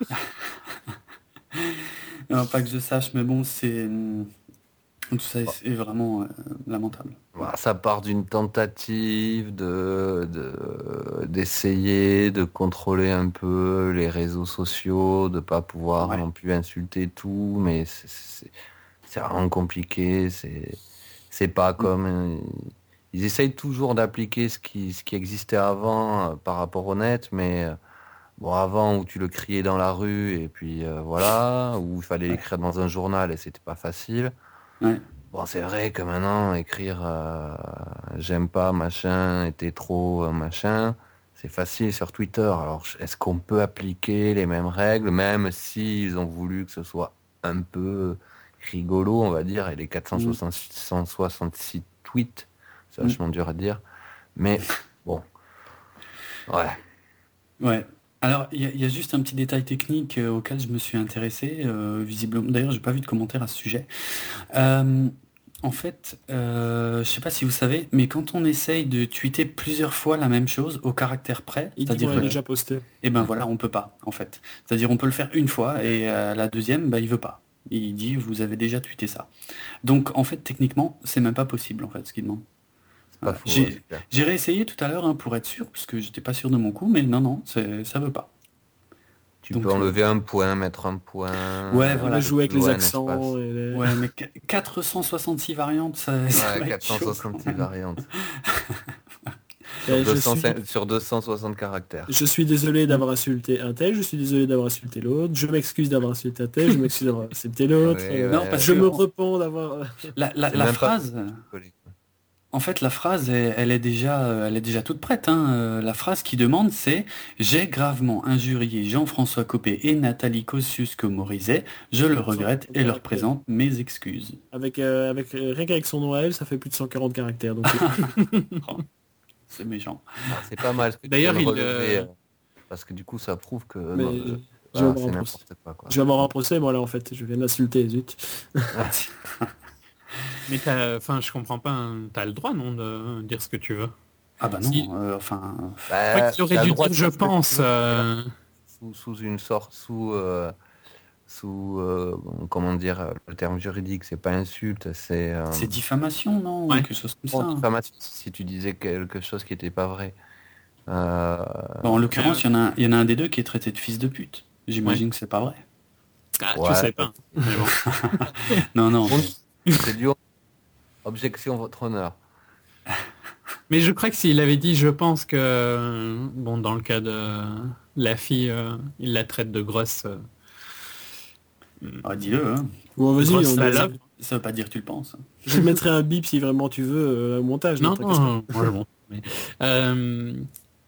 Non, pas que je sache, mais bon, c'est tout ça est vraiment euh, lamentable. Voilà, ça part d'une tentative de, de- d'essayer de contrôler un peu les réseaux sociaux, de pas pouvoir Ouais. non plus insulter tout, mais c'est, c'est, c'est vraiment compliqué. C'est, c'est pas comme euh, ils essayent toujours d'appliquer ce qui, ce qui existait avant euh, par rapport au net, mais euh, bon, avant où tu le criais dans la rue et puis euh, voilà, où il fallait Ouais. l'écrire dans un journal et c'était pas facile. Ouais. Bon, c'est vrai que maintenant, écrire euh, j'aime pas machin et t'es trop euh, machin, c'est facile sur Twitter. Alors, est-ce qu'on peut appliquer les mêmes règles, même s'ils ont voulu que ce soit un peu rigolo, on va dire, et les quatre cent soixante-six tweets, c'est Mm. vachement dur à dire. Mais bon, ouais. Ouais. Alors, il y, a- il y a juste un petit détail technique euh, auquel je me suis intéressé, euh, visiblement. D'ailleurs, j'ai pas vu de commentaire à ce sujet. Euh, en fait, euh, je sais pas si vous savez, mais quand on essaye de tweeter plusieurs fois la même chose au caractère près, Il dit c'est-à-dire qu'on que, l'a déjà posté. eh ben voilà, on peut pas, en fait. C'est-à-dire, on peut le faire une fois et euh, la deuxième, bah, il veut pas. Il dit, vous avez déjà tweeté ça. Donc, en fait, techniquement, c'est même pas possible, en fait, ce qu'il demande. C'est pas Voilà. faux, ouais, J'ai c'est clair. j'ai réessayé tout à l'heure hein, pour être sûr, parce que j'étais pas sûr de mon coup, mais non, non, c'est- ça veut pas. Tu Donc, peux euh, enlever un point, mettre un point. Ouais, euh, On voilà. va jouer avec les ouais, un accents. espace. Et les... Ouais, mais qu- quatre cent soixante-six variantes, ça, ça Ouais, va être quatre cent chaud. soixante-six variantes. Et Sur, je, deux cents, suis, sur deux cent soixante caractères. je suis désolé d'avoir insulté un tel, je suis désolé d'avoir insulté l'autre, je m'excuse d'avoir insulté un tel, je m'excuse d'avoir insulté l'autre. Ouais, euh, Non, parce je que me on- repens d'avoir... la, la, C'est la même pas phrase, collé, quoi. en fait, la phrase, elle, elle est déjà, euh, elle est déjà toute prête. Hein. Euh, La phrase qui demande, c'est j'ai gravement injurié Jean-François Copé et Nathalie Kosciusko-Morizet. Je le regrette et leur présente mes excuses. Avec, euh, avec, euh, rien qu'avec son nom à elle, ça fait plus de cent quarante caractères. Donc, C'est méchant. Ah, c'est pas mal. Ce que tu D'ailleurs, viens de il, relever, euh, euh, parce que du coup, ça prouve que Mais non, je- euh, je vais voilà, avoir c'est un procès. n'importe quoi, quoi. je vais avoir un procès, moi là en fait, je viens de l'insulter, zut. Mais t'as, enfin, je comprends pas. hein, T'as le droit, non, de dire ce que tu veux. Ah bah non, Si. euh, enfin... Je crois qu'il aurait t'as dû le droit dire de je faire ce que tu pense. veux, euh, sous, sous une sorte, sous, euh, sous euh, bon, comment dire, euh, le terme juridique, c'est pas insulte, c'est euh, C'est diffamation, non? Ouais. Quelque chose comme bon, ça. diffamation, si tu disais quelque chose qui était pas vrai. Euh, Bon, en l'occurrence, il y en a un- il y en a un des deux qui est traité de fils de pute. J'imagine que c'est pas vrai. Ah, Ouais. tu sais pas. Mais bon. Non, non. Bon, c'est du objection, votre honneur. Mais je crois que s'il avait dit, je pense que, bon, dans le cas de la fille, euh, il la traite de grosse. euh, Ah, dis-le, hein. Bon, vas-y, grosse on salope. Ça veut pas dire que tu le penses. je mettrai un bip si vraiment tu veux euh, au montage. Non, ne t'inquiète pas. non, moi je m'en fous, mais, euh,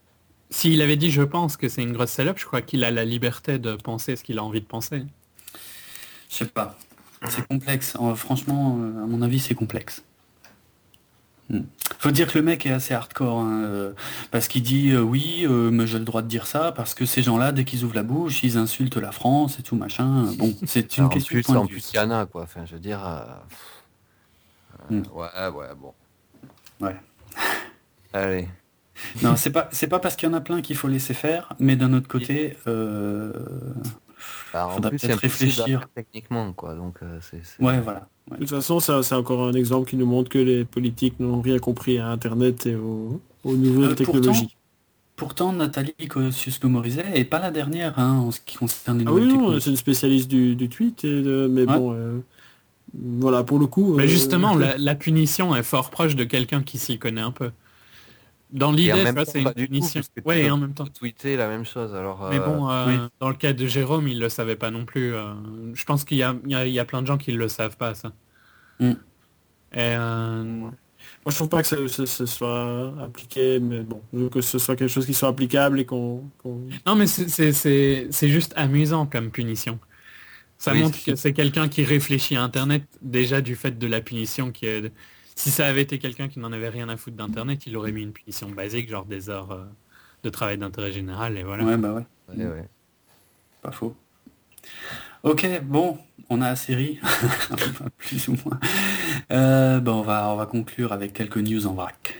S'il avait dit je pense que c'est une grosse salope, je crois qu'il a la liberté de penser ce qu'il a envie de penser. Je sais pas. C'est complexe. Euh, franchement, euh, à mon avis, c'est complexe. Hmm. Faut dire que le mec est assez hardcore, hein, euh, parce qu'il dit euh, oui, euh, mais j'ai le droit de dire ça, parce que ces gens-là, dès qu'ils ouvrent la bouche, ils insultent la France et tout machin. Bon, c'est une En question de plus, point de en vue. plus, il y en a, quoi. Enfin, je veux dire... euh, Hmm. Ouais, ouais, bon. Ouais. Allez. Non, c'est pas, c'est pas parce qu'il y en a plein qu'il faut laisser faire, mais d'un autre côté, euh, Bah, en faudra plus, c'est peut-être impossible à réfléchir. faire techniquement, quoi. Donc, euh, c'est... c'est- Ouais, voilà. Ouais. De toute façon, ça, c'est encore un exemple qui nous montre que les politiques n'ont rien compris à Internet et aux, aux nouvelles Euh, pourtant, technologies. pourtant, Nathalie Kosciusko-Morizet est pas la dernière hein, en ce qui concerne les Ah oui, nouvelles non, c'est technologies. une spécialiste du, du tweet, et de- mais Ouais. bon, euh, voilà, pour le coup, Mais euh, justement, la, la punition est fort proche de quelqu'un qui s'y connaît un peu. Dans Et en l'idée, tu même vois, temps, c'est une pas du tout, punition. puisque tu Ouais, et peux en même temps. tweeter la même chose. Alors, Mais euh, bon, euh, Oui. dans le cas de Jérôme, il le savait pas non plus. euh, je pense qu'il y a, il y a- il y a plein de gens qui le savent pas, ça. Mm. Et, euh, moi je trouve pas que ce, ce- ce soit appliqué, mais bon, je veux que ce soit quelque chose qui soit applicable et qu'on... qu'on- Non, mais c'est c'est- c'est- c'est juste amusant comme punition. Ça oui, montre c'est- que c'est quelqu'un qui réfléchit à Internet déjà du fait de la punition qui est... Si ça avait été quelqu'un qui n'en avait rien à foutre d'Internet, il aurait mis une punition basique, genre des heures euh, de travail d'intérêt général, et voilà. Ouais, bah ouais, ouais, ouais. pas faux. Ok, bon, on a assez ri, plus ou moins. Euh, bah, on va, on va conclure avec quelques news en vrac.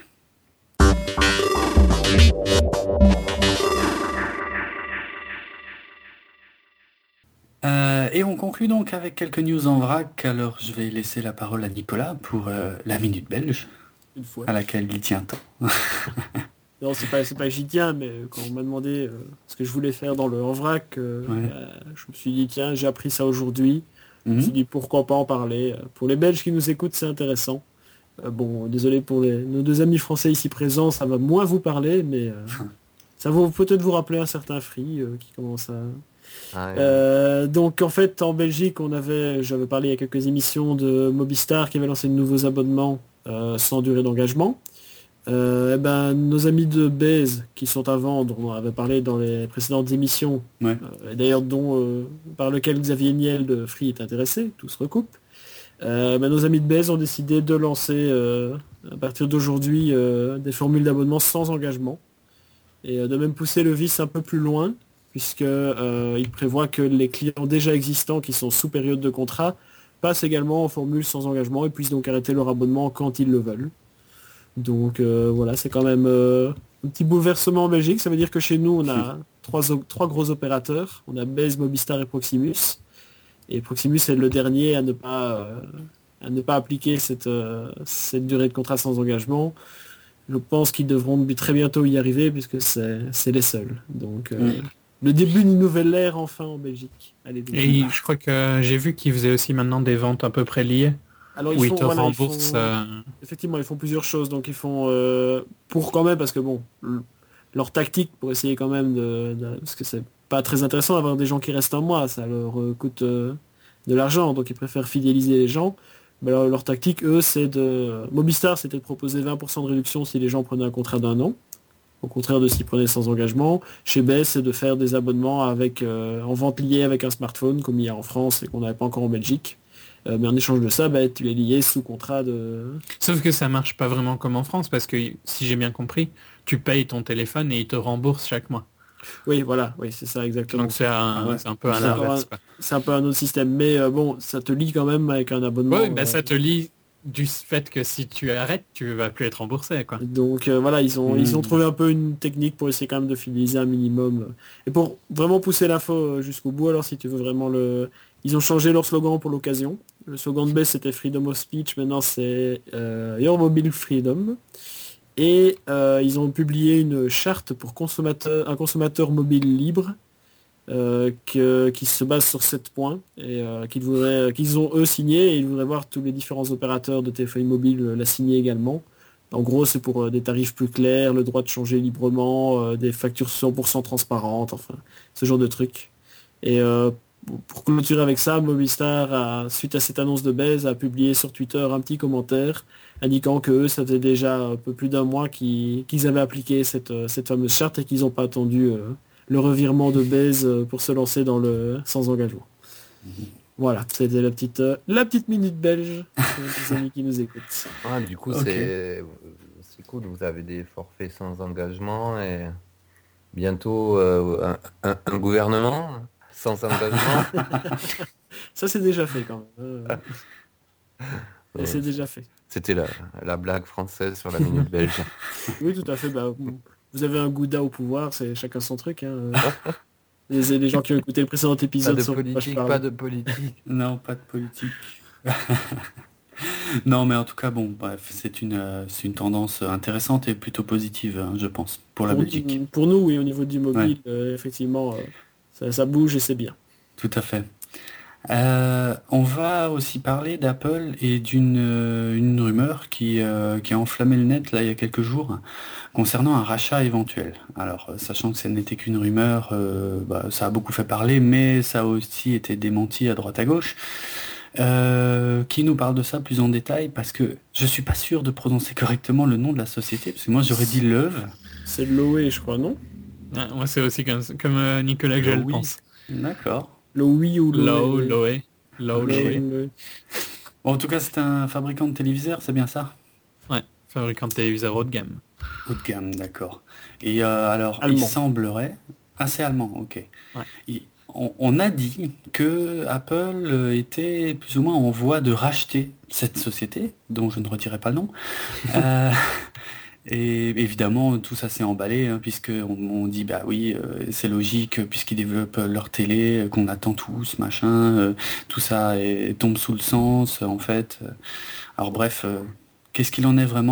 Euh, et on conclut donc avec quelques news en vrac. Alors je vais laisser la parole à Nicolas pour euh, la minute belge, Une fois. à laquelle il tient tant. Non, c'est pas, c'est pas que j'y tiens, mais quand on m'a demandé euh, ce que je voulais faire dans le en vrac, euh, Ouais. euh, je me suis dit, tiens, j'ai appris ça aujourd'hui. Je me suis Mhm. dit, pourquoi pas en parler. Euh, Pour les Belges qui nous écoutent, c'est intéressant. Euh, bon, désolé pour les- nos deux amis français ici présents, ça va moins vous parler, mais euh, ça va peut-être vous rappeler un certain Free euh, qui commence à... Ah, ouais. Euh, donc en fait en Belgique on avait, j'avais parlé il y a quelques émissions de Mobistar qui avait lancé de nouveaux abonnements euh, sans durée d'engagement. Euh, eh ben, nos amis de Baze qui sont à vendre, on en avait parlé dans les précédentes émissions, Ouais. euh, et d'ailleurs dont euh, par lequel Xavier Niel de Free est intéressé, tout se recoupe. Euh, ben, nos amis de Baze ont décidé de lancer euh, à partir d'aujourd'hui euh, des formules d'abonnement sans engagement et euh, de même pousser le vice un peu plus loin puisque euh, il prévoit que les clients déjà existants qui sont sous période de contrat passent également en formule sans engagement et puissent donc arrêter leur abonnement quand ils le veulent. Donc euh, voilà, c'est quand même euh, un petit bouleversement en Belgique. Ça veut dire que chez nous, on a trois, o- trois gros opérateurs. On a Baze, Mobistar et Proximus. Et Proximus est le dernier à ne pas, euh, à ne pas appliquer cette, euh, cette durée de contrat sans engagement. Je pense qu'ils devront très bientôt y arriver puisque c'est c'est les seuls. Donc euh, Mm. le début d'une nouvelle ère enfin en Belgique. Allez, Et je crois que j'ai vu qu'ils faisaient aussi maintenant des ventes à peu près liées, alors où ils te voilà, remboursent... font- euh, effectivement, ils font plusieurs choses. Donc ils font euh, pour quand même parce que bon, l- leur tactique pour essayer quand même de, de- parce que c'est pas très intéressant d'avoir des gens qui restent un mois, ça leur euh, coûte euh, de l'argent, donc ils préfèrent fidéliser les gens. Mais alors, leur tactique, eux, c'est de Mobistar, c'était de proposer vingt pour cent de réduction si les gens prenaient un contrat d'un an, au contraire de s'ils prenaient sans engagement. Chez B E S, c'est de faire des abonnements avec euh, en vente liée avec un smartphone, comme il y a en France et qu'on n'avait pas encore en Belgique. Euh, mais en échange de ça, bah, tu es lié sous contrat de... Sauf que ça marche pas vraiment comme en France, parce que si j'ai bien compris, tu payes ton téléphone et il te rembourse chaque mois. Oui, voilà, oui, c'est ça exactement. Donc c'est un, Ah ouais. c'est un peu à C'est encore l'inverse. un- quoi. C'est un peu un autre système, mais euh, bon, ça te lie quand même avec un abonnement. Ouais, bah, euh, ça te lie du fait que si tu arrêtes, tu vas plus être remboursé. Quoi. Donc euh, voilà, ils ont, Mm. ils ont trouvé un peu une technique pour essayer quand même de fidéliser un minimum. Et pour vraiment pousser l'info euh, jusqu'au bout, alors si tu veux vraiment le... Ils ont changé leur slogan pour l'occasion. Le slogan de base c'était Freedom of Speech, maintenant c'est euh, Your Mobile Freedom. Et euh, ils ont publié une charte pour consommateur, un consommateur mobile libre euh, que- qui se base sur sept points et euh, qu'ils voudraient- qu'ils ont eux signé et ils voudraient voir tous les différents opérateurs de téléphonie mobile euh, la signer également. En gros, c'est pour euh, des tarifs plus clairs, le droit de changer librement, euh, des factures cent pour cent transparentes, enfin, ce genre de trucs. Et euh, pour clôturer avec ça, Movistar, a, suite à cette annonce de baise, a publié sur Twitter un petit commentaire indiquant que eux, ça faisait déjà un peu plus d'un mois qu'ils qu'ils avaient appliqué cette, cette fameuse charte et qu'ils n'ont pas attendu euh, le revirement de baise pour se lancer dans le sans engagement. Mmh. Voilà, c'était la petite, euh, la petite minute belge pour les amis qui nous écoutent. Ah, du coup, okay. c'est, c'est cool, vous avez des forfaits sans engagement et bientôt euh, un, un, un gouvernement sans engagement. Ça, c'est déjà fait quand même. Euh... Et c'est déjà fait. C'était la, la blague française sur la minute belge. Oui, tout à fait. Bah, vous avez un Gouda au pouvoir, c'est chacun son truc. Hein. les, les gens qui ont écouté le précédent épisode... Pas de politique, pas, pas de politique. Non, pas de politique. Non, mais en tout cas, bon, bref, c'est une, euh, c'est une tendance intéressante et plutôt positive, hein, je pense, pour la pour, Belgique. Pour nous, oui, au niveau du mobile, ouais. euh, effectivement, euh, ça, ça bouge et c'est bien. Tout à fait. Euh, on va aussi parler d'Apple et d'une euh, une rumeur qui, euh, qui a enflammé le net là il y a quelques jours concernant un rachat éventuel. Alors, sachant que ce n'était qu'une rumeur, euh, bah, ça a beaucoup fait parler, mais ça a aussi été démenti à droite à gauche. Euh, qui nous parle de ça plus en détail, parce que je suis pas sûr de prononcer correctement le nom de la société, parce que moi j'aurais dit Leuve. C'est Loé, je crois, non? Ah, moi c'est aussi comme, comme euh, Nicolas que je le pense. D'accord. Loé ou Loé. Loé. Loé. Bon, en tout cas, c'est un fabricant de téléviseurs, c'est bien ça? Ouais, fabricant de téléviseurs haut de gamme. Haut de gamme, d'accord. Et euh, alors, allemand. Il semblerait... Ah, c'est allemand, ok. Ouais. Il... On, on a dit que Apple était plus ou moins en voie de racheter cette société, dont je ne redirai pas le nom. euh, et évidemment, tout ça s'est emballé, hein, puisqu'on on dit, bah oui, euh, c'est logique, puisqu'ils développent leur télé, qu'on attend tous, machin, euh, tout ça est, tombe sous le sens, en fait. Alors bref, euh, qu'est-ce qu'il en est vraiment ?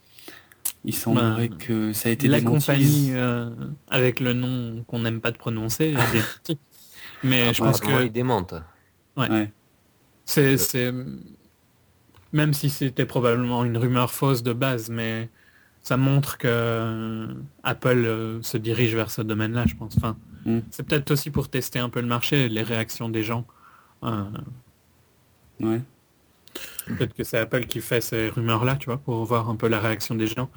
Il semblerait ben, que ça a été la démenti. compagnie euh, avec le nom qu'on n'aime pas de prononcer. Mais ah, je pense que il démente. Ouais. ouais. C'est, c'est même si c'était probablement une rumeur fausse de base, mais ça montre que euh, Apple euh, se dirige vers ce domaine-là, je pense. Enfin, mm. c'est peut-être aussi pour tester un peu le marché, les réactions des gens. Euh, ouais. Peut-être que c'est Apple qui fait ces rumeurs-là, tu vois, pour voir un peu la réaction des gens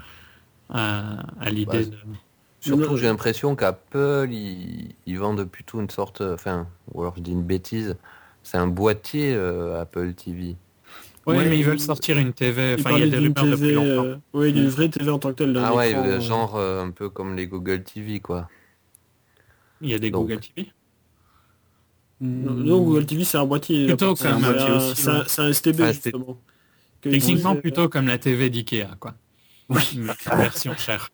à, à l'idée bah, de... Surtout, j'ai l'impression qu'Apple, ils, ils vendent plutôt une sorte... Enfin, ou alors je dis une bêtise, c'est un boîtier, euh, Apple T V. Oui, ouais, mais ils veulent sortir une T V, enfin, il y a des rumeurs T V, depuis longtemps. Euh, oui, une vraie T V en tant que telle. Ah ouais, écran, euh, genre euh, un peu comme les Google T V, quoi. Il y a des Donc. Google T V Non, non, Google T V, c'est un boîtier. Plutôt comme un, boîtier aussi, c'est, un, c'est un S T B, enfin, justement. Techniquement, disait... plutôt comme la T V d'Ikea, quoi. Oui. Une version chère.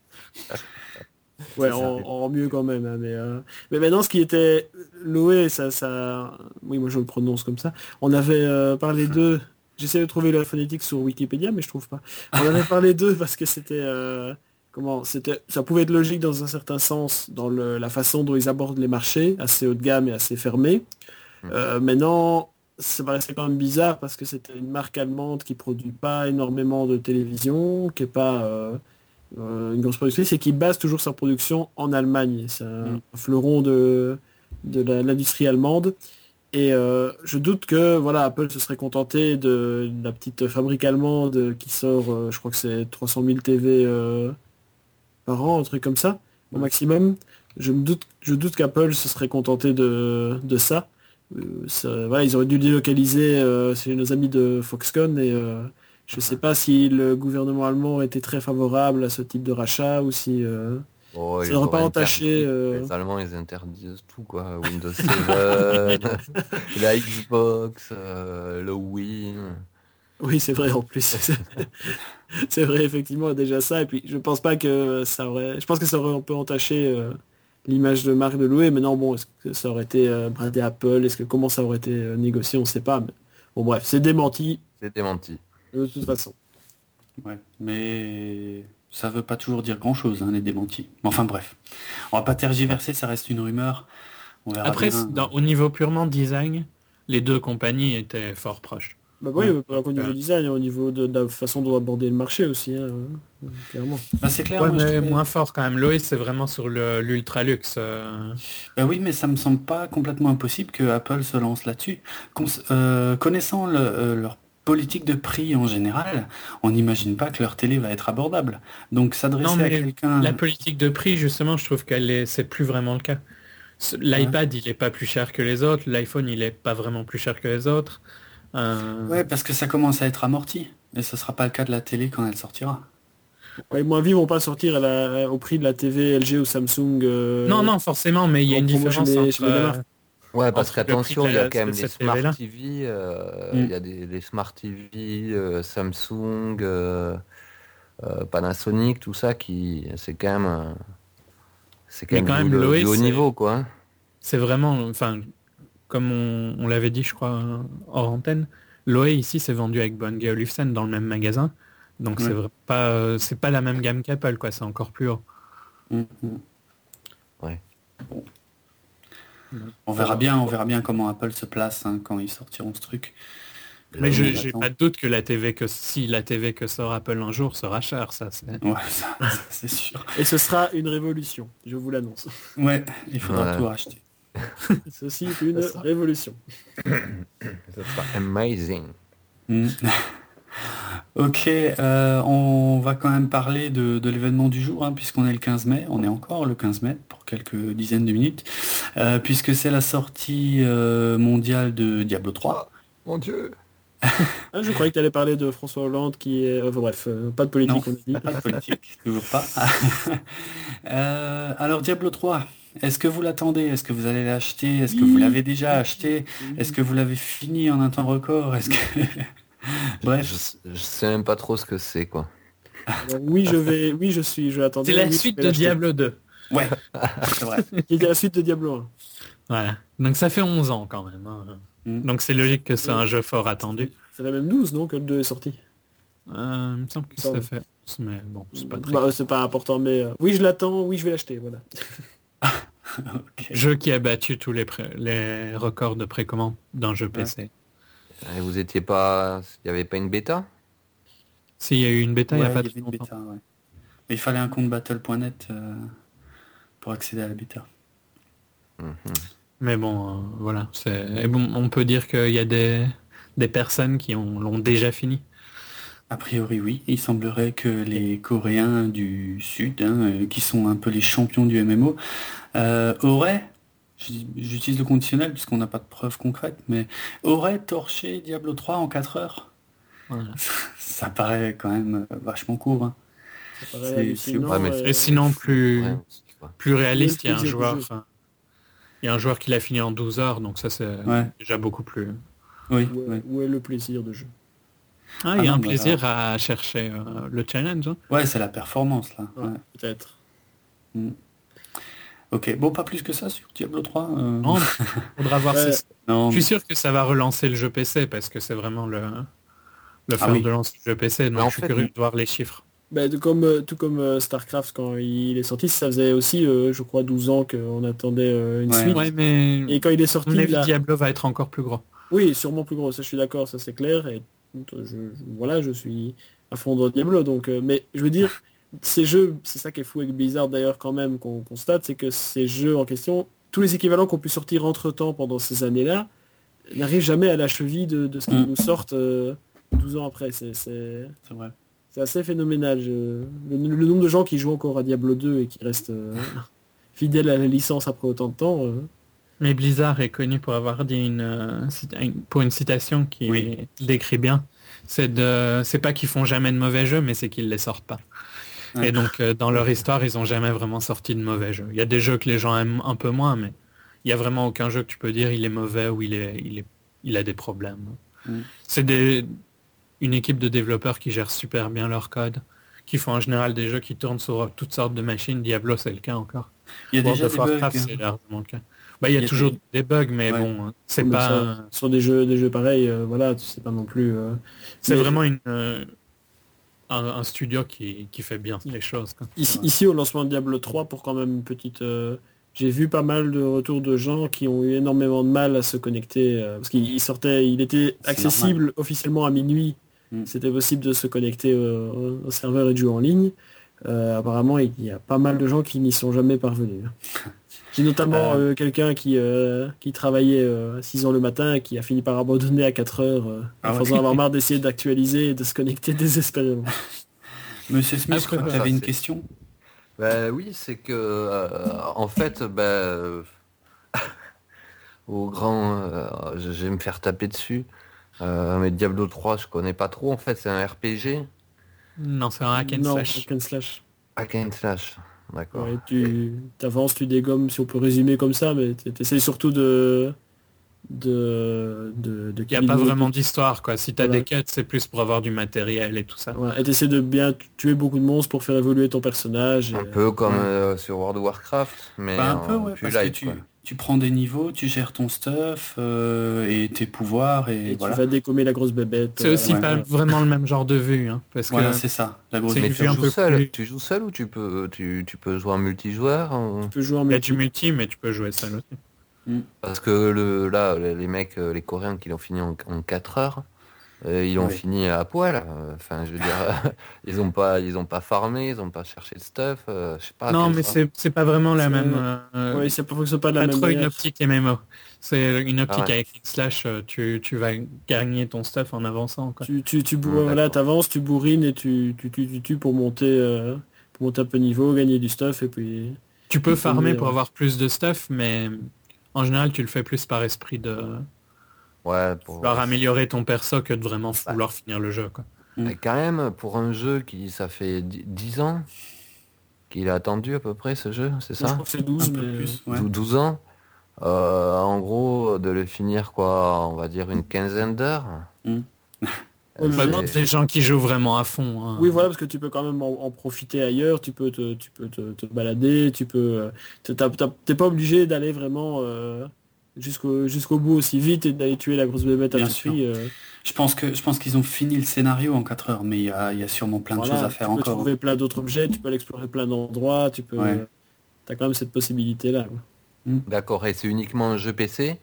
Ouais, en, en mieux quand même. Hein, mais, euh... mais maintenant, ce qui était Loé, ça, ça... Oui, moi je le prononce comme ça. On avait euh, parlé d'eux. J'essaie de trouver la phonétique sur Wikipédia, mais je trouve pas. On avait parlé d'eux parce que c'était... Euh... Comment c'était... Ça pouvait être logique dans un certain sens, dans le... la façon dont ils abordent les marchés, assez haut de gamme et assez fermés. Euh, maintenant, ça paraissait quand même bizarre parce que c'était une marque allemande qui produit pas énormément de télévision, qui est pas... Euh... Euh, une grosse productrice et qui base toujours sa production en Allemagne. C'est un mm. fleuron de, de la, l'industrie allemande. Et euh, je doute que voilà, Apple se serait contenté de, de la petite fabrique allemande qui sort, euh, je crois que c'est trois cent mille T V euh, par an, un truc comme ça, au mm. maximum. Je me doute, je doute qu'Apple se serait contenté de, de ça. Euh, ça. Voilà, ils auraient dû délocaliser euh, chez nos amis de Foxconn et euh, je ne sais pas si le gouvernement allemand était très favorable à ce type de rachat ou si euh, oh, ça n'aurait pas entaché. Euh... Les Allemands, ils interdisent tout, quoi. Windows sept, la Xbox, euh, le Wii. Oui, c'est vrai en plus. C'est vrai, effectivement, déjà ça. Et puis, je pense pas que ça aurait... Je pense que ça aurait un peu entaché euh, l'image de marque de Loé. Maintenant, bon, est-ce que ça aurait été euh, bradé Apple? Est-ce que comment ça aurait été euh, négocié? On ne sait pas. Mais... Bon, bref, c'est démenti. C'est démenti. De toute façon. Ouais, mais ça veut pas toujours dire grand-chose, hein, les démentis. Enfin bref, on va pas tergiverser, ça reste une rumeur. On verra Après, bien. Dans, au niveau purement design, les deux compagnies étaient fort proches. Bah oui, Ouais. euh, au niveau Euh, design, au niveau de, de la façon dont aborder le marché aussi, hein, euh, clairement. Bah, c'est clair, Ouais, moi je mais trouvais... moins fort quand même. Loïs, c'est vraiment sur le l'ultra luxe. euh. Bah oui, mais ça me semble pas complètement impossible que Apple se lance là-dessus. Cons- euh, connaissant le- euh, leur politique de prix en général, on n'imagine pas que leur télé va être abordable. Donc Non, s'adresser à mais la quelqu'un... politique de prix, justement, je trouve qu'elle est, c'est plus vraiment le cas. Ce- Ouais. L'iPad, il est pas plus cher que les autres. L'iPhone, il est pas vraiment plus cher que les autres. Euh, Ouais, parce que ça commence à être amorti. Et ce sera pas le cas de la télé quand elle sortira. Ouais, moins vie vont pas sortir à la- au prix de la T V L G ou Samsung Non, euh, non, forcément, mais il y a en une promo chez différence les, entre, chez Mediamarkt. euh, Ouais, parce entre le prix qu'attention, de, il y a la- quand même de les cette Smart T V-là. T V, euh, Mm. il y a des les Smart T V, euh, Samsung, euh, euh, Panasonic, tout ça qui c'est quand même euh, c'est quand Mais même quand du, même, le- du Loïs, haut c'est niveau quoi. Hein. c'est vraiment, enfin, comme on, on l'avait dit, je crois, euh, hors antenne, Loé ici c'est vendu avec Bangé Olufsen dans le même magasin. Donc c'est Ouais. vrai- pas, euh, c'est pas la même gamme qu'Apple, quoi. C'est encore plus haut. Mm, mm. Ouais. Bon. Donc, On verra voilà. bien, on verra bien comment Apple se place hein, quand ils sortiront ce truc. Mais Tout je le monde j'ai attend. pas de doute que la T V que si la T V que sort Apple un jour sera chère, ça c'est. Ouais, ça, ça, c'est sûr. Et ce sera une révolution, je vous l'annonce. Ouais, il faudra Ouais. tout racheter. Ceci est une Ça sera- révolution. Ça sera amazing. Mm. Ok, euh, on va quand même parler de, de l'événement du jour, hein, puisqu'on est le quinze mai, on est encore le quinze mai pour quelques dizaines de minutes, euh, puisque c'est la sortie euh, mondiale de Diablo trois. Mon Dieu. Ah, je croyais que tu allais parler de François Hollande qui est... euh, bref, euh, pas de Non, politique, on a dit. pas de politique, toujours pas. Euh, alors Diablo trois, est-ce que vous l'attendez? Est-ce que vous allez l'acheter? Est-ce que vous l'avez déjà acheté? Est-ce que vous l'avez fini en un temps record? Est-ce que... Bref, Je, je sais même pas trop ce que c'est quoi. Alors, oui, je vais... Oui, je suis... Je l'attendais. C'est la oui, je suite vais de l'acheter. Diablo deux. ouais, c'est vrai. Qui était la suite de Diablo un. Voilà. Donc ça fait onze ans quand même. hein. Mm. Donc c'est logique que c'est un jeu fort attendu. C'est la même douze, non, que le deux est sorti. Euh, il me semble que Ça ça va. fait. Mais bon, c'est pas très. Bah, c'est pas important, mais... euh, oui, je l'attends, oui, je vais l'acheter, voilà. Ok. Jeu qui a battu tous les, pré- les records de précommande d'un jeu P C. Et vous étiez pas, il y avait pas une bêta? S'il y a eu une bêta, il n'y Ouais, a pas il y de avait une longtemps. bêta, ouais. Mais il fallait un compte battle point net euh, pour accéder à la bêta. Mhm. Mais bon, euh, voilà. C'est... Et bon, on peut dire qu'il y a des, des personnes qui ont, l'ont déjà fini. A priori, oui. Il semblerait que les Coréens du Sud, hein, euh, qui sont un peu les champions du M M O, euh, auraient, j- j'utilise le conditionnel puisqu'on n'a pas de preuves concrètes, mais auraient torché Diablo trois en quatre heures. Voilà. Ça paraît quand même euh, vachement court. Hein. Ça paraît C'est- hallucinant, c'est- ouais, mais euh, Et sinon, plus, Ouais, aussi, quoi. plus réaliste, il y a un plaisir du joueur. jeu. enfin, Il y a un joueur qui l'a fini en douze heures, donc ça c'est Ouais. déjà beaucoup plus. Oui, Où est, oui. où est le plaisir de jeu? Ah, Ah il y a non, un bah plaisir à chercher euh, le challenge. hein. Ouais, c'est la performance là. Ouais, Ouais. peut-être. Ok, bon, pas plus que ça sur Diablo trois. euh. Non, faudra voir. Ouais. c'est- Non, Je suis sûr que ça va relancer le jeu P C parce que c'est vraiment le, le fer Ah oui. de lance du jeu P C. Donc Mais en je suis fait, curieux de voir les chiffres. Bah, de- comme, euh, tout comme euh, StarCraft quand il est sorti, ça faisait aussi, euh, je crois, douze ans qu'on attendait euh, une Ouais. suite. Ouais, mais Et quand il est à sorti, mon avis, là... Diablo va être encore plus gros. oui, sûrement plus gros, ça je suis d'accord, ça c'est clair. Et je, je- voilà, je suis à fond dans Diablo. Donc, euh, mais je veux dire, ces jeux, c'est ça qui est fou avec Blizzard d'ailleurs quand même qu'on constate, c'est que ces jeux en question, tous les équivalents qu'on pu sortir entre-temps pendant ces années-là, n'arrivent jamais à la cheville de, de ce qu'ils Mm. nous sortent euh, douze ans après. C'est... c'est- c'est vrai. C'est assez phénoménal. je- Le, le nombre de gens qui jouent encore à Diablo deux et qui restent euh, fidèles à la licence après autant de temps. euh. Mais Blizzard est connu pour avoir dit une, euh, cita- une- pour une citation qui Oui. décrit bien. C'est de, c'est pas qu'ils font jamais de mauvais jeux, mais c'est qu'ils les sortent pas. Ouais. Et donc euh, dans leur histoire, ils ont jamais vraiment sorti de mauvais jeux. Il y a des jeux que les gens aiment un peu moins, mais il y a vraiment aucun jeu que tu peux dire il est mauvais ou il est, il est, il a des problèmes. Mm. C'est des, une équipe de développeurs qui gère super bien leur code, qui font en général des jeux qui tournent sur toutes sortes de machines. Diablo, c'est le cas encore. Il y a World déjà of des bugs. Warcraft, hein. c'est largement le cas. Bah, il y a, Il y a toujours des- des bugs, mais Ouais. bon, c'est Mais pas. ça, sur des jeux, des jeux pareils, euh, voilà, tu sais pas non plus. euh, C'est mais vraiment une, euh, un, un studio qui, qui fait bien les choses. quoi. Ici, Ouais. ici, au lancement de Diablo trois, pour quand même une petite, euh, j'ai vu pas mal de retours de gens qui ont eu énormément de mal à se connecter euh, parce qu'il sortait, il était C'est accessible normal. officiellement à minuit. Mm. C'était possible de se connecter au, au serveur et de jouer en ligne. Euh, apparemment, il y a pas mal de gens qui n'y sont jamais parvenus. J'ai notamment Euh, euh, quelqu'un qui, euh, qui travaillait euh, à six heures le matin et qui a fini par abandonner à quatre heures euh, Ah en ouais. faisant avoir marre d'essayer d'actualiser et de se connecter désespérément. Monsieur Smith, je Après, crois que tu Ça, avais une c'est- question. Ben oui, c'est que euh, en fait, ben, euh, au grand, euh, je je vais me faire taper dessus. Euh, mais Diablo trois, je connais pas trop. En fait, c'est un R P G, non, c'est un hack and Non, slash. hack and slash. hack and slash. D'accord. Ouais, tu avances, tu dégommes, si on peut résumer comme ça, mais tu essayes surtout de de de, de Il n'y a pas killer- vraiment d'histoire, quoi. Si t'as Voilà. des quêtes, c'est plus pour avoir du matériel et tout ça. Voilà, et t'essaies de bien tuer beaucoup de monstres pour faire évoluer ton personnage. Et, Un peu comme Ouais. euh, sur World of Warcraft, mais Bah, un peu, en ouais, plus parce que light, tu, quoi. tu prends des niveaux, tu gères ton stuff euh, et tes pouvoirs et, et tu voilà. vas décommer la grosse bébête. C'est euh, aussi ouais. pas voilà. vraiment le même genre de vue, hein, parce que Voilà, c'est ça, la grosse c'est Mais une tu vue un joues peu seul, plus- tu joues seul ou tu peux, tu, tu peux jouer en multijoueur ou- Tu peux jouer en il y a multi. du multi, mais tu peux jouer seul aussi. Parce que le, là, les les mecs, euh, les Coréens qui l'ont fini en, en quatre heures, euh, ils l'ont Oui. fini à poil. euh, Enfin, je veux dire, ils ont pas, ils ont pas farmé, ils ont pas cherché de stuff. euh, je sais pas. non, quelle mais sorte- c'est c'est pas vraiment la C'est- même. euh, Ouais, ça fonctionne pas de la pas même trop une manière. optique M M O. C'est une optique Ah ouais. avec slash, euh, tu, tu vas gagner ton stuff en avançant, quoi. Tu, tu, tu bourr- Hmm, voilà, d'accord. t'avances, tu bourrines et tu, tu, tu, tu, tu pour monter, euh, pour monter un peu de niveau, gagner du stuff et puis. Tu peux Tu peux farmer venir, pour ouais. avoir plus de stuff, mais en général, tu le fais plus par esprit de Ouais, pour... vouloir améliorer ton perso que de vraiment Bah. vouloir finir le jeu, quoi. Mais quand même, pour un jeu qui, ça fait dix dix ans qu'il a attendu à peu près ce jeu, c'est Moi, je ça? crois que c'est douze, Un peu mais. plus, ouais. Dou- douze ans. Euh, en gros, de le finir quoi, on va dire une quinzaine d'heures. Mm. Ouais, mais C'est- Vraiment, des gens qui jouent vraiment à fond, hein. Oui, voilà, parce que tu peux quand même en, en profiter ailleurs, tu peux te, tu peux te, te balader, tu peux. euh, t'as- t'as- t'as- T'es pas obligé d'aller vraiment euh, jusqu'au jusqu'au bout aussi vite et d'aller tuer la grosse bébête à Bien tout sûr. prix. euh, Je pense que je pense qu'ils ont fini le scénario en quatre heures, mais il y a, il y a sûrement plein de voilà, choses à faire tu peux encore. trouver plein d'autres objets, tu peux aller explorer plein d'endroits, tu peux. Ouais. euh, T'as quand même cette possibilité-là. quoi. D'accord, et c'est uniquement un jeu P C?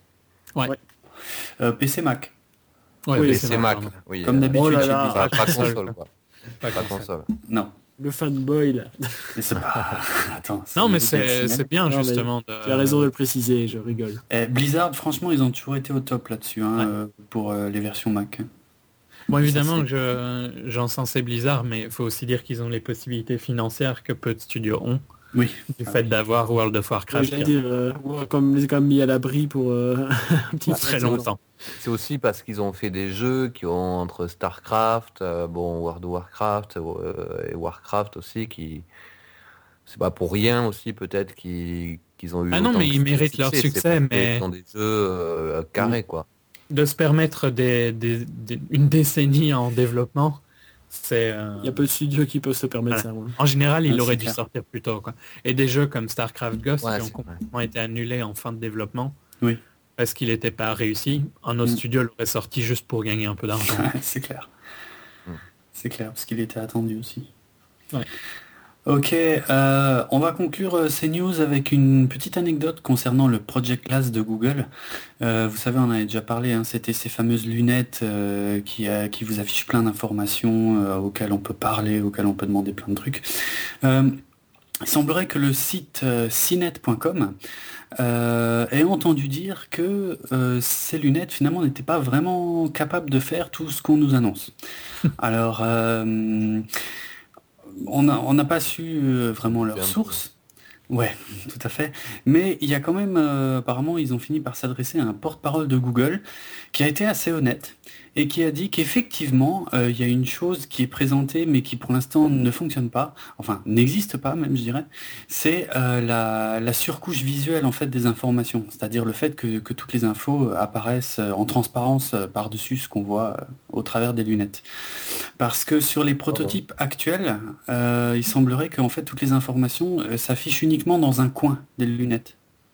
Euh, P C Mac, Ouais, Oui, mais P c'est C vrai, Mac, pardon. oui. comme euh, d'habitude Oh là chez là. Blizzard. pas, pas console, console, quoi. Pas Pas console. console. Non, Le fanboy, là. mais c'est pas. Attends. Non, mais des c'est Delphiniennes. c'est bien, Non, mais justement. de- Tu as raison de le préciser, je rigole. Eh, Blizzard, franchement, ils ont toujours été au top là-dessus hein, Ouais. euh, pour euh, les versions Mac. Bon, Ça, évidemment c'est- que je- j'encensais Blizzard, mais il faut aussi dire qu'ils ont les possibilités financières que peu de studios ont, Oui. du Ah fait oui. d'avoir World of Ouais, Warcraft J'allais qui a dire, euh, ouais, comme les ai quand même mis à l'abri pour euh, un petit pour très longtemps. C'est aussi parce qu'ils ont fait des jeux qui ont entre StarCraft, euh, bon World of Warcraft euh, et Warcraft aussi, qui c'est pas pour rien aussi peut-être qu'ils qu'ils ont eu. Ah non, autant mais de ils méritent leur C'est succès, parce qu'ils mais- ont des jeux euh, carrés quoi. De se permettre des, des- des- une décennie en développement, c'est... euh, Il y a peu de studios qui peuvent se permettre Voilà. ça. ouais. En général, il Ouais, aurait c'est dû clair. sortir plus tôt, quoi. Et des jeux comme StarCraft Ghost Ouais, qui ont c'est- complètement été annulés en fin de développement Oui. parce qu'il n'était pas réussi. Un autre Mm. studio l'aurait sorti juste pour gagner un peu d'argent. C'est clair. Hmm. C'est clair, parce qu'il était attendu aussi. Ouais. Ok, euh, on va conclure euh, ces news avec une petite anecdote concernant le Project Glass de Google. Euh, vous savez, on en avait déjà parlé, hein, c'était ces fameuses lunettes euh, qui, euh, qui vous affichent plein d'informations euh, auxquelles on peut parler, auxquelles on peut demander plein de trucs. Euh, il semblerait que le site euh, cinet point com euh, ait entendu dire que euh, ces lunettes finalement n'étaient pas vraiment capables de faire tout ce qu'on nous annonce. Alors, euh, on n'a on n'a pas su euh, vraiment leur C'est un peu- source. Ouais, tout à fait. Mais il y a quand même, euh, apparemment, ils ont fini par s'adresser à un porte-parole de Google qui a été assez honnête et qui a dit qu'effectivement, euh, il y a une chose qui est présentée mais qui pour l'instant ne fonctionne pas, enfin n'existe pas même, je dirais, c'est euh, la, la surcouche visuelle en fait des informations, c'est-à-dire le fait que, que toutes les infos apparaissent en transparence euh, par-dessus ce qu'on voit euh, au travers des lunettes. Parce que sur les prototypes actuels, euh, il semblerait que en fait toutes les informations euh, s'affichent uniquement dans un coin des lunettes.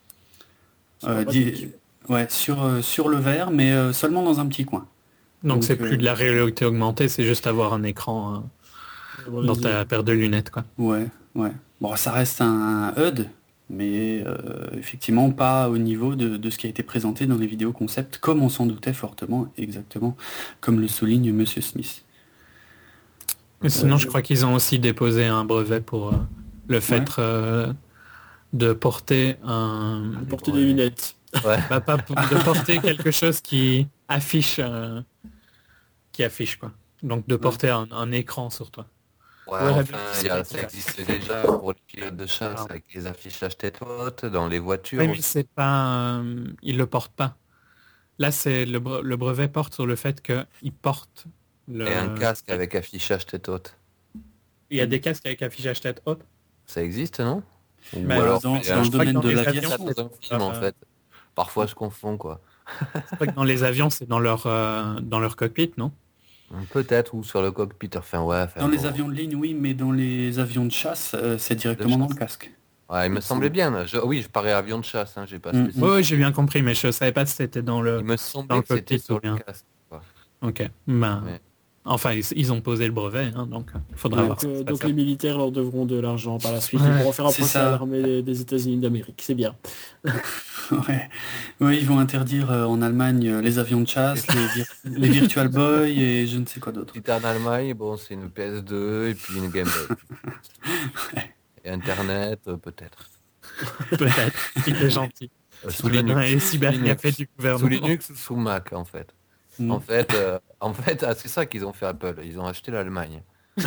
Euh, C'est pas di- pratique. ouais, sur, euh, sur le verre, mais euh, seulement dans un petit coin. Donc Donc, c'est plus euh, de la réalité augmentée, c'est juste avoir un écran euh, Voilà, dans les- ta paire de lunettes, quoi. Ouais, ouais. Bon, ça reste un H U D, mais euh, effectivement pas au niveau de, de ce qui a été présenté dans les vidéos concept, comme on s'en doutait fortement, exactement comme le souligne Monsieur Smith. Et sinon, Euh, je crois qu'ils ont aussi déposé un brevet pour euh, le fait Ouais. euh, de porter un... Porter Ouais. des lunettes. Ouais. Bah, pas pour- de porter quelque chose qui affiche, euh, qui affiche quoi. Donc de porter un, un écran sur toi. Ouais, Ouais, enfin, il y a- ça ouais. existe déjà pour les pilotes de chasse Alors. avec les affichages tête haute, dans les voitures. Oui, mais aussi. c'est pas, euh, ils le portent pas. Là, c'est le, bre- le brevet porte sur le fait qu'il porte le. Et un casque avec affichage tête haute. Il y a des casques avec affichage tête haute. Ça existe, non Ou Mais alors dans- c'est dans un le truc domaine dans de les l'aviation, avions, dans un film, en euh, fait. Parfois, je confonds, quoi. C'est pas que dans les avions, c'est dans leur euh, dans leur cockpit, non? Peut-être, ou sur le cockpit, enfin, ouais. enfin, Dans les bon. avions de ligne, oui, mais dans les avions de chasse, euh, c'est directement dans le chasse. casque. Ouais, il me semblait bien. Je- Oui, je parlais avion de chasse, hein, j'ai pas Mm, spécifié. Oui, j'ai bien compris, mais je savais pas si c'était dans le. Il me dans semblait le que c'était cockpit sur ou bien. le casque. quoi. Ok. Ben, Ouais. Enfin, ils, ils ont posé le brevet, hein, donc il faudra Ouais, voir. Donc, ce qui euh, se donc passe les militaires leur devront de l'argent par la suite. Ouais, Ils pourront faire un c'est procès ça. à l'armée des, des États-Unis d'Amérique. C'est bien. Ouais. Ouais, ils vont interdire euh, en Allemagne euh, les avions de chasse, les, vir- les Virtual Boy et je ne sais quoi d'autre. Si t'es en Allemagne, bon, c'est une P S deux et puis une Game Boy. Et Internet, euh, peut-être. Peut-être, si t'es gentil. Euh, Si sous tu vas dans Linux. les Sous cybercafés Linux. du Sous gouvernement. Linux ou sous Mac, en fait. Mm. En fait, euh, en fait ah, c'est ça qu'ils ont fait Apple. Ils ont acheté l'Allemagne.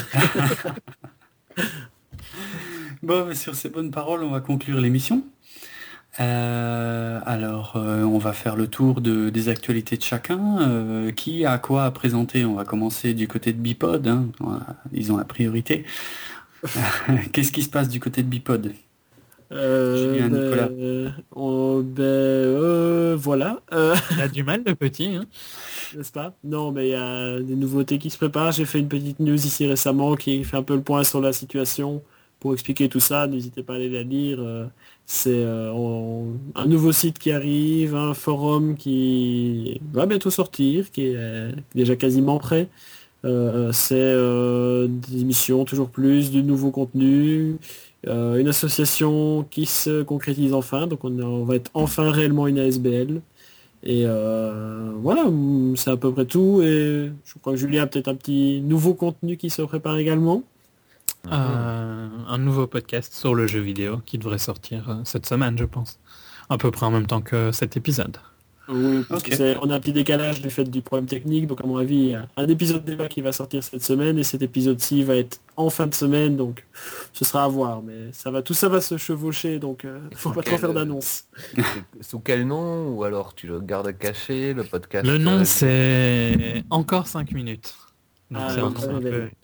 Bon, mais sur ces bonnes paroles, on va conclure l'émission. Euh, alors, euh, on va faire le tour de, des actualités de chacun. Euh, qui a quoi à présenter? On va commencer du côté de Bipod. Hein. Voilà, ils ont la priorité. Qu'est-ce qui se passe du côté de Bipod? Euh, Julien, ben, Nicolas. euh, oh, ben, euh, voilà. Euh, Il a du mal, le petit. Hein. n'est-ce pas? Non, mais il y a des nouveautés qui se préparent. J'ai fait une petite news ici récemment qui fait un peu le point sur la situation. Pour expliquer tout ça, n'hésitez pas à aller la lire. Euh, C'est euh, on- un nouveau site qui arrive, un forum qui va bientôt sortir, qui est euh, déjà quasiment prêt. Euh, c'est euh, des émissions, toujours plus, du nouveau contenu, euh, une association qui se concrétise enfin, donc on, on va être enfin réellement une A S B L. Et euh, voilà, c'est à peu près tout. Et je crois que Julien a peut-être un petit nouveau contenu qui se prépare également. Euh, un nouveau podcast sur le jeu vidéo qui devrait sortir euh, cette semaine, je pense. À peu près en même temps que cet épisode. Oui, parce Ok. que c'est- on a un petit décalage du fait du problème technique, donc à mon avis, il y a un épisode débat qui va sortir cette semaine et cet épisode-ci va être en fin de semaine, donc ce sera à voir, mais ça va, tout ça va se chevaucher, donc euh, faut pas trop Quel, faire euh, d'annonce. C'est- Sous quel nom? Ou alors tu le gardes caché, le podcast Le nom, euh, c'est encore cinq minutes. Donc Ah, c'est un oui, nom ça un peu... révèle.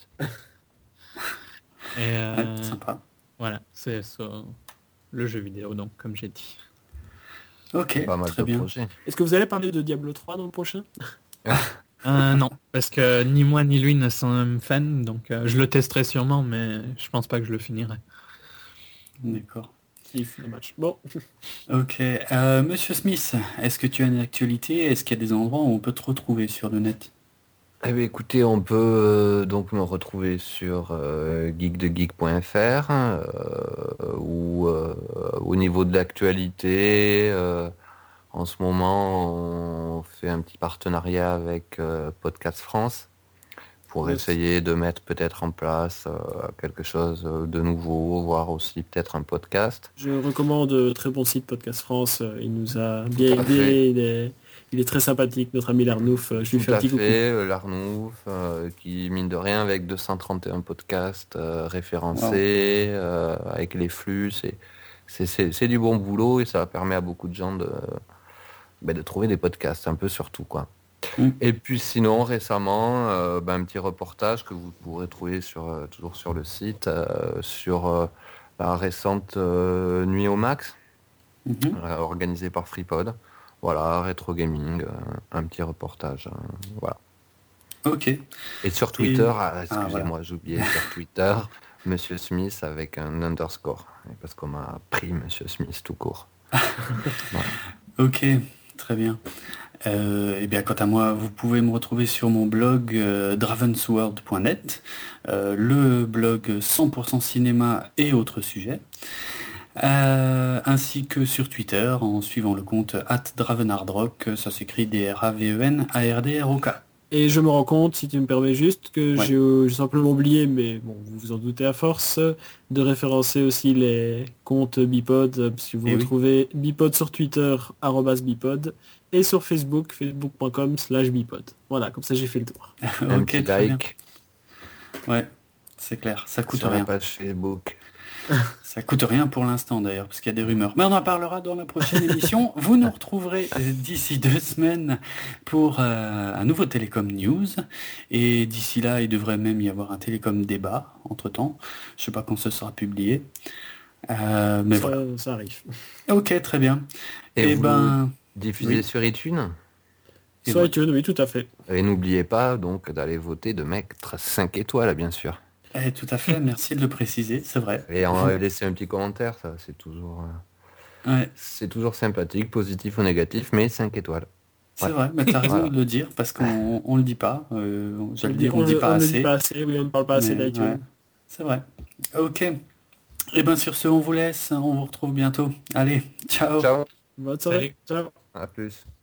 Et euh, Ouais, sympa. voilà, c'est sur le jeu vidéo, donc comme j'ai dit. Ok, pas mal très de bien. projets. Est-ce que vous allez parler de Diablo trois dans le prochain? Euh, non, parce que ni moi ni lui ne sommes fans, donc euh, je le testerai sûrement, mais je pense pas que je le finirai. D'accord. If, dommage. Bon, Ok. Euh, Monsieur Smith, est-ce que tu as une actualité? Est-ce qu'il y a des endroits où on peut te retrouver sur le net? Eh bien, écoutez, on peut euh, donc me retrouver sur euh, geekdegeek point f r euh, ou euh, au niveau de l'actualité. euh, en ce moment, on fait un petit partenariat avec euh, Podcast France pour Yes. essayer de mettre peut-être en place euh, quelque chose de nouveau, voire aussi peut-être un podcast. je recommande euh, très bon site Podcast France, euh, il nous a bien Tout à aidé, fait. il est, il est très sympathique, notre ami Larnouf, euh, je lui Tout fais un à petit coucou. fait, euh, l'Arnouf, euh, qui mine de rien avec deux cent trente et un podcasts euh, référencés, euh, avec les flux, c'est, c'est, c'est, c'est du bon boulot et ça permet à beaucoup de gens de, ben, de trouver des podcasts, un peu sur tout, quoi. Mm. Et puis sinon, récemment, euh, ben, un petit reportage que vous pourrez trouver sur, euh, toujours sur le site, euh, sur euh, la récente euh, Nuit au Max, Mhm. euh, organisée par FreePod. Voilà, rétro gaming, euh, un petit reportage, euh, voilà. Ok. Et sur Twitter, Et- ah, excusez-moi, voilà. j'ai oublié sur Twitter, Monsieur Smith avec un underscore, parce qu'on m'a pris Monsieur Smith tout court. Ok, très bien. Euh, et bien, quant à moi, vous pouvez me retrouver sur mon blog euh, dravensworld point net, euh, le blog cent pour cent cinéma et autres sujets. Euh, ainsi que sur Twitter en suivant le compte at dravenardrock, ça s'écrit D R A V E N A R D R O K. Et je me rends compte, si tu me permets juste, que Ouais. j'ai euh, j'ai simplement oublié, mais bon, vous vous en doutez à force, de référencer aussi les comptes Bipod, euh, parce que vous Eh oui. retrouvez Bipod sur Twitter, arobase Bipod, et sur Facebook, facebook point com slash Bipod. Voilà, comme ça j'ai fait le tour. Un Ok, petit très bien. like Ouais, c'est clair, ça coûte sur la rien. page Facebook. Ça coûte rien pour l'instant d'ailleurs, parce qu'il y a des rumeurs. Mais on en parlera dans la prochaine émission. Vous nous retrouverez euh, d'ici deux semaines pour euh, un nouveau Télécom News. Et d'ici là, il devrait même y avoir un Télécom débat entre-temps. Je sais pas quand ce sera publié. Euh, mais ça, voilà. ça arrive. Ok, très bien. Et Et vous ben, diffusez oui. sur iTunes. Et Sur ouais. iTunes, oui, tout à fait. Et n'oubliez pas donc d'aller voter, de mettre cinq étoiles, bien sûr. Eh, tout à fait, merci de le préciser, c'est vrai. Et on va laisser un petit commentaire, ça c'est toujours, euh, Ouais, c'est toujours sympathique, positif ou négatif, mais cinq étoiles. c'est Ouais. vrai, mais t'as raison Voilà. de le dire, parce qu'on on le dit pas. Euh, On J'allais le dire, on le dit pas on le assez. dit pas assez, oui, on ne parle pas assez mais, d'iTunes. ouais, c'est vrai. Ok. Et ben sur ce, on vous laisse, on vous retrouve bientôt. Allez, ciao. Ciao, Bonne soirée. Ciao. à plus.